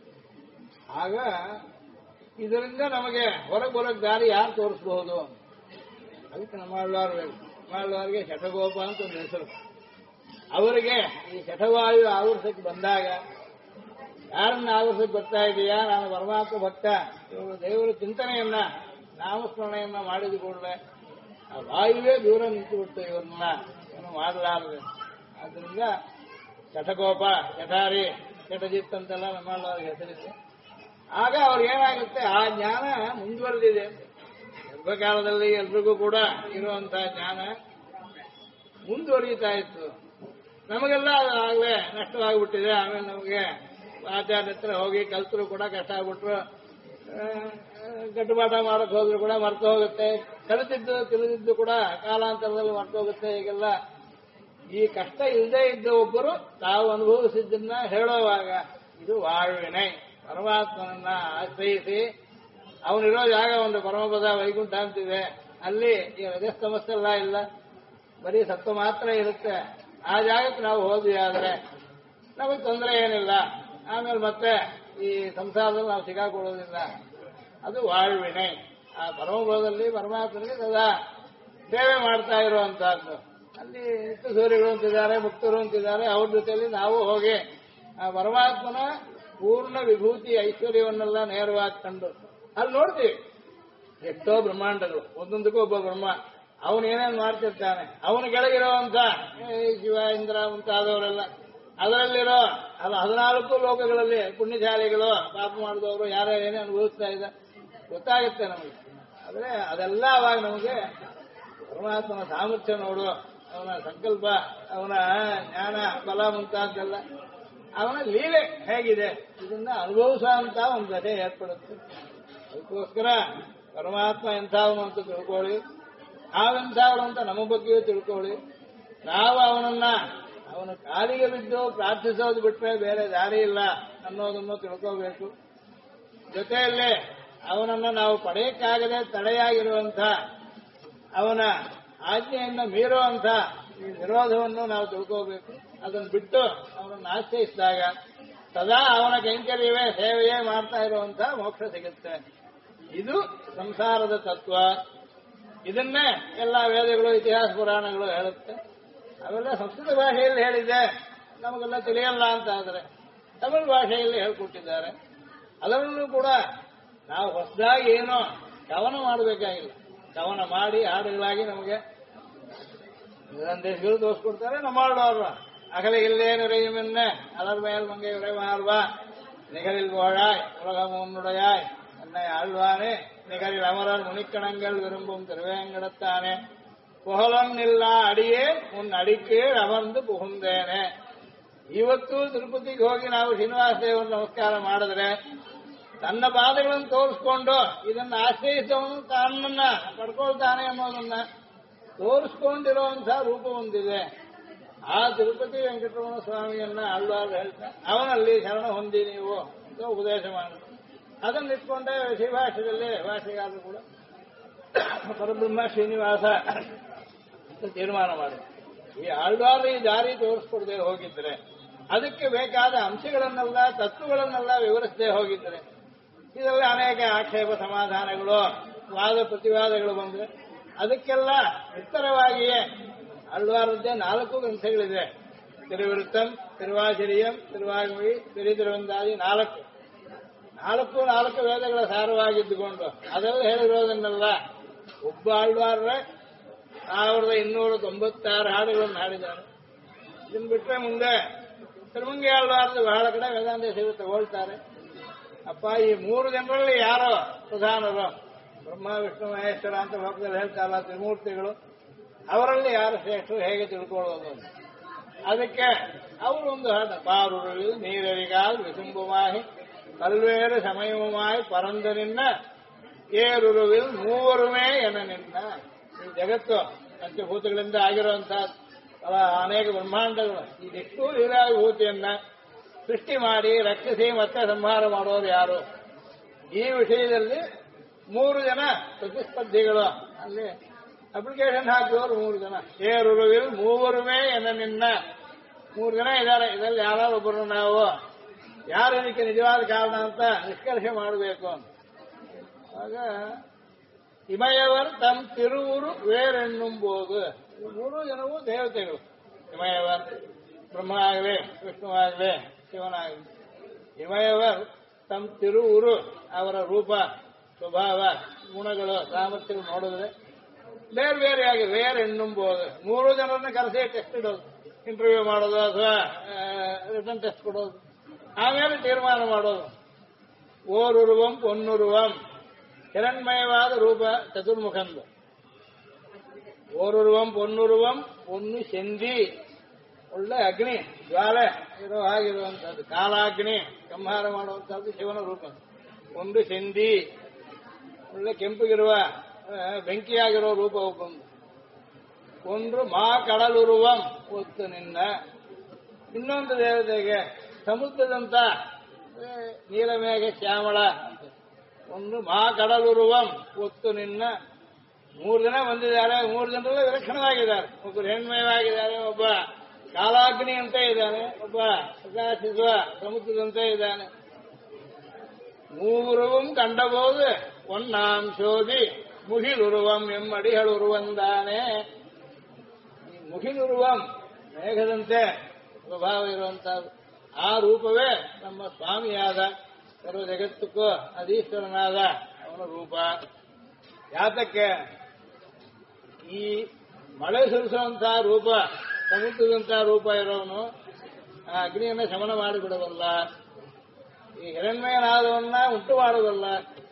ಆಗ ಇದರಿಂದ ನಮಗೆ ಹೊರಗೆ ಬರೋಕ್ ದಾರಿ ಯಾರು ತೋರಿಸಬಹುದು? ಅದಕ್ಕೆ ನಮ್ಮವಾರಿಗೆ ಶಠಗೋಪ ಅಂತ ಒಂದು ಹೆಸರು. ಅವರಿಗೆ ಈ ಶಠವಾಯು ಆವರಿಸಕ್ಕೆ ಬಂದಾಗ, ಯಾರನ್ನ ಆವರಿಸಕ್ಕೆ ಬರ್ತಾ ಇದೆಯಾ, ನಾನು ಪರಮಾತ್ಮ ಭಕ್ತ, ಇವರು ದೇವರ ಚಿಂತನೆಯನ್ನ ನಾಮಸ್ಮರಣೆಯನ್ನ ಮಾಡಿದ ಕೂಡಲೇ ಆ ವಾಯುವೇ ದೂರ ನಿಂತುಬಿಟ್ಟು ಇವ್ರನ್ನ ಏನು ಮಾಡಲಾರದೆ. ಆದ್ರಿಂದ ಶಠಗೋಪ, ಶಠಾರಿ, ಶಠಜಿತ್ ಅಂತೆಲ್ಲ ನಮ್ಮವಾರಿಗೆ ಹೆಸರಿದೆ. ಆಗ ಅವ್ರಿಗೇನಾಗುತ್ತೆ, ಆ ಜ್ಞಾನ ಮುಂದುವರೆದಿದೆ. ಗರ್ಭಕಾಲದಲ್ಲಿ ಎಲ್ರಿಗೂ ಕೂಡ ಇರುವಂತಹ ಜ್ಞಾನ ಮುಂದುವರಿಯುತ್ತಾ ಇತ್ತು. ನಮಗೆಲ್ಲ ಆಗಲೇ ನಷ್ಟವಾಗಿಬಿಟ್ಟಿದೆ. ಆಮೇಲೆ ನಮಗೆ ಆಚಾರ್ಯ ಹತ್ರ ಹೋಗಿ ಕಲ್ತರು ಕೂಡ ಕಷ್ಟ ಆಗ್ಬಿಟ್ರು, ಗಟ್ಟುಪಾಠ ಮಾಡಕ್ ಹೋದ್ರು ಕೂಡ ಮರ್ತು ಹೋಗುತ್ತೆ, ಕಲಿತಿದ್ದು ತಿಳಿದಿದ್ದು ಕೂಡ ಕಾಲಾಂತರದಲ್ಲಿ ಮರ್ತು ಹೋಗುತ್ತೆ. ಹೀಗೆಲ್ಲ ಈ ಕಷ್ಟ ಇಲ್ಲದೆ ಇದ್ದ ಒಬ್ಬರು ತಾವು ಅನುಭವಿಸಿದ್ದನ್ನ ಹೇಳುವಾಗ ಇದು ವಾಯುವಿನೈ, ಪರಮಾತ್ಮನನ್ನ ಆಶ್ರಯಿಸಿ ಅವನಿರೋ ಜಾಗ ಒಂದು ಪರಮಪದ ವೈಕುಂಠ ಅಂತಿದೆ. ಅಲ್ಲಿ ಈ ರಜಸ್ತಮಸ್ಸೆಲ್ಲ ಇಲ್ಲ, ಬರೀ ಸತ್ವ ಮಾತ್ರ ಇರುತ್ತೆ. ಆ ಜಾಗಕ್ಕೆ ನಾವು ಹೋದ್ವಿ ಆದರೆ ನಮಗೆ ತೊಂದರೆ ಏನಿಲ್ಲ. ಆಮೇಲೆ ಮತ್ತೆ ಈ ಸಂಸಾರದಲ್ಲಿ ನಾವು ಸಿಗಾಕೊಳ್ಳೋದಿಲ್ಲ. ಅದು ವಾಯುವಿನೈ. ಆ ಪರಮಪದದಲ್ಲಿ ಪರಮಾತ್ಮನಿಗೆ ಸದಾ ಸೇವೆ ಮಾಡ್ತಾ ಇರುವಂತಹದ್ದು. ಅಲ್ಲಿ ನಿತ್ಯ ಸೂರ್ಯಗಳು ಅಂತಿದ್ದಾರೆ, ಮುಕ್ತರು ಅಂತಿದ್ದಾರೆ. ಅವ್ರ ಜೊತೆಯಲ್ಲಿ ನಾವು ಹೋಗಿ ಆ ಪರಮಾತ್ಮನ ಪೂರ್ಣ ವಿಭೂತಿ ಐಶ್ವರ್ಯವನ್ನೆಲ್ಲ ನೇರವಾಗಿ ಕಂಡು ಅಲ್ಲಿ ನೋಡ್ತೀವಿ. ಎಷ್ಟೋ ಬ್ರಹ್ಮಾಂಡಗಳು, ಒಂದೊಂದಕ್ಕೂ ಒಬ್ಬ ಬ್ರಹ್ಮ, ಅವನು ಏನೇನು ಮಾಡ್ತಿರ್ತಾನೆ. ಅವನ ಕೆಳಗಿರೋವಂತ ಶಿವ, ಇಂದ್ರ ಮುಂತಾದವರೆಲ್ಲ, ಅದರಲ್ಲಿರೋ 14 ಲೋಕಗಳಲ್ಲಿ ಪುಣ್ಯಶಾಲಿಗಳು, ಪಾಪ ಮಾಡಿದವರು ಯಾರ್ಯಾರು ಏನೇ ಅನುಭವಿಸ್ತಾ ಇದೆ ಗೊತ್ತಾಗುತ್ತೆ ನಮಗೆ. ಆದರೆ ಅದೆಲ್ಲ ಅವಾಗ ನಮಗೆ ಪರಮಾತ್ಮನ ಸಾಮರ್ಥ್ಯ ನೋಡು, ಅವನ ಸಂಕಲ್ಪ, ಅವನ ಜ್ಞಾನ ಬಲ ಮುಂತಾದ್ದೆಲ್ಲ, ಅವನ ಲೀಲೆ ಹೇಗಿದೆ ಇದನ್ನ ಅನುಭವಿಸುವಂತ ಒಂದು ಗತೆ ಏರ್ಪಡುತ್ತೆ. ಅದಕ್ಕೋಸ್ಕರ ಪರಮಾತ್ಮ ಎಂಥವನು ಅಂತ ತಿಳ್ಕೊಳ್ಳಿ, ನಾವೆಂಥವ್ರು ಅಂತ ನಮ್ಮ ಬಗ್ಗೆಯೂ ತಿಳ್ಕೊಳ್ಳಿ. ನಾವು ಅವನ ಕಾಲಿಗೆ ಬಿದ್ದು ಪ್ರಾರ್ಥಿಸೋದು ಬಿಟ್ರೆ ಬೇರೆ ದಾರಿ ಇಲ್ಲ ಅನ್ನೋದನ್ನು ತಿಳ್ಕೋಬೇಕು. ಜೊತೆಯಲ್ಲೇ ಅವನನ್ನ ನಾವು ಪಡೆಯಕ್ಕಾಗದೆ ತಡೆಯಾಗಿರುವಂಥ, ಅವನ ಆಜ್ಞೆಯಿಂದ ಮೀರುವಂಥ ಈ ವಿರೋಧವನ್ನು ನಾವು ತಿಳ್ಕೋಬೇಕು. ಅದನ್ನು ಬಿಟ್ಟು ಅವನನ್ನು ಆಶ್ರಯಿಸಿದಾಗ ಸದಾ ಅವನ ಕೈಂಕರ್ಯವೇ ಸೇವೆಯೇ ಮಾಡ್ತಾ ಇರುವಂಥ ಮೋಕ್ಷ ಸಿಗುತ್ತೆ. ಇದು ಸಂಸಾರದ ತತ್ವ. ಇದನ್ನೇ ಎಲ್ಲ ವೇದಗಳು, ಇತಿಹಾಸ ಪುರಾಣಗಳು ಹೇಳುತ್ತೆ. ಅವೆಲ್ಲ ಸಂಸ್ಕೃತ ಭಾಷೆಯಲ್ಲಿ ಹೇಳಿದೆ, ನಮಗೆಲ್ಲ ತಿಳಿಯಲ್ಲ ಅಂತ ಆದರೆ ತಮಿಳು ಭಾಷೆಯಲ್ಲಿ ಹೇಳ್ಕೊಟ್ಟಿದ್ದಾರೆ. ಅದರಲ್ಲೂ ಕೂಡ ನಾವು ಹೊಸದಾಗಿ ಏನೋ ಕವನ ಮಾಡಬೇಕಾಗಿಲ್ಲ. ಕವನ ಮಾಡಿ ಹಾಡುಗಳಾಗಿ ನಮಗೆ ದೇಶಗಳು ತೋರಿಸ್ಕೊಡ್ತಾರೆ. நம்மாழ்வார் அகலையில்லே நிறையுமென்ன அலர் மேல் மங்கை உரைமார்வா நிகரில் போழாய் உலகம் உன்னுடையாய் என்னை ஆழ்வானே நிகரில் அமரர் முனிக்கணங்கள் விரும்பும் திருவேங்கடத்தானே புகழொன்னில்லா ಅಡಿಯೇ உன் ಅಡಿಕೀಳ್ ಅಮರ್ந்து புகுந்தேನೆ. ಇವತ್ತು ತಿರುಪತಿಗೆ ಹೋಗಿ ನಾವು ಶ್ರೀನಿವಾಸ ದೇವರ ನಮಸ್ಕಾರ ಮಾಡಿದ್ರೆ ತನ್ನ ಪಾದಗಳನ್ನು ತೋರಿಸ್ಕೊಂಡು ಇದನ್ನು ಆಶ್ರಯಿಸೋನು ತನ್ನನ್ನ ಪಡ್ಕೊಳ್ತಾನೆ ಅನ್ನೋದನ್ನ ತೋರಿಸ್ಕೊಂಡಿರುವಂತಹ ರೂಪ ಹೊಂದಿದೆ. ಆ ತಿರುಪತಿ ವೆಂಕಟರಮಣ ಸ್ವಾಮಿಯನ್ನ ಆಳ್ವಾರ್ ಹೇಳ್ತಾ ಅವನಲ್ಲಿ ಶರಣ ಹೊಂದಿ ನೀವು ಅಂತ ಉಪದೇಶ ಮಾಡಿದ್ರು. ಅದನ್ನು ಇಟ್ಕೊಂಡೆ ಶ್ರೀಭಾಷ್ಯದಲ್ಲಿ ಭಾಷೆಗಾರರು ಕೂಡ ಪರಬ್ರಹ್ಮ ಶ್ರೀನಿವಾಸ ಅಂತ ತೀರ್ಮಾನ ಮಾಡಿದ್ರು. ಈ ಆಳ್ವಾರ್ ಈ ದಾರಿ ತೋರಿಸ್ಕೊಡದೆ ಹೋಗಿದ್ರೆ, ಅದಕ್ಕೆ ಬೇಕಾದ ಅಂಶಗಳನ್ನೆಲ್ಲ ತತ್ವಗಳನ್ನೆಲ್ಲ ವಿವರಿಸದೆ ಹೋಗಿದ್ರೆ, ಇದರಲ್ಲಿ ಅನೇಕ ಆಕ್ಷೇಪ ಸಮಾಧಾನಗಳು, ವಾದ ಪ್ರತಿವಾದಗಳು ಬಂದ್ರೆ ಅದಕ್ಕೆಲ್ಲ ಉತ್ತರವಾಗಿಯೇ ಆಳ್ವಾರದ್ದೇ 4 ಗ್ರಂಥಗಳಿದೆ. ತಿರುವಿರುತ್ತಂ, ತಿರುವಾಚರಿಯಂ, ತಿರುವಾಗ್ಮಿ, ತಿರುತಿರುವಂದಾದಿ 4 ವೇದಗಳ ಸಾರವಾಗಿದ್ದುಕೊಂಡು ಅದೆಲ್ಲ ಹೇಳಿರೋದನ್ನೆಲ್ಲ ಒಬ್ಬ ಆಳ್ವಾರ್ರೆ 1296 ಹಾಡುಗಳನ್ನು ಹಾಡಿದ್ದಾರೆ. ಇದನ್ನು ಬಿಟ್ಟರೆ ಮುಂದೆ ತಿರುಮಂಗಿ ಆಳ್ವಾರ್ದು ಬಹಳ ಕಡೆ ವೇದಾಂತ ಸೇವೆ ತಗೊಳ್ತಾರೆ. ಅಪ್ಪ, ಈ 3 ಜನರಲ್ಲಿ ಯಾರೋ ಪ್ರಧಾನರು, ಬ್ರಹ್ಮ ವಿಷ್ಣು ಮಹೇಶ್ವರ ಅಂತ ಲೋಕದಲ್ಲಿ ಹೇಳ್ತಾರಲ್ಲ ತ್ರಿಮೂರ್ತಿಗಳು, ಅವರಲ್ಲಿ ಯಾರು ಶ್ರೇಷ್ಠರು ಹೇಗೆ ತಿಳ್ಕೊಳ್ಳೋದು? ಅದಕ್ಕೆ ಅವರು ಒಂದು ಹಾಡು, ಪಾರುರುವಿಲ್ ನೀರರಿಗಾಲ್ ವಿಸುಂಬುಮಾಹಿ ಕಲ್ವೇರು ಸಮಯವುಮಾಯಿ ಪರಂದು ನಿನ್ನ ಏರುರುವಿಲ್ ಮೂವರುಮೇ ಎನ ನಿನ್ನ. ಈ ಜಗತ್ತು ಪಂಚಭೂತಗಳಿಂದ ಆಗಿರುವಂತಹ ಅನೇಕ ಬ್ರಹ್ಮಾಂಡಗಳು, ಇದೆಷ್ಟು ಲೀಲಾವಿಭೂತಿಯನ್ನ ಸೃಷ್ಟಿ ಮಾಡಿ ರಕ್ಷಿಸಿ ಮತ್ತೆ ಸಂಹಾರ ಮಾಡೋರು ಯಾರು? ಈ ವಿಷಯದಲ್ಲಿ 3 ಜನ ಪ್ರತಿಸ್ಪರ್ಧಿಗಳು ಅಲ್ಲಿ ಅಪ್ಲಿಕೇಶನ್ ಹಾಕಿದವರು 3 ಜನ. ಏರುರುವಿಲ್ ಮೂವರುಮೇ ಎನ್ನ ನಿನ್ನ 3 ಜನ ಇದ್ದಾರೆ. ಇದರಲ್ಲಿ ಯಾರು ಒಬ್ಬರು ನಾವು ಯಾರು ಇದಕ್ಕೆ ನಿಜವಾದ ಕಾರಣ ಅಂತ ನಿಷ್ಕರ್ಷೆ ಮಾಡಬೇಕು ಅಂತ. ಆಗ ಇಮಯವರು ತಮ್ಮ ತಿರುವುರು ವೇರೆನ್ನುಂಬೋದು. 3 ಜನವೂ ದೇವತೆಗಳು. ಇಮಯವರು ಬ್ರಹ್ಮ ಆಗಲಿ, ವಿಷ್ಣು ಆಗಲಿ, ಶಿವನಾಗಲಿ. ಇಮಯವರು ತಮ್ಮ ತಿರುವುರು ಅವರ ರೂಪ, ಸ್ವಭಾವ, ಗುಣಗಳು, ಸಾಮರ್ಥ್ಯಗಳು ನೋಡಿದ್ರೆ ಬೇರೆ ಬೇರೆಯಾಗಿ ವೇರೆನ್ನುಂಬೋದು. 3 ಜನರನ್ನ ಕರೆಸಿ ಟೆಸ್ಟ್ ಇಡೋದು, ಇಂಟರ್ವ್ಯೂ ಮಾಡೋದು ಅಥವಾ ರಿಟರ್ನ್ ಟೆಸ್ಟ್ ಕೊಡೋದು, ಆಮೇಲೆ ತೀರ್ಮಾನ ಮಾಡೋದು. ಓರುರುವಂ ಪೊನ್ನುರುವಂ ಹಿರಣ್ಮಯವಾದ ರೂಪ ಚತುರ್ಮುಖಂದು. ಓರುರುವಂ ಪೊನ್ನುರುವಂ ಪೊನ್ನು ಚೆಂದಿ ಒಳ್ಳೆ ಅಗ್ನಿ ಜ್ವಾಲೆ ಇರೋ ಹಾಗಿರುವಂತಹದ್ದು. ಕಾಲಾಗ್ನಿ ಸಂಹಾರ ಮಾಡುವಂತಹದ್ದು ಶಿವನ ರೂಪ. ಒಂದು ಚೆಂದಿ ಒಳ್ಳೆ ಕೆಂಪಗಿರುವ ಬೆಂಕಿಯಾಗಿರೋ ರೂಪ ಒಬ್ಬಂದು. ಒಂದು ಮಾ ಕಡಲುರುವಂ ಒತ್ತು ನಿನ್ನ. ಇನ್ನೊಂದು ದೇವತೆಗೆ ಸಮುದ್ರದಂತ ನೀಲಮೇಘ ಶ್ಯಾಮಳ ಅಂತ. ಒಂದು ಮಾ ಕಡಲುರುವಂ ಒತ್ತು ನಿನ್ನ. 3 ಜನ ಬಂದಿದ್ದಾರೆ. 3 ಜನರಲ್ಲೇ ವಿಲಕ್ಷಣವಾಗಿದ್ದಾರೆ. ಒಬ್ಬರು ಹೆಣ್ಮಯವಾಗಿದ್ದಾರೆ, ಒಬ್ಬ ಕಾಲಾಗ್ನಿ ಅಂತ ಇದ್ದಾನೆ, ಒಬ್ಬ ಪ್ರಕಾಶಿಸುವ ಸಮುದ್ರದಂತೆ ಇದ್ದಾನೆ. ಮೂರುವಂ ಕಂಡಬಹುದು ಒನ್ನಾಂ ಶೋಧಿ ಮುಹಿಲುರುವಂ ಎಮ್ಮಡಿಹಳುರುವಂದಾನೆ. ಮುಹಿಲುರುವಂ ಮೇಘದಂತೆ ಸ್ವಭಾವ ಇರುವಂತಹದ್ದು. ಆ ರೂಪವೇ ನಮ್ಮ ಸ್ವಾಮಿಯಾದ ಸರ್ವ ಜಗತ್ತಕ್ಕೂ ಅದೀಶ್ವರನಾದ ಅವನ ರೂಪ. ಯಾತಕ್ಕೆ ಈ ಮಳೆ ಸುರಿಸುವಂತಹ ರೂಪ, ಸಮುದ್ರದಂತಹ ರೂಪ ಇರೋವನು ಆ ಅಗ್ನಿಯನ್ನ ಶಮನ ಮಾಡಿಬಿಡಬಲ್ಲ, ಈ ಹಿರಣ್ಮಯನಾದವನ್ನ ಉಂಟು ಮಾಡುವುದಲ್ಲ.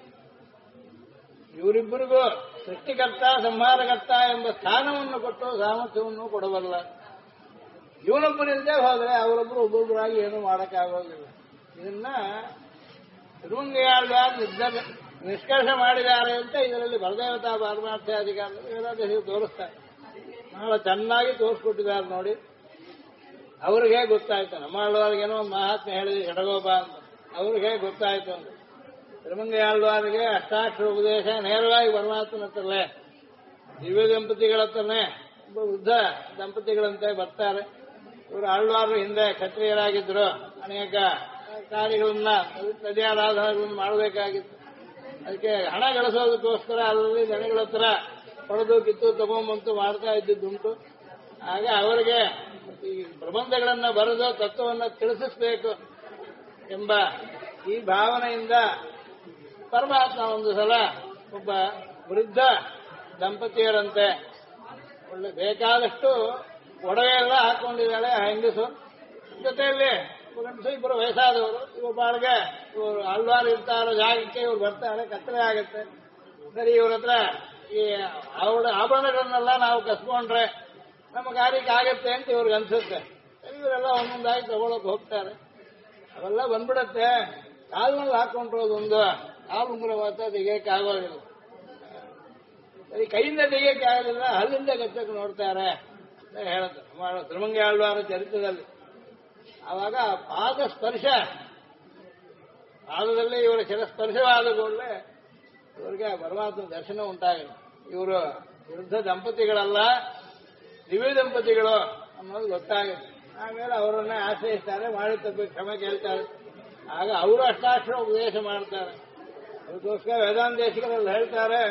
ಇವರಿಬ್ಬರಿಗೂ ಸೃಷ್ಟಿಕರ್ತ ಸಂಹಾರಕರ್ತ ಎಂಬ ಸ್ಥಾನವನ್ನು ಕೊಟ್ಟು ಸಾಮರ್ಥ್ಯವನ್ನು ಕೊಡಬಲ್ಲ. ಇವನೊಬ್ಬನಿಂದೇ ಹೋದ್ರೆ ಅವರೊಬ್ಬರು ಒಬ್ಬೊಬ್ಬರಾಗಿ ಏನು ಮಾಡಕ್ಕಾಗೋದಿಲ್ಲ. ಇದನ್ನ ತಿರುಮಂಗಯಾಳ್ವಾರ್ ನಿಷ್ಕರ್ಷ ಮಾಡಿದ್ದಾರೆ ಅಂತ ಇದರಲ್ಲಿ ಬಲದೇವತಾ ಪಾರಮಾರ್ಥಾಧಿಕಾರದಲ್ಲಿ ವೇದಾಂತದಲ್ಲಿ ತೋರಿಸ್ತಾರೆ. ಬಹಳ ಚೆನ್ನಾಗಿ ತೋರಿಸ್ಕೊಟ್ಟಿದ್ದಾರೆ ನೋಡಿ. ಅವ್ರಿಗೆ ಗೊತ್ತಾಯ್ತು. ನಮ್ಮ ಆಳ್ವಾರಿಗೇನೋ ಒಂದು ಮಹಾತ್ಮೆ ಹೇಳಿದ್ವಿ ಷಡಗೋಪ ಅಂತ, ಅವ್ರಿಗೆ ಗೊತ್ತಾಯ್ತು ಅಂತ. ತಿರುಮಂಗಯಾಳ್ವಾರಿಗೆ ಅಷ್ಟಾಕ್ಷರ ಉಪದೇಶ ನೇರವಾಗಿ ಪರಮಾತ್ಮನ ಹತ್ರಲ್ಲೇ, ದಿವ್ಯ ದಂಪತಿಗಳ ಹತ್ರನೇ, ಒಬ್ಬ ವೃದ್ಧ ದಂಪತಿಗಳಂತೆ ಬರ್ತಾರೆ. ಇವರು ಆಳ್ವಾರು ಹಿಂದೆ ಕ್ಷತ್ರಿಯರಾಗಿದ್ರು, ಅನೇಕ ಕಾರ್ಯಗಳನ್ನ ನದಿಯಾರಾಧನೆಗಳನ್ನು ಮಾಡಬೇಕಾಗಿತ್ತು. ಅದಕ್ಕೆ ಹಣ ಗಳಿಸೋದಕ್ಕೋಸ್ಕರ ಅಲ್ಲಿ ಜನಗಳ ಹತ್ರ ಹೊಡೆದು ಕಿತ್ತು ತಗೊಂಬಂತು ಮಾಡ್ತಾ ಇದ್ದಿದ್ದುಂಟು. ಆಗ ಅವರಿಗೆ ಈ ಪ್ರಬಂಧಗಳನ್ನ ಬರೆದು ತತ್ವವನ್ನು ತಿಳಿಸಬೇಕು ಎಂಬ ಈ ಭಾವನೆಯಿಂದ ಪರಮಾತ್ಮ ಒಂದು ಸಲ ಒಬ್ಬ ವೃದ್ಧ ದಂಪತಿಯರಂತೆ ಒಳ್ಳೆ ಬೇಕಾದಷ್ಟು ಒಡವೆ ಎಲ್ಲ ಹಾಕೊಂಡಿದ್ದಾಳೆ ಆ ಹೆಂಗಸು. ಜೊತೆಯಲ್ಲಿ ಗಂಡಸು ಇಬ್ಬರು ವಯಸ್ಸಾದವರು. ಇವ್ರ ಬಾಳ್ಗೆ ಇವರು ಆಳ್ವಾರು ಇರ್ತಾರೋ ಜಾಗಕ್ಕೆ ಇವ್ರು ಬರ್ತಾರೆ, ಕತ್ತಲೆ ಆಗತ್ತೆ. ಸರಿ, ಇವ್ರ ಹತ್ರ ಈ ಆಭರಣಗಳನ್ನೆಲ್ಲ ನಾವು ಕಸ್ಕೊಂಡ್ರೆ ನಮ್ಮ ಕಾರ್ಯಕ್ಕೆ ಆಗತ್ತೆ ಅಂತ ಇವ್ರಿಗೆ ಅನ್ಸುತ್ತೆ. ಸರಿ, ಇವರೆಲ್ಲ ಒಂದೊಂದಾಗಿ ತಗೊಳಕ್ ಹೋಗ್ತಾರೆ. ಅವೆಲ್ಲ ಬಂದ್ಬಿಡತ್ತೆ. ಕಾಲ್ನಲ್ಲಿ ಹಾಕೊಂಡ್ರೋದೊಂದು ಕಾಲು ಉಂಗುರವಾತ ತೆಗಿಯಕ್ಕೆ ಆಗೋದಿಲ್ಲ. ಸರಿ, ಕೈಯಿಂದ ತೆಗಿಯಕ್ಕೆ ಆಗೋದಿಲ್ಲ, ಹಲ್ಲಿಂದ ಕಚ್ಚಕ್ಕೆ ನೋಡ್ತಾರೆ ಅಂತ ಹೇಳುತ್ತೆ ತಿರುಮಂಗಯಾಳ್ವಾರ ಚರಿತ್ರದಲ್ಲಿ. ಆವಾಗ ಪಾದ ಸ್ಪರ್ಶ, ಪಾದದಲ್ಲಿ ಇವರ ಶಿರಸ್ಪರ್ಶವಾದ ಕೂಡಲೇ ಇವರಿಗೆ ಪರಮಾತ್ಮ ದರ್ಶನ ಉಂಟಾಗಿದೆ. ಇವರು ವೃದ್ಧ ದಂಪತಿಗಳಲ್ಲ, ದಿವ್ಯ ದಂಪತಿಗಳು ಅನ್ನೋದು ಗೊತ್ತಾಗುತ್ತೆ. ಆಮೇಲೆ ಅವರನ್ನೇ ಆಶ್ರಯಿಸ್ತಾರೆ, ಮಾಡಿ ತಪ್ಪಿ ಕ್ಷಮೆ ಕೇಳ್ತಾರೆ. ಆಗ ಅವರು ಅಷ್ಟಾಕ್ಷರ ಉಪದೇಶ ಮಾಡ್ತಾರೆ. ಅದಕ್ಕೋಸ್ಕರ ವೇದಾಂತೇಶಿಕರಲ್ಲಿ ಹೇಳ್ತಾರೆ,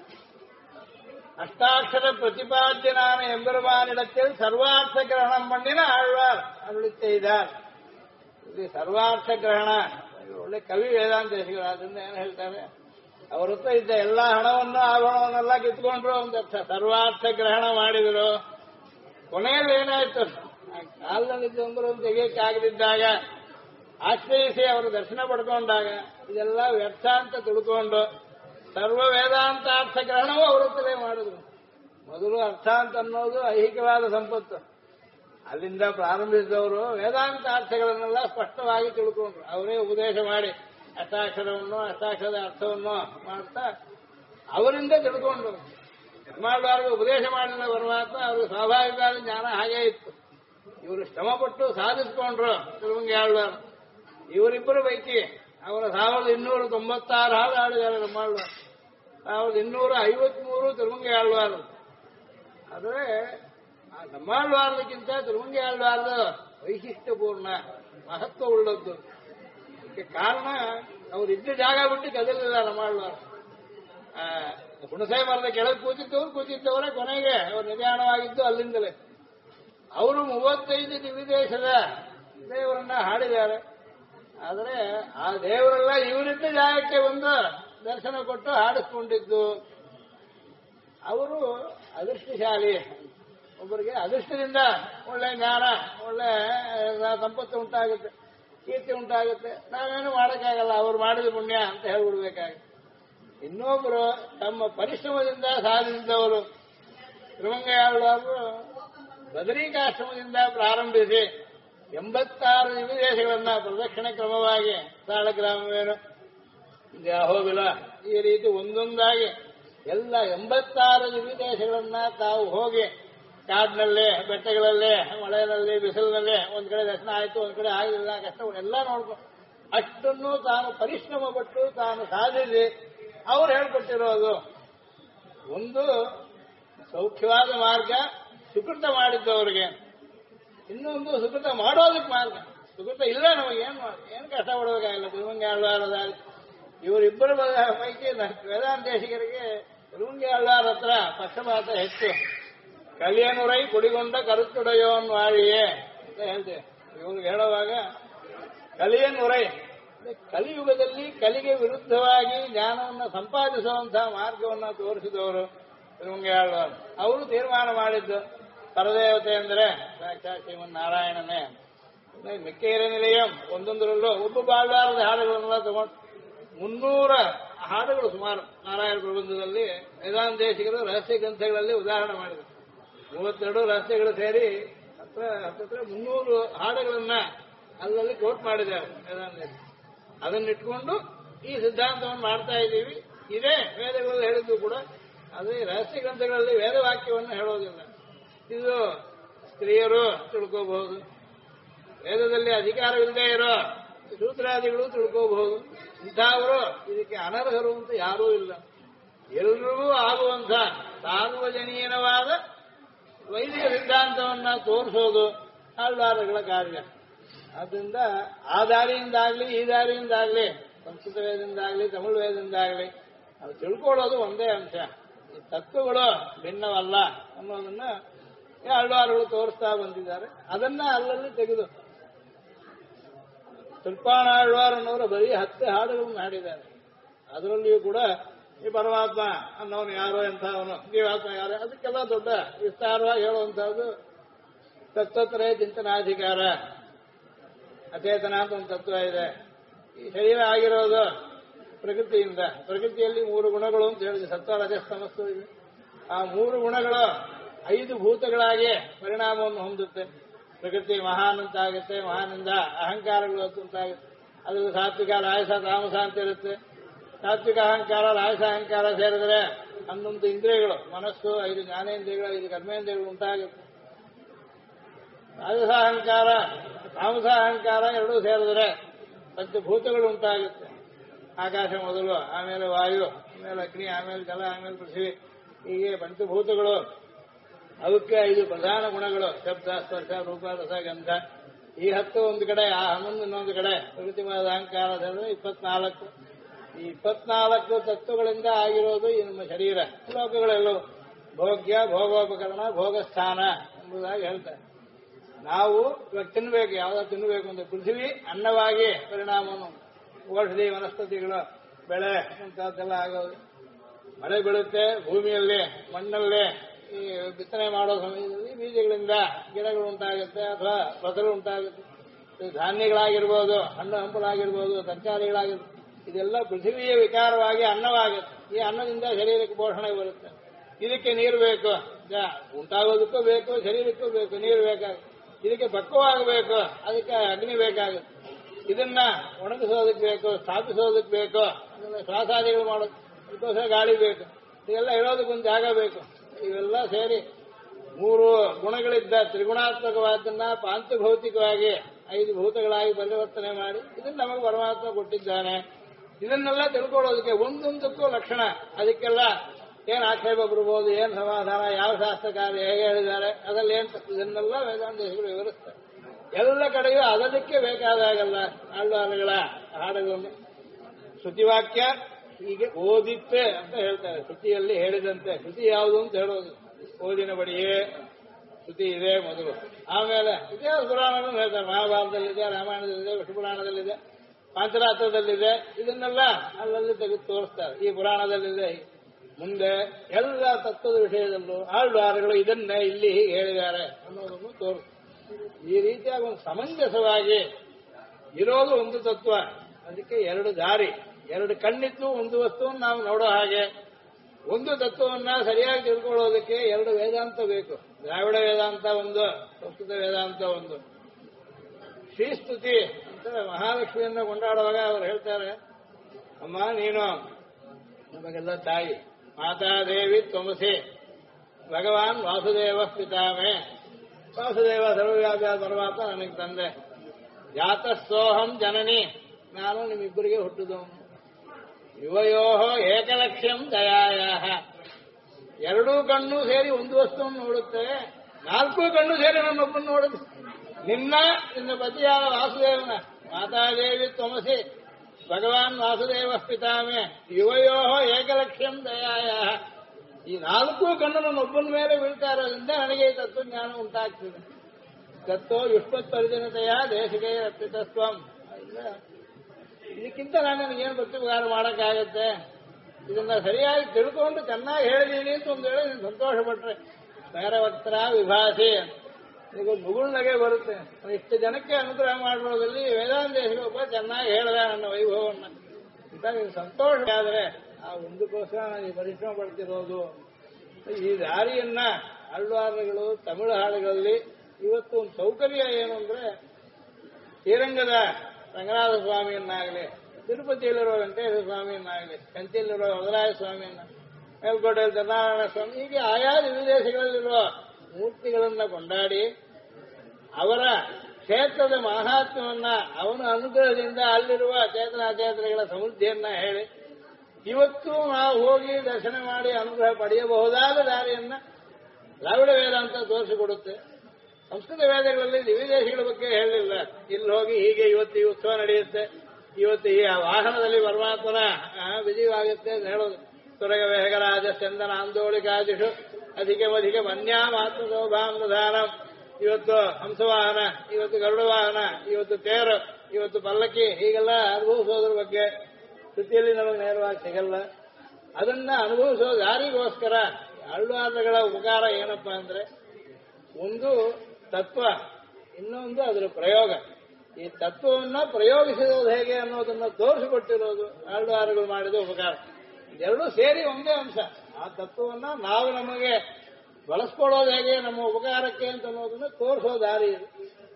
ಅಷ್ಟಾಕ್ಷರ ಪ್ರತಿಪಾದ್ಯನಾನ ಎಂಬೆರುಮಾನಿಡத்தில் ಸರ್ವಾರ್ಥ ಗ್ರಹಣ ಮಣ್ಣಿನ ಆಳ್ವಾರ್ ಅರುಳಿತ್ತೆ ಇದ್ದಾರೆ. ಇಲ್ಲಿ ಸರ್ವಾರ್ಥ ಗ್ರಹಣ ಒಳ್ಳೆ ಕವಿ ವೇದಾಂತೇಶಿಗಳು. ಅದರಿಂದ ಏನು ಹೇಳ್ತಾರೆ, ಅವ್ರ ಹತ್ರ ಇದ್ದ ಎಲ್ಲಾ ಹಣವನ್ನು ಆಭರಣವನ್ನೆಲ್ಲ ಕಿತ್ಕೊಂಡ್ರು ಒಂದರ್ಥ. ಸರ್ವಾರ್ಥ ಗ್ರಹಣ ಮಾಡಿದ್ರು. ಕೊನೆಯಲ್ಲಿ ಏನಾಯ್ತು, ಕಾಲದಲ್ಲಿದ್ದ ಉಂಗುರವನ್ನು ತೆಗೆಯಕ್ಕೆ ಆಗದಿದ್ದಾಗ ಆಶ್ರಯಿಸಿ ಅವರು ದರ್ಶನ ಪಡ್ಕೊಂಡಾಗ ಇದೆಲ್ಲ ವ್ಯರ್ಥ ಅಂತ ತಿಳ್ಕೊಂಡು ಸರ್ವ ವೇದಾಂತಾರ್ಥ ಗ್ರಹಣವೂ ಅವ್ರ ಹತ್ರಲೇ ಮಾಡಿದ್ರು. ಮೊದಲು ಅರ್ಥ ಅಂತ ಅನ್ನೋದು ಐಹಿಕವಾದ ಸಂಪತ್ತು. ಅಲ್ಲಿಂದ ಪ್ರಾರಂಭಿಸಿದವರು ವೇದಾಂತಾರ್ಥಗಳನ್ನೆಲ್ಲ ಸ್ಪಷ್ಟವಾಗಿ ತಿಳ್ಕೊಂಡ್ರು. ಅವರೇ ಉಪದೇಶ ಮಾಡಿ ಅಷ್ಟಾಕ್ಷರವನ್ನು, ಅಷ್ಟಾಕ್ಷರದ ಅರ್ಥವನ್ನು ಮಾಡ್ತಾ ಅವರಿಂದ ತಿಳ್ಕೊಂಡ್ರು. ಮಾಡಬಾರ್ದು ಉಪದೇಶ ಮಾಡಲಿಲ್ಲ ಪರಮಾತ್ಮ. ಅವ್ರಿಗೆ ಸ್ವಾಭಾವಿಕವಾದ ಜ್ಞಾನ ಹಾಗೇ ಇತ್ತು. ಇವರು ಶ್ರಮಪಟ್ಟು ಸಾಧಿಸಿಕೊಂಡ್ರು ತಿರುಮಂಗಯಾಳ್ವಾರು. ಇವರಿಬ್ಬರ ಪೈಕಿ ಅವರ 1296 ಹಾಡು ಹಾಡಿದ್ದಾರೆ ನಮ್ಮಾಳ್ವಾರು. 1253 ತಿರುಮಂಗಯಾಳ್ವಾರು. ಆದರೆ ಆ ನಮ್ಮಾಳ್ವಾರದಕ್ಕಿಂತ ತಿರುಮಂಗಿ ಆಳ್ವಾರದ ವೈಶಿಷ್ಟ್ಯಪೂರ್ಣ ಮಹತ್ವ ಉಳ್ಳದ್ದು. ಇದಕ್ಕೆ ಕಾರಣ ಅವ್ರು ಇದ್ದ ಜಾಗ ಬಿಟ್ಟು ಕದಲಿಲ್ಲ ನಮ್ಮಾಳ್ವಾರ. ಹುಣಸೆ ಮರದ ಕೆಳಗೆ ಕೂತಿದ್ದವರೇ ಕೊನೆಗೆ ಅವರು ನಿಧಾನವಾಗಿದ್ದು ಅಲ್ಲಿಂದಲೇ. ಅವರು 35 ದಿವ್ಯದೇಶದ ದೇವರನ್ನ ಹಾಡಿದ್ದಾರೆ. ಆದರೆ ಆ ದೇವರೆಲ್ಲ ಇವರಿದ್ದ ಜಾಗಕ್ಕೆ ಒಂದು ದರ್ಶನ ಕೊಟ್ಟು ಹಾಡಿಸ್ಕೊಂಡಿದ್ದು. ಅವರು ಅದೃಷ್ಟಶಾಲಿ. ಒಬ್ಬರಿಗೆ ಅದೃಷ್ಟದಿಂದ ಒಳ್ಳೆ ಜ್ಞಾನ, ಒಳ್ಳೆ ಸಂಪತ್ತು ಉಂಟಾಗುತ್ತೆ, ಕೀರ್ತಿ ಉಂಟಾಗುತ್ತೆ. ನಾವೇನು ಮಾಡೋಕ್ಕಾಗಲ್ಲ, ಅವ್ರು ಮಾಡಿದ ಪುಣ್ಯ ಅಂತ ಹೇಳ್ಬಿಡ್ಬೇಕಾಗುತ್ತೆ. ಇನ್ನೊಬ್ಬರು ತಮ್ಮ ಪರಿಶ್ರಮದಿಂದ ಸಾಧಿಸಿದವರು. ತಿರುಮಂಗಯ್ಯಾಳ್ವಾರರು ಬದರಿಕಾಶ್ರಮದಿಂದ ಪ್ರಾರಂಭಿಸಿ 86 ದಿವ್ಯದೇಶಗಳನ್ನ ಪ್ರದಕ್ಷಿಣೆ ಕ್ರಮವಾಗಿ ಸಾಳಗ್ರಾಮವೇನು, ಅಹೋಬಿಲ, ಈ ರೀತಿ ಒಂದೊಂದಾಗಿ ಎಲ್ಲ 86 ದಿವ್ಯದೇಶಗಳನ್ನ ತಾವು ಹೋಗಿ ಕಾಡಿನಲ್ಲೇ, ಬೆಟ್ಟಗಳಲ್ಲೇ, ಮಳೆಯಲ್ಲಿ, ಬಿಸಿಲಿನಲ್ಲೇ ಒಂದ್ ಕಡೆ ದರ್ಶನ ಆಯ್ತು, ಒಂದ್ ಕಡೆ ಆಗಲಿಲ್ಲ, ಕಷ್ಟ ಎಲ್ಲ ನೋಡ್ಕೊಂಡು ಅಷ್ಟನ್ನು ತಾನು ಪರಿಶ್ರಮ ಪಟ್ಟು ತಾನು ಸಾಧಿಸಿ ಅವ್ರು ಹೇಳ್ಕೊಟ್ಟಿರೋದು. ಒಂದು ಸೌಖ್ಯವಾದ ಮಾರ್ಗ ಸುಕೃತ ಮಾಡಿದ್ದವರಿಗೆ, ಇನ್ನೊಂದು ಸುಕೃತ ಮಾಡೋದಕ್ಕೆ ಮಾರ್ಗ. ಸುಕೃತ ಇಲ್ಲ ನಮಗೆ ಏನು ಕಷ್ಟ ಪಡಬೇಕಾಗಿಲ್ಲ. ತಿರುಮಂಗಿ ಆಳ್ವಾರದ ಇವರಿಬ್ಬರ ಪೈಕಿ ವೇದಾಂತೇಶಿಗರಿಗೆ ತಿರುಮಂಗಿ ಆಳ್ವಾರ ಹತ್ರ ಪಕ್ಷಪಾತ ಹೆಚ್ಚು. ಕಲಿಯನುರೈ ಕುಡಿಗೊಂಡ ಕರುತ್ತುಡೆಯೋನ್ ವಾಳಿಯೇ ಅಂತ ಹೇಳ್ತೇವೆ. ಇವ್ರಿಗೆ ಹೇಳುವಾಗ ಕಲಿಯನುರೈ, ಕಲಿಯುಗದಲ್ಲಿ ಕಲಿಗೆ ವಿರುದ್ಧವಾಗಿ ಜ್ಞಾನವನ್ನು ಸಂಪಾದಿಸುವಂತಹ ಮಾರ್ಗವನ್ನು ತೋರಿಸಿದವರು ತಿರುಮಂಗಿ ಆಳ್ವಾರ. ಅವರು ತೀರ್ಮಾನ ಮಾಡಿದ್ದು ಪರದೇವತೆ ಅಂದರೆ ಸಾಕ್ಷಾತ್ ಶ್ರೀಮನ್ನಾರಾಯಣನೇ. ಮಿಕ್ಕೇರ ನಿಲಯಂ ಒಂದೊಂದರಲ್ಲೂ ಒಬ್ಬ ಆಳ್ವಾರದ ಹಾಡುಗಳನ್ನೆಲ್ಲ ತಗೊಂಡು 300 ಹಾಡುಗಳು ಸುಮಾರು ನಾರಾಯಣ ಪ್ರಬಂಧದಲ್ಲಿ ವೇದಾಂತೇಶಿಗರು ರಹಸ್ಯ ಗ್ರಂಥಗಳಲ್ಲಿ ಉದಾಹರಣೆ ಮಾಡಿದರು. 32 ರಹಸ್ಯಗಳು ಸೇರಿ ಹತ್ರ 300 ಹಾಡುಗಳನ್ನ ಅಲ್ಲಲ್ಲಿ ಕೋಟ್ ಮಾಡಿದ್ದಾರೆ ವೇದಾಂತೇಶಿ. ಅದನ್ನಿಟ್ಕೊಂಡು ಈ ಸಿದ್ಧಾಂತವನ್ನು ಮಾಡ್ತಾ ಇದ್ದೀವಿ. ಇದೇ ವೇದಗಳಲ್ಲಿ ಹೇಳಿದ್ದು ಕೂಡ. ಅದೇ ರಹಸ್ಯ ಗ್ರಂಥಗಳಲ್ಲಿ ವೇದವಾಕ್ಯವನ್ನು ಹೇಳೋದಿಲ್ಲ. ಇದು ಸ್ತ್ರೀಯರು ತಿಳ್ಕೋಬಹುದು, ವೇದದಲ್ಲಿ ಅಧಿಕಾರವಿಲ್ಲದೆ ಇರೋ ಶೂದ್ರಾದಿಗಳು ತಿಳ್ಕೋಬಹುದು. ಇಂಥವರು ಇದಕ್ಕೆ ಅನರ್ಹರು ಅಂತ ಯಾರೂ ಇಲ್ಲ. ಎಲ್ರಿಗೂ ಆಗುವಂಥ ಸಾರ್ವಜನೀಯವಾದ ವೈದಿಕ ಸಿದ್ಧಾಂತವನ್ನ ತೋರಿಸೋದು ಆಳ್ವಾರಗಳ ಕಾರ್ಯ. ಆದ್ದರಿಂದ ಆ ದಾರಿಯಿಂದಾಗ್ಲಿ ಈ ದಾರಿಯಿಂದಾಗ್ಲಿ, ಸಂಸ್ಕೃತ ವೇದದಿಂದಾಗ್ಲಿ ತಮಿಳು ವೇದದಿಂದಾಗ್ಲಿ ಅದು ತಿಳ್ಕೊಳ್ಳೋದು ಒಂದೇ ಅಂಶ. ಈ ತತ್ವಗಳು ಭಿನ್ನವಲ್ಲ ಅನ್ನೋದನ್ನ ಆಳ್ವಾರಗಳು ತೋರಿಸ್ತಾ ಬಂದಿದ್ದಾರೆ. ಅದನ್ನ ಅಲ್ಲಲ್ಲಿ ತೆಗೆದು ತಿರುಪ್ಪಾಣಾಳ್ವಾರ್ ಅನ್ನೋರು ಬರೀ 10 ಹಾಡುಗಳನ್ನು ಹಾಡಿದ್ದಾರೆ. ಅದರಲ್ಲಿಯೂ ಕೂಡ ಈ ಪರಮಾತ್ಮ ಅನ್ನೋನು ಯಾರೋ, ಎಂಥವನು, ಜೀವಾತ್ಮ ಯಾರೋ, ಅದಕ್ಕೆಲ್ಲ ದೊಡ್ಡ ವಿಸ್ತಾರವಾಗಿ ಹೇಳುವಂತಹದ್ದು ತತ್ವತ್ರಯ ಚಿಂತನಾಧಿಕಾರ. ಅಚೇತನ ಅಂತ ಒಂದು ತತ್ವ ಇದೆ. ಈ ಶರೀರ ಆಗಿರೋದು ಪ್ರಕೃತಿಯಿಂದ. ಪ್ರಕೃತಿಯಲ್ಲಿ 3 ಗುಣಗಳು ಅಂತ ಹೇಳಿದೆ, ಸತ್ವ ರಜಸ್ತಮಸ್ಸು ಇದೆ. ಆ 3 ಗುಣಗಳು 5 ಭೂತಗಳಾಗಿ ಪರಿಣಾಮವನ್ನು ಹೊಂದುತ್ತೆ. ಪ್ರಕೃತಿ ಮಹಾನ್ ಅಂತಾಗುತ್ತೆ, ಮಹಾನಿಂದ ಅಹಂಕಾರಗಳು ಅಂತಾಗುತ್ತೆ. ಅದು ಸಾತ್ವಿಕ, ರಾಯಸ, ತಾಮಸ ಅಂತ ಇರುತ್ತೆ. ಸಾತ್ವಿಕ ಅಹಂಕಾರ, ರಾಯಸ ಅಹಂಕಾರ ಸೇರಿದ್ರೆ 11 ಇಂದ್ರಿಯಗಳು, ಮನಸ್ಸು, 5 ಜ್ಞಾನೇಂದ್ರಿಯಗಳು, 5 ಕರ್ಮೇಂದ್ರಿಯಗಳು ಉಂಟಾಗುತ್ತೆ. ರಾಜಸ ಅಹಂಕಾರ, ತಾಮಸ ಅಹಂಕಾರ ಎರಡೂ ಸೇರಿದ್ರೆ ಪಂಚಭೂತಗಳು ಉಂಟಾಗುತ್ತೆ. ಆಕಾಶ ಮೊದಲು, ಆಮೇಲೆ ವಾಯು, ಆಮೇಲೆ ಅಗ್ನಿ, ಆಮೇಲೆ ಜಲ, ಆಮೇಲೆ ಪೃಥ್ವಿ, ಹೀಗೆ ಪಂಚಭೂತಗಳು. ಅವಕ್ಕೆ 5 ಪ್ರಧಾನ ಗುಣಗಳು, ಶಬ್ದ, ಸ್ಪರ್ಶ, ರೂಪ, ರಸ, ಗಂಧ. ಈ 10 ಒಂದು ಕಡೆ, ಆ 11 ಇನ್ನೊಂದು ಕಡೆ. ಪ್ರಕೃತಿವಾದ ಅಹಂಕಾರ ಸೇರಿದ್ರೆ 24. ಈ 24 ತತ್ವಗಳಿಂದ ಆಗಿರೋದು ಈ ನಮ್ಮ ಶರೀರ. ಲೋಕಗಳೆಲ್ಲವೂ ಭೋಗ್ಯ, ಭೋಗೋಪಕರಣ, ಭೋಗಸ್ಥಾನ ಎಂಬುದಾಗಿ ಹೇಳ್ತಾರೆ. ನಾವು ಇವಾಗ ತಿನ್ನಬೇಕು, ಯಾವ್ದಾದ್ರು ತಿನ್ನಬೇಕು ಅಂದ್ರೆ ಪೃಥ್ವಿ ಅನ್ನವಾಗಿ ಪರಿಣಾಮವನ್ನು, ಔಷಧಿ, ವನಸ್ಪತಿಗಳು, ಬೆಳೆ ಇಂಥದ್ದೆಲ್ಲ ಆಗೋದು. ಮಳೆ ಬೀಳುತ್ತೆ ಭೂಮಿಯಲ್ಲಿ, ಮಣ್ಣಲ್ಲೇ. ಈ ಬಿತ್ತನೆ ಮಾಡೋ ಸಮಯದಲ್ಲಿ ಬೀಜಗಳಿಂದ ಗಿಡಗಳು ಉಂಟಾಗುತ್ತೆ ಅಥವಾ ಫಸಲು ಉಂಟಾಗುತ್ತೆ. ಧಾನ್ಯಗಳಾಗಿರ್ಬೋದು, ಹಣ್ಣು ಹಂಪಲಾಗಿರ್ಬೋದು, ತರಕಾರಿಗಳಾಗಿರ್ಬೋದು, ಇದೆಲ್ಲ ಪೃಥ್ವಿಯ ವಿಕಾರವಾಗಿ ಅನ್ನವಾಗುತ್ತೆ. ಈ ಅನ್ನದಿಂದ ಶರೀರಕ್ಕೆ ಪೋಷಣೆ ಬರುತ್ತೆ. ಇದಕ್ಕೆ ನೀರು ಬೇಕು, ಉಂಟಾಗೋದಕ್ಕೂ ಬೇಕು, ಶರೀರಕ್ಕೂ ಬೇಕು, ನೀರು ಬೇಕಾಗುತ್ತೆ. ಇದಕ್ಕೆ ಪಕ್ವವಾಗಬೇಕು, ಅದಕ್ಕೆ ಅಗ್ನಿ ಬೇಕಾಗುತ್ತೆ. ಇದನ್ನ ಒಣಗಿಸೋದಕ್ಕೆ ಬೇಕು, ಸ್ಥಾಪಿಸೋದಕ್ಕೆ ಬೇಕು, ಅದನ್ನ ಶ್ವಾಸಾದಿಗಳು ಮಾಡೋದು, ಅದಕ್ಕೋಸ್ಕರ ಗಾಳಿ ಬೇಕು. ಇದೆಲ್ಲ ಇರೋದಕ್ಕೊಂದು ಜಾಗ ಬೇಕು. ಇವೆಲ್ಲ ಸೇರಿ 3 ಗುಣಗಳಿದ್ದ ತ್ರಿಗುಣಾತ್ಮಕವಾದನ್ನ ಪಾಂಚಭೌತಿಕವಾಗಿ 5 ಭೂತಗಳಾಗಿ ಪರಿವರ್ತನೆ ಮಾಡಿ ಇದನ್ನು ನಮಗೆ ಪರಮಾತ್ಮ ಕೊಟ್ಟಿದ್ದಾನೆ. ಇದನ್ನೆಲ್ಲ ತಿಳ್ಕೊಳ್ಳೋದಕ್ಕೆ ಒಂದೊಂದಕ್ಕೂ ಲಕ್ಷಣ, ಅದಕ್ಕೆಲ್ಲ ಏನ್ ಆಕ್ಷೇಪ ಬರ್ಬೋದು, ಏನ್ ಸಮಾಧಾನ, ಯಾವ ಶಾಸ್ತ್ರಕಾರ ಹೇಗೆ ಹೇಳಿದ್ದಾರೆ, ಅದ್ರಲ್ಲಿ ಏನ್ ಇದನ್ನೆಲ್ಲ ವೇದಾಂತಗಳು ವಿವರಿಸ್ತಾರೆ. ಎಲ್ಲ ಕಡೆಯೂ ಅದಕ್ಕೆ ಬೇಕಾದಾಗಲ್ಲ ಆಳ್ವಾರಗಳ ಹಾಡುಗಳನ್ನು ಶ್ರುತಿವಾಕ್ಯ ಹೀಗೆ ಓದಿತ್ತೆ ಅಂತ ಹೇಳ್ತಾರೆ. ಶ್ರುತಿಯಲ್ಲಿ ಹೇಳಿದಂತೆ, ಶ್ರುತಿ ಯಾವುದು ಅಂತ ಹೇಳೋದು, ಓದಿನ ಬಡಿಯೇ ಶ್ರುತಿ ಇದೆ ಮೊದಲು. ಆಮೇಲೆ ಇತಿಹಾಸ ಪುರಾಣಗಳನ್ನು ಹೇಳ್ತಾರೆ. ಮಹಾಭಾರತದಲ್ಲಿದೆ, ರಾಮಾಯಣದಲ್ಲಿದೆ, ವಿಷ್ಣು ಪುರಾಣದಲ್ಲಿದೆ, ಪಾಂಚರಾತ್ರದಲ್ಲಿದೆ. ಇದನ್ನೆಲ್ಲ ಅಲ್ಲಲ್ಲಿ ತೆಗೆದು ತೋರಿಸ್ತಾರೆ. ಈ ಪುರಾಣದಲ್ಲಿದೆ. ಮುಂದೆ ಎಲ್ಲ ತತ್ವದ ವಿಷಯದಲ್ಲೂ ಆಳ್ವಾರಗಳು ಇದನ್ನೇ ಇಲ್ಲಿ ಹೀಗೆ ಹೇಳಿದ್ದಾರೆ ಅನ್ನೋದನ್ನು ತೋರಿಸ್ತಾರೆ. ಈ ರೀತಿಯಾಗಿ ಒಂದು ಸಮಂಜಸವಾಗಿ ಇರೋದು ಒಂದು ತತ್ವ. ಅದಕ್ಕೆ ಎರಡು ದಾರಿ, ಎರಡು ಕಣ್ಣಿದ್ದು ಒಂದು ವಸ್ತುವನ್ನು ನಾವು ನೋಡೋ ಹಾಗೆ ಒಂದು ತತ್ವವನ್ನ ಸರಿಯಾಗಿ ತಿಳ್ಕೊಳ್ಳೋದಕ್ಕೆ ಎರಡು ವೇದಾಂತ ಬೇಕು. ದ್ರಾವಿಡ ವೇದಾಂತ ಒಂದು, ಸಂಸ್ಕೃತ ವೇದಾಂತ ಒಂದು. ಶ್ರೀಸ್ತುತಿ ಅಂತ ಮಹಾಲಕ್ಷ್ಮಿಯನ್ನ ಕೊಂಡಾಡುವಾಗ ಅವರು ಹೇಳ್ತಾರೆ, ಅಮ್ಮ ನೀನು ನಮಗೆಲ್ಲ ತಾಯಿ, ಮಾತಾದೇವಿ ತ್ವಮಸಿ, ಭಗವಾನ್ ವಾಸುದೇವ ಪಿತಾಮೇ. ವಾಸುದೇವ ಸರ್ವವ್ಯಾಪಿಯ ಪರಮಾತ್ಮ ನನಗೆ ತಂದೆ. ಜಾತಸ್ಸೋಹಂ ಜನನಿ, ನಾನು ನಿಮ್ಮಿಬ್ಬರಿಗೆ ಹುಟ್ಟಿದವನು. ಯುವಯೋಹ ಏಕಲಕ್ಷ್ಯಂ ದಯಾಯಾಹ, ಎರಡೂ ಕಣ್ಣು ಸೇರಿ ಒಂದು ವಸ್ತುವನ್ನು ನೋಡುತ್ತೆ, ನಾಲ್ಕು ಕಣ್ಣು ಸೇರಿ ನನ್ನೊಬ್ಬನ್ನು ನೋಡುತ್ತೆ. ನಿನ್ನ ಪತಿಯಾದ ವಾಸುದೇವನ, ಮಾತಾದೇವಿ ತ್ವಮಸಿ, ಭಗವಾನ್ ವಾಸುದೇವ ಪಿತಾಮೆ, ಯುವಯೋಹ ಏಕಲಕ್ಷ್ಯಂ ದಯಾಯಾಹ. ಈ ನಾಲ್ಕು ಕಣ್ಣು ನನ್ನೊಬ್ಬನ ಮೇಲೆ ಬೀಳ್ತಾ ಇರೋದ್ರಿಂದ ನನಗೆ ಈ ತತ್ವಜ್ಞಾನ ಉಂಟಾಗ್ತದೆ. ತತ್ವ ಯುಷ್ಪತ್ ಪರಿಜನತೆಯ ದೇಶಿಗೆ ಅರ್ಪಿತಸ್ವಂ. ಇದಕ್ಕಿಂತ ನಾನು ನನಗೇನು ಪ್ರತ್ಯುಪಕಾರ ಮಾಡೋಕ್ಕಾಗತ್ತೆ? ಇದನ್ನ ಸರಿಯಾಗಿ ತಿಳ್ಕೊಂಡು ಚೆನ್ನಾಗಿ ಹೇಳಿದೀನಿ ಅಂತ ಒಂದು ವೇಳೆ ನೀನು ಸಂತೋಷ ಪಟ್ರೆ, ಸ್ಮರವಕ್ತರ ವಿಭಾಷೆ ಈಗ ಮುಗುಳ್ನಗೆ ಬರುತ್ತೆ. ಇಷ್ಟು ಜನಕ್ಕೆ ಅನುಗ್ರಹ ಮಾಡಿರೋದ್ರಲ್ಲಿ ವೇದಾಂತೇಶಗೊಬ್ಬ ಚೆನ್ನಾಗಿ ಹೇಳಿದ ನನ್ನ ವೈಭವನ್ನ ಅಂತ ನೀನು ಸಂತೋಷ ಆದರೆ ಆ ಒಂದಕ್ಕೋಸ್ಕರ ನಾನು ಪರಿಶ್ರಮ ಪಡ್ತಿರೋದು. ಈ ದಾರಿಯನ್ನ ಆಳ್ವಾರಗಳು ತಮಿಳು ಹಾಡುಗಳಲ್ಲಿ ಇವತ್ತು ಒಂದು ಸೌಕರ್ಯ ಏನು ಅಂದ್ರೆ, ಶ್ರೀರಂಗದ ರಂಗನಾಥ ಸ್ವಾಮಿಯನ್ನಾಗಲಿ, ತಿರುಪತಿಯಲ್ಲಿರುವ ವೆಂಕಟೇಶ್ವರ ಸ್ವಾಮಿಯನ್ನಾಗಲಿ, ಕಂಚಿಯಲ್ಲಿರುವ ವರದರಾಜ ಸ್ವಾಮಿಯನ್ನ, ಮೇಲ್ಕೋಟೆಯಲ್ಲಿ ಸತ್ಯನಾರಾಯಣ ಸ್ವಾಮಿ, ಹೀಗೆ ಆಯಾ ವಿದೇಶಗಳಲ್ಲಿರುವ ಮೂರ್ತಿಗಳನ್ನ ಕೊಂಡಾಡಿ ಅವರ ಕ್ಷೇತ್ರದ ಮಹಾತ್ಮ್ಯವನ್ನ ಅವನ ಅನುಗ್ರಹದಿಂದ ಅಲ್ಲಿರುವ ಚೇತನಾಚೇತನಗಳ ಸಮೃದ್ಧಿಯನ್ನ ಹೇಳಿ ಇವತ್ತು ನಾವು ಹೋಗಿ ದರ್ಶನ ಮಾಡಿ ಅನುಗ್ರಹ ಪಡೆಯಬಹುದಾದ ದಾರಿಯನ್ನ ದ್ರಾವಿಡ ವೇದಾಂತ ತೋರಿಸಿಕೊಡುತ್ತೆ. ಸಂಸ್ಕೃತ ವೇದಗಳಲ್ಲಿ ವಿದೇಶಿಗಳ ಬಗ್ಗೆ ಹೇಳಲಿಲ್ಲ. ಇಲ್ಲಿ ಹೋಗಿ ಹೀಗೆ ಇವತ್ತು ಈ ಉತ್ಸವ ನಡೆಯುತ್ತೆ, ಇವತ್ತು ಈ ವಾಹನದಲ್ಲಿ ಪರಮಾತ್ಮನ ವಿಜಯವಾಗುತ್ತೆ ಅಂತ ಹೇಳೋದು. ತುರಗ ವೇಗರಾಜ ಚಂದನ ಆಂದೋಳಿಕಾದಿಷು ಅಧಿಕ ಮನ್ಯಾ ಮಾತ್ರ ಸೌಭಾಂಧಾನಂ. ಇವತ್ತು ಹಂಸವಾಹನ, ಇವತ್ತು ಗರುಡ ವಾಹನ, ಇವತ್ತು ತೇರು, ಇವತ್ತು ಪಲ್ಲಕ್ಕಿ, ಹೀಗೆಲ್ಲ ಅನುಭವಿಸೋದ್ರ ಬಗ್ಗೆ ಕೃತಿಯಲ್ಲಿ ನಮಗೆ ನೇರವಾಗಿ ಸಿಗಲ್ಲ. ಅದನ್ನ ಅನುಭವಿಸೋ ದಾರಿಗೋಸ್ಕರ ಆಳ್ವಾರಗಳ ಉಪಕಾರ ಏನಪ್ಪಾ ಅಂದ್ರೆ, ಒಂದು ತತ್ವ, ಇನ್ನೊಂದು ಅದರ ಪ್ರಯೋಗ. ಈ ತತ್ವವನ್ನ ಪ್ರಯೋಗಿಸಿರೋದು ಹೇಗೆ ಅನ್ನೋದನ್ನ ತೋರಿಸಿಕೊಟ್ಟಿರೋದು ಆಳ್ವಾರಗಳು ಮಾಡಿದ ಉಪಕಾರ. ಇದೆರಡೂ ಸೇರಿ ಒಂದೇ ಅಂಶ. ಆ ತತ್ವವನ್ನ ನಾವು ನಮಗೆ ಬಳಸ್ಕೊಳ್ಳೋದು ಹೇಗೆ, ನಮ್ಮ ಉಪಕಾರಕ್ಕೆ ಅಂತ ಅನ್ನೋದನ್ನ ತೋರಿಸೋ ದಾರಿ ಇದು.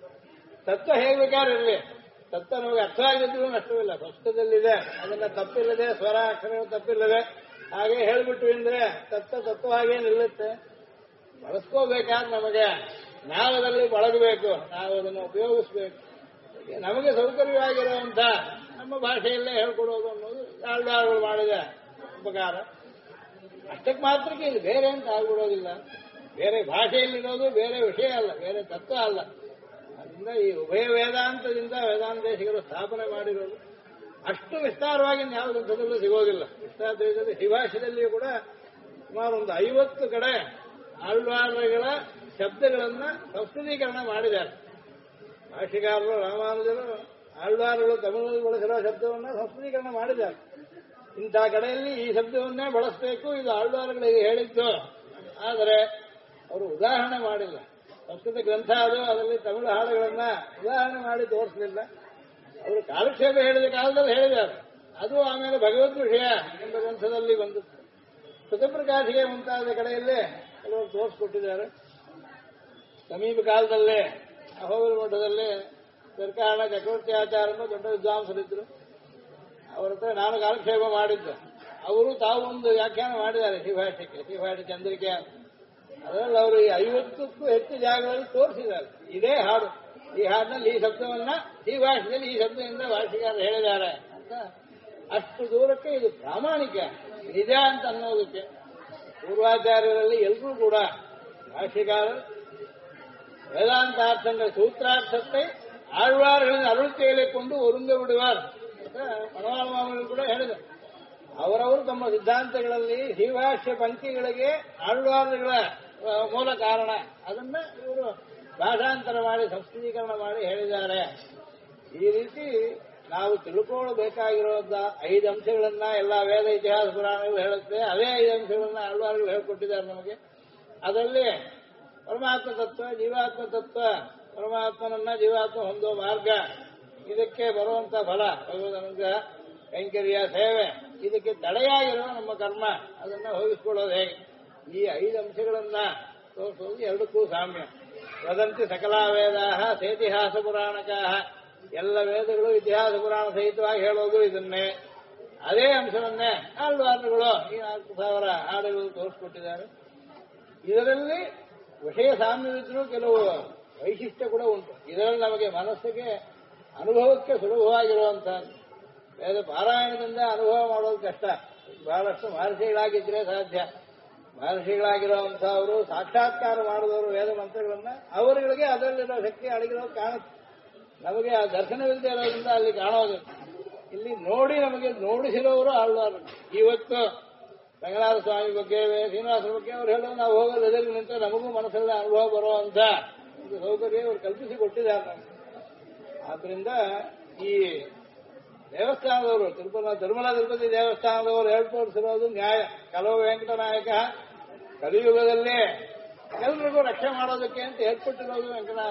ತತ್ವ ಹೇಗೆ ಬೇಕಾರಿರಲಿ, ತತ್ವ ನಮಗೆ ಅರ್ಥ ಆಗಿದ್ರು ನಷ್ಟವಿಲ್ಲ. ಸಂಸ್ಕೃತದಲ್ಲಿದೆ, ಅದನ್ನ ತಪ್ಪಿಲ್ಲದೆ, ಸ್ವರ ಅಕ್ಷರಗಳು ತಪ್ಪಿಲ್ಲದೆ ಹಾಗೆ ಹೇಳ್ಬಿಟ್ವಿ ಅಂದ್ರೆ ತತ್ವ ಹಾಗೆ ನಿಲ್ಲುತ್ತೆ. ಬಳಸ್ಕೋಬೇಕಾದ್ರೆ ನಮಗೆ ನಾವದಲ್ಲಿ ಬಳಗಬೇಕು, ನಾವು ಅದನ್ನು ಉಪಯೋಗಿಸ್ಬೇಕು. ನಮಗೆ ಸೌಕರ್ಯವಾಗಿರುವಂತ ನಮ್ಮ ಭಾಷೆಯಲ್ಲೇ ಹೇಳ್ಕೊಡೋದು ಅನ್ನೋದು ಆಳ್ವಾರಗಳು ಮಾಡಿದ ಉಪಕಾರ. ಅಷ್ಟಕ್ಕೆ ಮಾತ್ರಕ್ಕೆ ಇದು ಬೇರೆ ಅಂತ ಆಗ್ಬಿಡೋದಿಲ್ಲ. ಬೇರೆ ಭಾಷೆಯಲ್ಲಿರೋದು ಬೇರೆ ವಿಷಯ ಅಲ್ಲ, ಬೇರೆ ತತ್ವ ಅಲ್ಲ. ಅದರಿಂದ ಈ ಉಭಯ ವೇದಾಂತದಿಂದ ವೇದಾಂತೇಶಿಗರು ಸ್ಥಾಪನೆ ಮಾಡಿರೋದು ಅಷ್ಟು ವಿಸ್ತಾರವಾಗಿ ಯಾವ ಗ್ರಂಥದಲ್ಲೂ ಸಿಗೋದಿಲ್ಲ. ವಿಸ್ತಾರದಲ್ಲಿ ಶಿಭಾಷೆಯಲ್ಲಿಯೂ ಕೂಡ ಸುಮಾರು ಒಂದು 50 ಕಡೆ ಆಳ್ವಾರಗಳ ಶಬ್ದಗಳನ್ನ ಸಂಸ್ಕೃತೀಕರಣ ಮಾಡಿದ್ದಾರೆ. ಭಾಷೆಗಾರರು ರಾಮಾನುಜರು ಆಳ್ವಾರಗಳು ತಮಿಳಿನಲ್ಲಿ ಬಳಸಿರೋ ಶಬ್ದವನ್ನ ಸಂಸ್ಕೃತೀಕರಣ ಮಾಡಿದ್ದಾರೆ. ಇಂಥ ಕಡೆಯಲ್ಲಿ ಈ ಶಬ್ದವನ್ನೇ ಬಳಸಬೇಕು, ಇದು ಆಳ್ವಾರಗಳಿಗೆ ಹೇಳಿದ್ದು. ಆದರೆ ಅವರು ಉದಾಹರಣೆ ಮಾಡಿಲ್ಲ. ಸಂಸ್ಕೃತ ಗ್ರಂಥ ಅದು, ಅದರಲ್ಲಿ ತಮಿಳು ಹಾಡುಗಳನ್ನ ಉದಾಹರಣೆ ಮಾಡಿ ತೋರಿಸಲಿಲ್ಲ. ಅವರು ಕಾಲಕ್ಷೇಪ ಹೇಳಿದ ಕಾಲದಲ್ಲಿ ಹೇಳಿದ್ದಾರೆ. ಅದು ಆಮೇಲೆ ಭಗವದ್ ವಿಷಯ ಎಂಬ ಗ್ರಂಥದಲ್ಲಿ ಬಂದು ಸುಖಪ್ರಕಾಶಿಗೆ ಮುಂತಾದ ಕಡೆಯಲ್ಲೇ ಕೆಲವರು ತೋರಿಸ್ಕೊಟ್ಟಿದ್ದಾರೆ. ಸಮೀಪ ಕಾಲದಲ್ಲೇ ಅಹೋಬಲ ಮಠದಲ್ಲಿ ಸರ್ಕಾರಣ ಚಕ್ರವರ್ತಿ ಆಚಾರ್ಯ ದೊಡ್ಡ ವಿದ್ವಾಂಸರಿದ್ರು. ಅವರ ಹತ್ರ ನಾನು ಕಾಲಕ್ಷೇಪ ಮಾಡಿದ್ದೆ. ಅವರು ತಾವು ಒಂದು ವ್ಯಾಖ್ಯಾನ ಮಾಡಿದ್ದಾರೆ ಶ್ರೀಭಾಷೆ ಚಂದ್ರಿಕೆ. ಅದರಲ್ಲಿ ಅವರು ಈ 50ಕ್ಕೂ ಹೆಚ್ಚು ಜಾಗಗಳಲ್ಲಿ ತೋರಿಸಿದ್ದಾರೆ ಇದೇ ಹಾಡು. ಈ ಹಾಡಿನಲ್ಲಿ ಈ ಶಬ್ದವನ್ನ ಈ ಭಾಷೆಯಲ್ಲಿ ಈ ಶಬ್ದದಿಂದ ಭಾಷೆಗಾರರು ಹೇಳಿದ್ದಾರೆ ಅಂತ. ಅಷ್ಟು ದೂರಕ್ಕೆ ಇದು ಪ್ರಾಮಾಣಿಕ ನಿಜ ಅಂತ ಅನ್ನೋದಕ್ಕೆ ಪೂರ್ವಾಚಾರ್ಯರಲ್ಲಿ ಎಲ್ಲರೂ ಕೂಡ ಭಾಷ್ಯಕಾರರು வேதாந்தார்த்தங்கள் சூத்திரார்த்தத்தை ஆழ்வார்களின் அருள் செயலை கொண்டு ஒருங்க விடுவார் ಅಂತ ಮನೋರಮಾಮಗಳು ಕೂಡ ಹೇಳಿದರು. ಅವರವರು ತಮ್ಮ ಸಿದ್ಧಾಂತಗಳಲ್ಲಿ ಶ್ರೀಭಾಷ್ಯ ಪಂಕ್ತಿಗಳಿಗೆ ಆಳ್ವಾರ್ಗಳ ಮೂಲ ಕಾರಣ ಅದನ್ನ ಇವರು ಭಾಷಾಂತರ ಮಾಡಿ ಸಂಸ್ಕೃತೀಕರಣ ಮಾಡಿ ಹೇಳಿದ್ದಾರೆ. ಈ ರೀತಿ ನಾವು ತಿಳ್ಕೊಳ್ಳಬೇಕಾಗಿರೋದ 5 ಅಂಶಗಳನ್ನ ಎಲ್ಲ ವೇದ ಇತಿಹಾಸ ಪುರಾಣಗಳು ಹೇಳುತ್ತೆ. ಅದೇ 5 ಅಂಶಗಳನ್ನ ಆಳ್ವಾರ್ಗಳು ಹೇಳ್ಕೊಟ್ಟಿದ್ದಾರೆ ನಮಗೆ. ಅದರಲ್ಲಿ ಪರಮಾತ್ಮ ತತ್ವ, ಜೀವಾತ್ಮ ತತ್ವ, ಪರಮಾತ್ಮನನ್ನ ಜೀವಾತ್ಮ ಹೊಂದೋ ಮಾರ್ಗ, ಇದಕ್ಕೆ ಬರುವಂತ ಫಲ ಭಗವದನುಗ್ರಹ, ಕೈಂಕರ್ಯ, ಸೇವೆ, ಇದಕ್ಕೆ ತಡೆಯಾಗಿರುವ ನಮ್ಮ ಕರ್ಮ, ಅದನ್ನ ಹೋಗಿಸ್ಕೊಳ್ಳೋದು ಹೇಗೆ, ಈ 5 ಅಂಶಗಳನ್ನ ತೋರಿಸೋದು ಎರಡಕ್ಕೂ ಸಾಮ್ಯ. ವದಂತಿ ಸಕಲ ವೇದಾಹ ಸೇತಿಹಾಸ ಪುರಾಣಕಾಹ, ಎಲ್ಲ ವೇದಗಳು ಇತಿಹಾಸ ಪುರಾಣ ಸಹಿತವಾಗಿ ಹೇಳೋದು ಇದನ್ನೇ. ಅದೇ ಅಂಶವನ್ನೇ ಆಳ್ವಾರ್ಗಳು ಈ 4000 ಹಾಡುಗಳು ತೋರಿಸ್ಕೊಟ್ಟಿದ್ದಾರೆ. ಇದರಲ್ಲಿ ವಿಷಯ ಸಾಮ್ಯವಿದ್ರೂ ಕೆಲವು ವೈಶಿಷ್ಟ್ಯ ಕೂಡ ಉಂಟು. ಇದರಲ್ಲಿ ನಮಗೆ ಮನಸ್ಸಿಗೆ ಅನುಭವಕ್ಕೆ ಸುಲಭವಾಗಿರುವಂತಹದ್ದು. ವೇದ ಪಾರಾಯಣದಿಂದ ಅನುಭವ ಮಾಡೋದು ಕಷ್ಟ. ಬಹಳಷ್ಟು ಮಹರ್ಷಿಗಳಾಗಿದ್ರೆ ಸಾಧ್ಯ. ಮಹರ್ಷಿಗಳಾಗಿರುವಂತಹವರು ಸಾಕ್ಷಾತ್ಕಾರ ಮಾಡಿದವರು ವೇದ ಮಂತ್ರಗಳನ್ನ, ಅವರುಗಳಿಗೆ ಅದರಲ್ಲಿರೋ ಶಕ್ತಿ ಅಡಗಿರೋ ಕಾಣುತ್ತೆ. ನಮಗೆ ಆ ದರ್ಶನವಿಲ್ಲದೆ ಇರೋದ್ರಿಂದ ಅಲ್ಲಿ ಕಾಣೋದು. ಇಲ್ಲಿ ನೋಡಿ ನಮಗೆ ನೋಡಿಸಿರೋರು ಆಳ್ವಾರು. ಇವತ್ತು ರಂಗನಾಥ ಸ್ವಾಮಿ ಬಗ್ಗೆ, ಶ್ರೀನಿವಾಸರ ಬಗ್ಗೆ ಅವ್ರು ಹೇಳೋದು ನಾವು ಹೋಗೋದು ಎದುರಿಗೆ ನಿಂತ ನಮಗೂ ಮನಸ್ಸಲ್ಲಿ ಅನುಭವ ಬರುವಂತ ಒಂದು ಸೌಕರ್ಯ ಅವರು ಕಲ್ಪಿಸಿ ಕೊಟ್ಟಿದ್ದಾರೆ ನಮಗೆ. ಆದ್ರಿಂದ ಈ ದೇವಸ್ಥಾನದವರು ತಿರುಮಲ ತಿರುಪತಿ ದೇವಸ್ಥಾನದವರು ಹೇಳ್ತೋರಿಸಿರೋದು ನ್ಯಾಯ. ಕೆಲವು ವೆಂಕಟನಾಯಕ ಕಲಿಯುಗದಲ್ಲಿ ಎಲ್ರಿಗೂ ರಕ್ಷೆ ಮಾಡೋದಕ್ಕೆ ಅಂತ ಏರ್ಪಟ್ಟಿರೋದು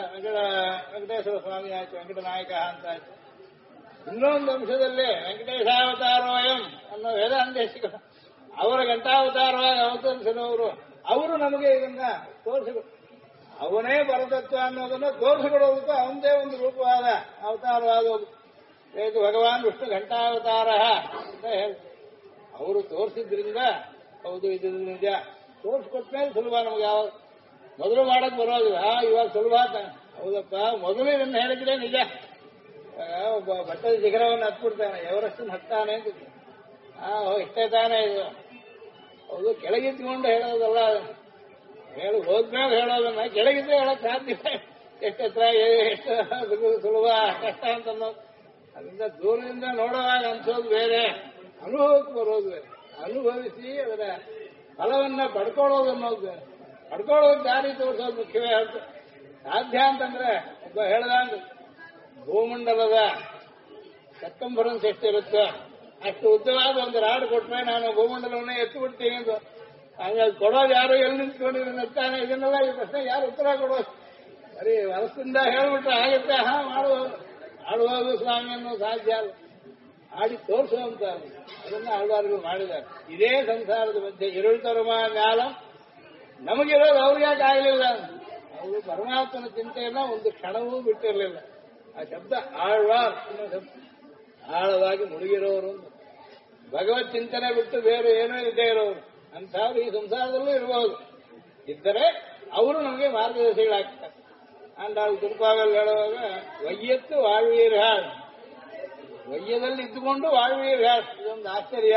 ವೆಂಕಟೇಶ್ವರ ಸ್ವಾಮಿ ಆಯ್ತು, ವೆಂಕಟನಾಯಕ ಅಂತ ಆಯ್ತು. ಇನ್ನೊಂದು ಅಂಶದಲ್ಲಿ ವೆಂಕಟೇಶಾವತಾರೋಯಂ ಅನ್ನೋ ವೇದಾಂತೇಶಿಕ ಅವರ ಘಂಟಾವತಾರವಾಗಿ ಅವತರಿಸಿದವರು, ಅವರು ನಮಗೆ ಇದನ್ನ ತೋರಿಸಿಕೊಡು, ಅವನೇ ಪರತತ್ವ ಅನ್ನೋದನ್ನ ತೋರಿಸಿಕೊಡೋದಕ್ಕೂ ಅವನದೇ ಒಂದು ರೂಪವಾದ ಅವತಾರವಾದೋದು. ಇದು ಭಗವಾನ್ ವಿಷ್ಣು ಘಂಟಾವತಾರ ಅಂತ ಹೇಳಿ ಅವರು ತೋರಿಸಿದ್ರಿಂದ ಹೌದು ಇದು ನಿಜ. ತೋರಿಸ್ಕೊಟ್ಮೇಲೆ ಸುಲಭ ನಮ್ಗೆ ಯಾವ ಮೊದಲು ಮಾಡಕ್ ಬರೋದಿಲ್ಲ. ಇವಾಗ ಸುಲಭ ಹೌದಪ್ಪ, ಮೊದಲು ಇದನ್ನ ಹೇಳಿದ್ರೆ ನಿಜ. ಒಬ್ಬ ಬೆಟ್ಟದ ಶಿಖರವನ್ನು ಹತ್ಬಿಡ್ತಾನೆ, ಎವರೆಸ್ಟ್ ಹತ್ತಾನೆ ಅಂತ ಇಷ್ಟೇ ತಾನೇ ಇದು. ಹೌದು, ಕೆಳಗಿದ್ಕೊಂಡು ಹೇಳೋದಲ್ಲ, ಹೋದ್ಮೇಲೆ ಹೇಳೋದನ್ನ ಕೆಳಗಿದ್ರೆ ಹೇಳಕ್ ಸಾಧ್ಯ. ಎಷ್ಟೆತ್ರ ಎಷ್ಟು ಸುಲಭ ಕಷ್ಟ ಅಂತ ಅನ್ನೋದು. ಅದರಿಂದ ದೂರದಿಂದ ನೋಡುವಾಗ ಅನ್ಸೋದು ಬೇರೆ, ಅನುಭವಕ್ಕೆ ಬರೋದು ಬೇರೆ. ಅನುಭವಿಸಿ ಅದರ ಫಲವನ್ನ ಪಡ್ಕೊಳ್ಳೋದು ಅನ್ನೋದು ಬೇರೆ. ಪಡ್ಕೊಳ್ಳೋದು ದಾರಿ ತೋರಿಸೋದು ಮುಖ್ಯವೇ ಹೇಳ್ತು. ಸಾಧ್ಯ ಅಂತಂದ್ರೆ ಒಬ್ಬ ಹೇಳ್ದಂಗ ಭೂಮಂಡಲದ ಸರ್ಕಂಫರೆನ್ಸ್ ಎಷ್ಟಿರುತ್ತೋ ಅಷ್ಟು ಉದ್ದವಾದ ಒಂದು ರಾಡ್ ಕೊಟ್ರೆ ನಾನು ಭೂಮಂಡಲವನ್ನೇ ಎತ್ತು ಬಿಡ್ತೀನಿ ಅಂತ. ಹಂಗಾಗಿ ಕೊಡೋದು ಯಾರು, ಎಲ್ಲಿ ನಿಂತ್ಕೊಂಡಿದ್ದೀನಿ ನಗ್ತಾನೆ, ಇದನ್ನೆಲ್ಲ ಈ ಪ್ರಶ್ನೆ ಯಾರು ಉತ್ತರ ಕೊಡೋದು? ಬರೀ ಮನಸ್ಸಿಂದ ಹೇಳ್ಬಿಟ್ರೆ ಆಗುತ್ತೆ. ಆಡುವುದು ಸ್ವಾಮಿ ಅನ್ನೋ ಸಾಧ್ಯ ಅಲ್ಲ, ಆಡಿ ತೋರಿಸುವಂತ ಅದನ್ನ ಆಳ್ವಾರ್ಗಳು ಮಾಡಿದ್ದಾರೆ. ಇದೇ ಸಂಸಾರದ ಮಧ್ಯೆ ಇರುಳ್ತರುಮ ಜ್ಞಾನ ನಮಗಿರೋದು ಅವ್ರಿಗೆ ಯಾಕೆ ಆಗಲಿಲ್ಲ? ಅವರು ಪರಮಾತ್ಮನ ಚಿಂತೆಯನ್ನ ಒಂದು ಕ್ಷಣವೂ ಬಿಟ್ಟಿರಲಿಲ್ಲ. ಆ ಶಬ್ದ ಆಳ್ವಾರ್ ಅನ್ನೋ ಶಬ್ದ ಆಳವಾಗಿ ಮುಳುಗಿರೋರು, ಭಗವತ್ ಚಿಂತನೆ ಬಿಟ್ಟು ಬೇರೆ ಏನೋ ಇದ್ದೇ ಇರೋರು ಅಂಥವ್ರು ಈ ಸಂಸಾರದಲ್ಲೂ ಇರಬಹುದು. ಇದ್ದರೆ ಅವರು ನಮಗೆ ಮಾರ್ಗದರ್ಶಿಗಳಾಗ್ತಾರೆ. ಆಂಡಾಳು ತಿರುಪಾಗಲ್ಲಿ ಹೇಳುವಾಗ ವಯ್ಯತ್ತು வாழ்வீர் ವಯ್ಯದಲ್ಲಿ ಇದ್ದುಕೊಂಡು வாழ்வீர் ಇದೊಂದು ಆಶ್ಚರ್ಯ.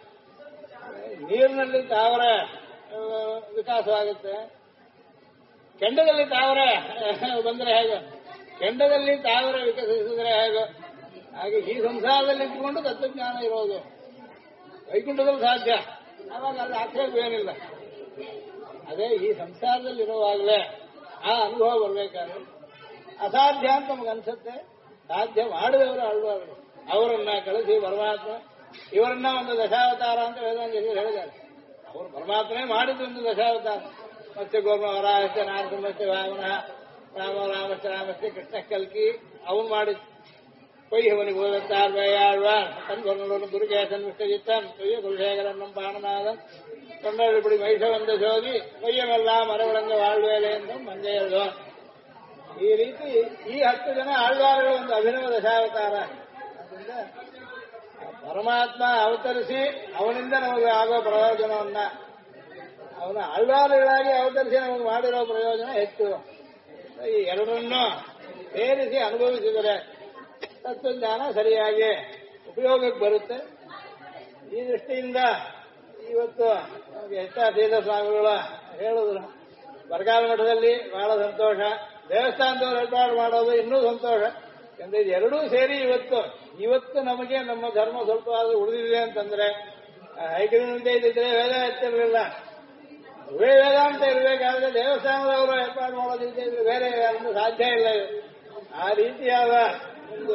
ನೀರಿನಲ್ಲಿ ತಾವರ ವಿಕಾಸವಾಗುತ್ತೆ, ಕೆಂಡದಲ್ಲಿ ತಾವರ ಬಂದರೆ ಹೇಗೆ, ಕೆಂಡದಲ್ಲಿ ತಾವರ ವಿಕಸಿಸಿದ್ರೆ ಹೇಗೆ, ಹಾಗೆ ಈ ಸಂಸಾರದಲ್ಲಿ ಇದ್ದುಕೊಂಡು ತತ್ವಜ್ಞಾನ ಇರೋದು ವೈಕುಂಠದಲ್ಲಿ ಸಾಧ್ಯ. ಆವಾಗ ಅದು ಆಕ್ಷೇಪ ಏನಿಲ್ಲ. ಅದೇ ಈ ಸಂಸಾರದಲ್ಲಿರುವಾಗಲೇ ಆ ಅನುಭವ ಬರಬೇಕಾದ್ರೆ ಅಸಾಧ್ಯ ಅಂತ ನಮಗೆ ಅನ್ಸುತ್ತೆ. ಸಾಧ್ಯ ಮಾಡಿದವರು ಆಳ್ವಾರ್ಗಳು, ಅವರನ್ನ ಕಳಿಸಿ ಪರಮಾತ್ಮ ಇವರನ್ನ ಒಂದು ದಶಾವತಾರ ಅಂತ ವೇದಾಂತೇಶರು ಹೇಳಿದ್ದಾರೆ. ಅವರು ಪರಮಾತ್ಮನೇ ಮಾಡಿದ್ದು ಒಂದು ದಶಾವತಾರ. ಮತ್ತೆ ಗೋರ್ಮ ವರಾಹಸ್ಯ ನಾರಸಿಂಹಸ್ಯ ವಾಮನ ರಾಮಶ್ಚ ಕೃಷ್ಣ ಕಲ್ಕಿ ಅವನು ಮಾಡಿದ್ದು. பொய்யவனுக்கு உதத்தார் வேயாழ்வார் தன் பொருளோடு குருகேசன் விஷ்ணஜித்தன் பொய்ய குலசேகரன்னும் பாணநாதன் தொண்டர்படி மைச வந்த ஜோதி பொய்ಯமெல்லாம் ಮರವಳಂಗ வாழ்வேಲೆ என்றும் ಮಂಜೆಯಲ್ವಾ. ಈ ರೀತಿ ಈ 10 ಜನ ಆಳ್ವಾರಗಳು ಒಂದು ಅಭಿನವ ದಶಾವತಾರ. ಅದರಿಂದ ಪರಮಾತ್ಮ ಅವತರಿಸಿ ಅವನಿಂದ ನಮಗೆ ಆಗೋ ಪ್ರಯೋಜನವನ್ನ ಅವನ ಆಳ್ವಾರಗಳಾಗಿ ಅವತರಿಸಿ ನಮಗೆ ಮಾಡಿರೋ ಪ್ರಯೋಜನ ಹೆಚ್ಚು. ಈ ಎರಡನ್ನೂ ಸೇರಿಸಿ ಅನುಭವಿಸಿದರೆ ತತ್ವಜ್ಞಾನ ಸರಿಯಾಗಿ ಉಪಯೋಗಕ್ಕೆ ಬರುತ್ತೆ. ಈ ದೃಷ್ಟಿಯಿಂದ ಈ ಇವತ್ತು ನಮಗೆ ಹೆಚ್ಚಾತೀತ ಸ್ವಾಮಿಗಳು ಹೇಳಿದ್ರು ಬರಗಾಲ ಮಠದಲ್ಲಿ ಬಹಳ ಸಂತೋಷ, ದೇವಸ್ಥಾನದವ್ರು ಏರ್ಪಾಡು ಮಾಡೋದು ಇನ್ನೂ ಸಂತೋಷ. ಯಾಕಂದ್ರೆ ಎರಡೂ ಸೇರಿ ಇವತ್ತು ನಮಗೆ ನಮ್ಮ ಧರ್ಮ ಸ್ವಲ್ಪ ಆದ್ರೂ ಉಳಿದಿದೆ ಅಂತಂದ್ರೆ ಹೈಕರಿನಂತೆ ಇದ್ದಿದ್ರೆ ವೇದ ಎತ್ತಿರಲಿಲ್ಲ. ವೇದಾಂತ ಇರಬೇಕಾದ್ರೆ ದೇವಸ್ಥಾನದವರು ಏರ್ಪಾಡು ಮಾಡೋದಿದ್ದೇ ಬೇರೆ ಯಾರನ್ನು ಸಾಧ್ಯ ಇಲ್ಲ. ಆ ರೀತಿಯಾದ ಒಂದು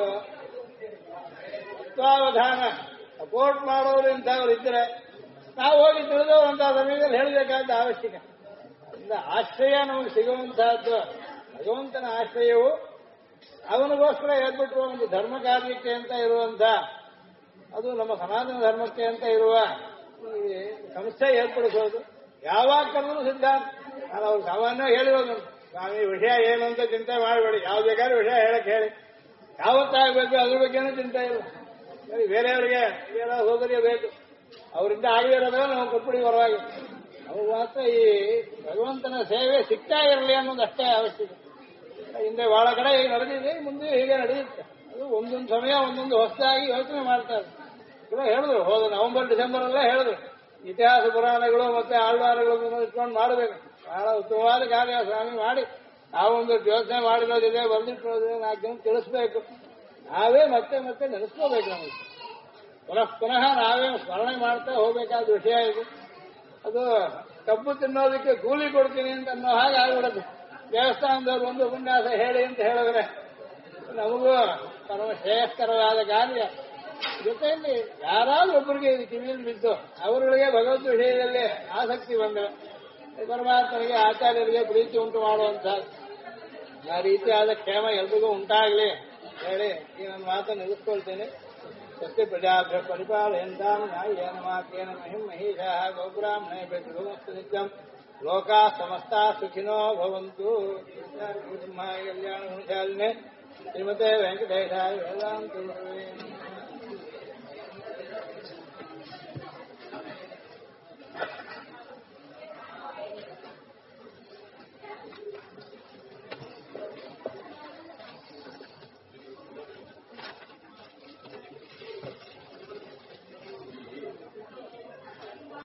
ತತ್ವಾವಧಾನ ಸಪೋರ್ಟ್ ಮಾಡೋರು ಇಂಥವ್ರು ಇದ್ರೆ ನಾವು ಹೋಗಿ ತಿಳಿದವರು ಅಂತ ಸಮಯದಲ್ಲಿ ಹೇಳಬೇಕಾದ ಅವಶ್ಯಕ. ಆಶ್ರಯ ನಮಗೆ ಸಿಗುವಂತಹದ್ದು ಭಗವಂತನ ಆಶ್ರಯವು ಅವನಿಗೋಸ್ಕರ ಏರ್ಬಿಟ್ಟಿರುವ ಒಂದು ಧರ್ಮ ಕಾರ್ಯಕ್ಕೆ ಅಂತ ಇರುವಂತ, ಅದು ನಮ್ಮ ಸನಾತನ ಧರ್ಮಕ್ಕೆ ಅಂತ ಇರುವ ಈ ಸಂಸ್ಥೆ ಏರ್ಪಡಿಸೋದು ಯಾವಾಗ ಕರೆದ್ರು ಸಿದ್ಧಾಂತ. ನಾನು ಅವ್ರು ಸಾಮಾನ್ಯವಾಗಿ ಹೇಳಿರೋದು, ಸ್ವಾಮಿ ವಿಷಯ ಏನು ಅಂತ ಚಿಂತೆ ಮಾಡಬೇಡಿ, ಯಾವ್ದು ಬೇಕಾದ್ರೂ ವಿಷಯ ಹೇಳಕ್ ಹೇಳಿ, ಯಾವತ್ತಾಗಬೇಕು ಅದ್ರ ಬಗ್ಗೆನೂ ಚಿಂತೆ ಇಲ್ಲ. ಬೇರೆಯವರಿಗೆ ಸೌಕರ್ಯ ಬೇಕು, ಅವರಿಂದ ಆಗದೇ ಇರೋದ್ರೆ ನಾವು ಕೊಟ್ಬಿಡಿ ಪರವಾಗಿ. ಅವು ಮಾತ್ರ ಈ ಭಗವಂತನ ಸೇವೆ ಸಿಗ್ತಾ ಇರಲಿ ಅನ್ನೋದು ಅಷ್ಟೇ ಅವಶ್ಯಕ. ಹಿಂದೆ ಬಹಳ ಕಡೆ ಈಗ ನಡೆದಿದೆ, ಮುಂದೆ ಹೀಗೆ ನಡೆಯುತ್ತೆ. ಅದು ಒಂದೊಂದು ಸಮಯ ಒಂದೊಂದು ಹೊಸದಾಗಿ ಯೋಚನೆ ಮಾಡ್ತಾರೆ. ಕೂಡ ಹೇಳಿದ್ರು, ಹೋದ ನವೆಂಬರ್ ಡಿಸೆಂಬರ್ ಅಲ್ಲೇ ಹೇಳಿದ್ರು, ಇತಿಹಾಸ ಪುರಾಣಗಳು ಮತ್ತೆ ಆಳ್ವಾರಗಳನ್ನು ಇಟ್ಕೊಂಡು ಮಾಡಬೇಕು. ಬಹಳ ಉತ್ತಮವಾದ ಕಾರ್ಯ ಸ್ವಾಮಿ ಮಾಡಿ ನಾವೊಂದು ಯೋಚನೆ ಮಾಡಿರೋದಿದೆ, ಬಂದಿಟ್ಟಿರೋದಿದೆ, 4 ಜನ ತಿಳಿಸ್ಬೇಕು. ನಾವೇ ಮತ್ತೆ ಮತ್ತೆ ನೆನೆಸ್ಕೋಬೇಕು. ನಮಗೆ ಪುನಃ ನಾವೇ ಸ್ಮರಣೆ ಮಾಡ್ತಾ ಹೋಗ್ಬೇಕಾದ ವಿಷಯ ಇದು. ಅದು ಕಬ್ಬು ತಿನ್ನೋದಕ್ಕೆ ಕೂಲಿ ಕೊಡ್ತೀನಿ ಅಂತ ಅನ್ನೋ ಹಾಗೆ ಆಗ್ಬಿಡುತ್ತೆ. ದೇವಸ್ಥಾನದವ್ರು ಒಂದು ಉಪನ್ಯಾಸ ಹೇಳಿ ಅಂತ ಹೇಳಿದ್ರೆ ನಮಗೂ ಪರಮ ಶ್ರೇಯಸ್ಕರವಾದ ಕಾರ್ಯ. ಜೊತೆಯಲ್ಲಿ ಯಾರಾದ್ರೂ ಒಬ್ಬರಿಗೆ ಇದು ಕಿವಿಯಲ್ಲಿ ಬಿದ್ದು ಅವರುಗಳಿಗೆ ಭಗವದ್ ವಿಷಯದಲ್ಲಿ ಆಸಕ್ತಿ ಬಂದರೆ ಪರಮಾತ್ಮನಿಗೆ ಆಚಾರ್ಯರಿಗೆ ಪ್ರೀತಿ ಉಂಟು ಮಾಡುವಂತ ಆ ರೀತಿಯಾದ ಕ್ಷೇಮ ಎಲ್ರಿಗೂ ಉಂಟಾಗಲಿ ಹೇಳಿ ಈ ನನ್ನ ಮಾತನ್ನು ನಿಲ್ಲಿಸ್ಕೊಳ್ತೇನೆ. ಸತ್ಯ ಪ್ರಜಾಭ್ಯ ಪರಿಪಾಲಯಂತಾಂ ನ್ಯಾಯೇನ ವಾಕ್ಯೇನ ಮಹಿಂ ಮಹೀಷಾಃ ಗೋಬ್ರಾಹ್ಮಣೇಭ್ಯೋ ಶುಭಮಸ್ತು ನಿತ್ಯಂ ಲೋಕಾಃ ಸಮಸ್ತಾಃ ಸುಖಿನೋ ಭವಂತು. ಕಲ್ಯಾಣ ಗುಣಶಾಲಿನೇ ಶ್ರೀಮತೆ ವೆಂಕಟೇಶಾಯ ವೇದಾಂತ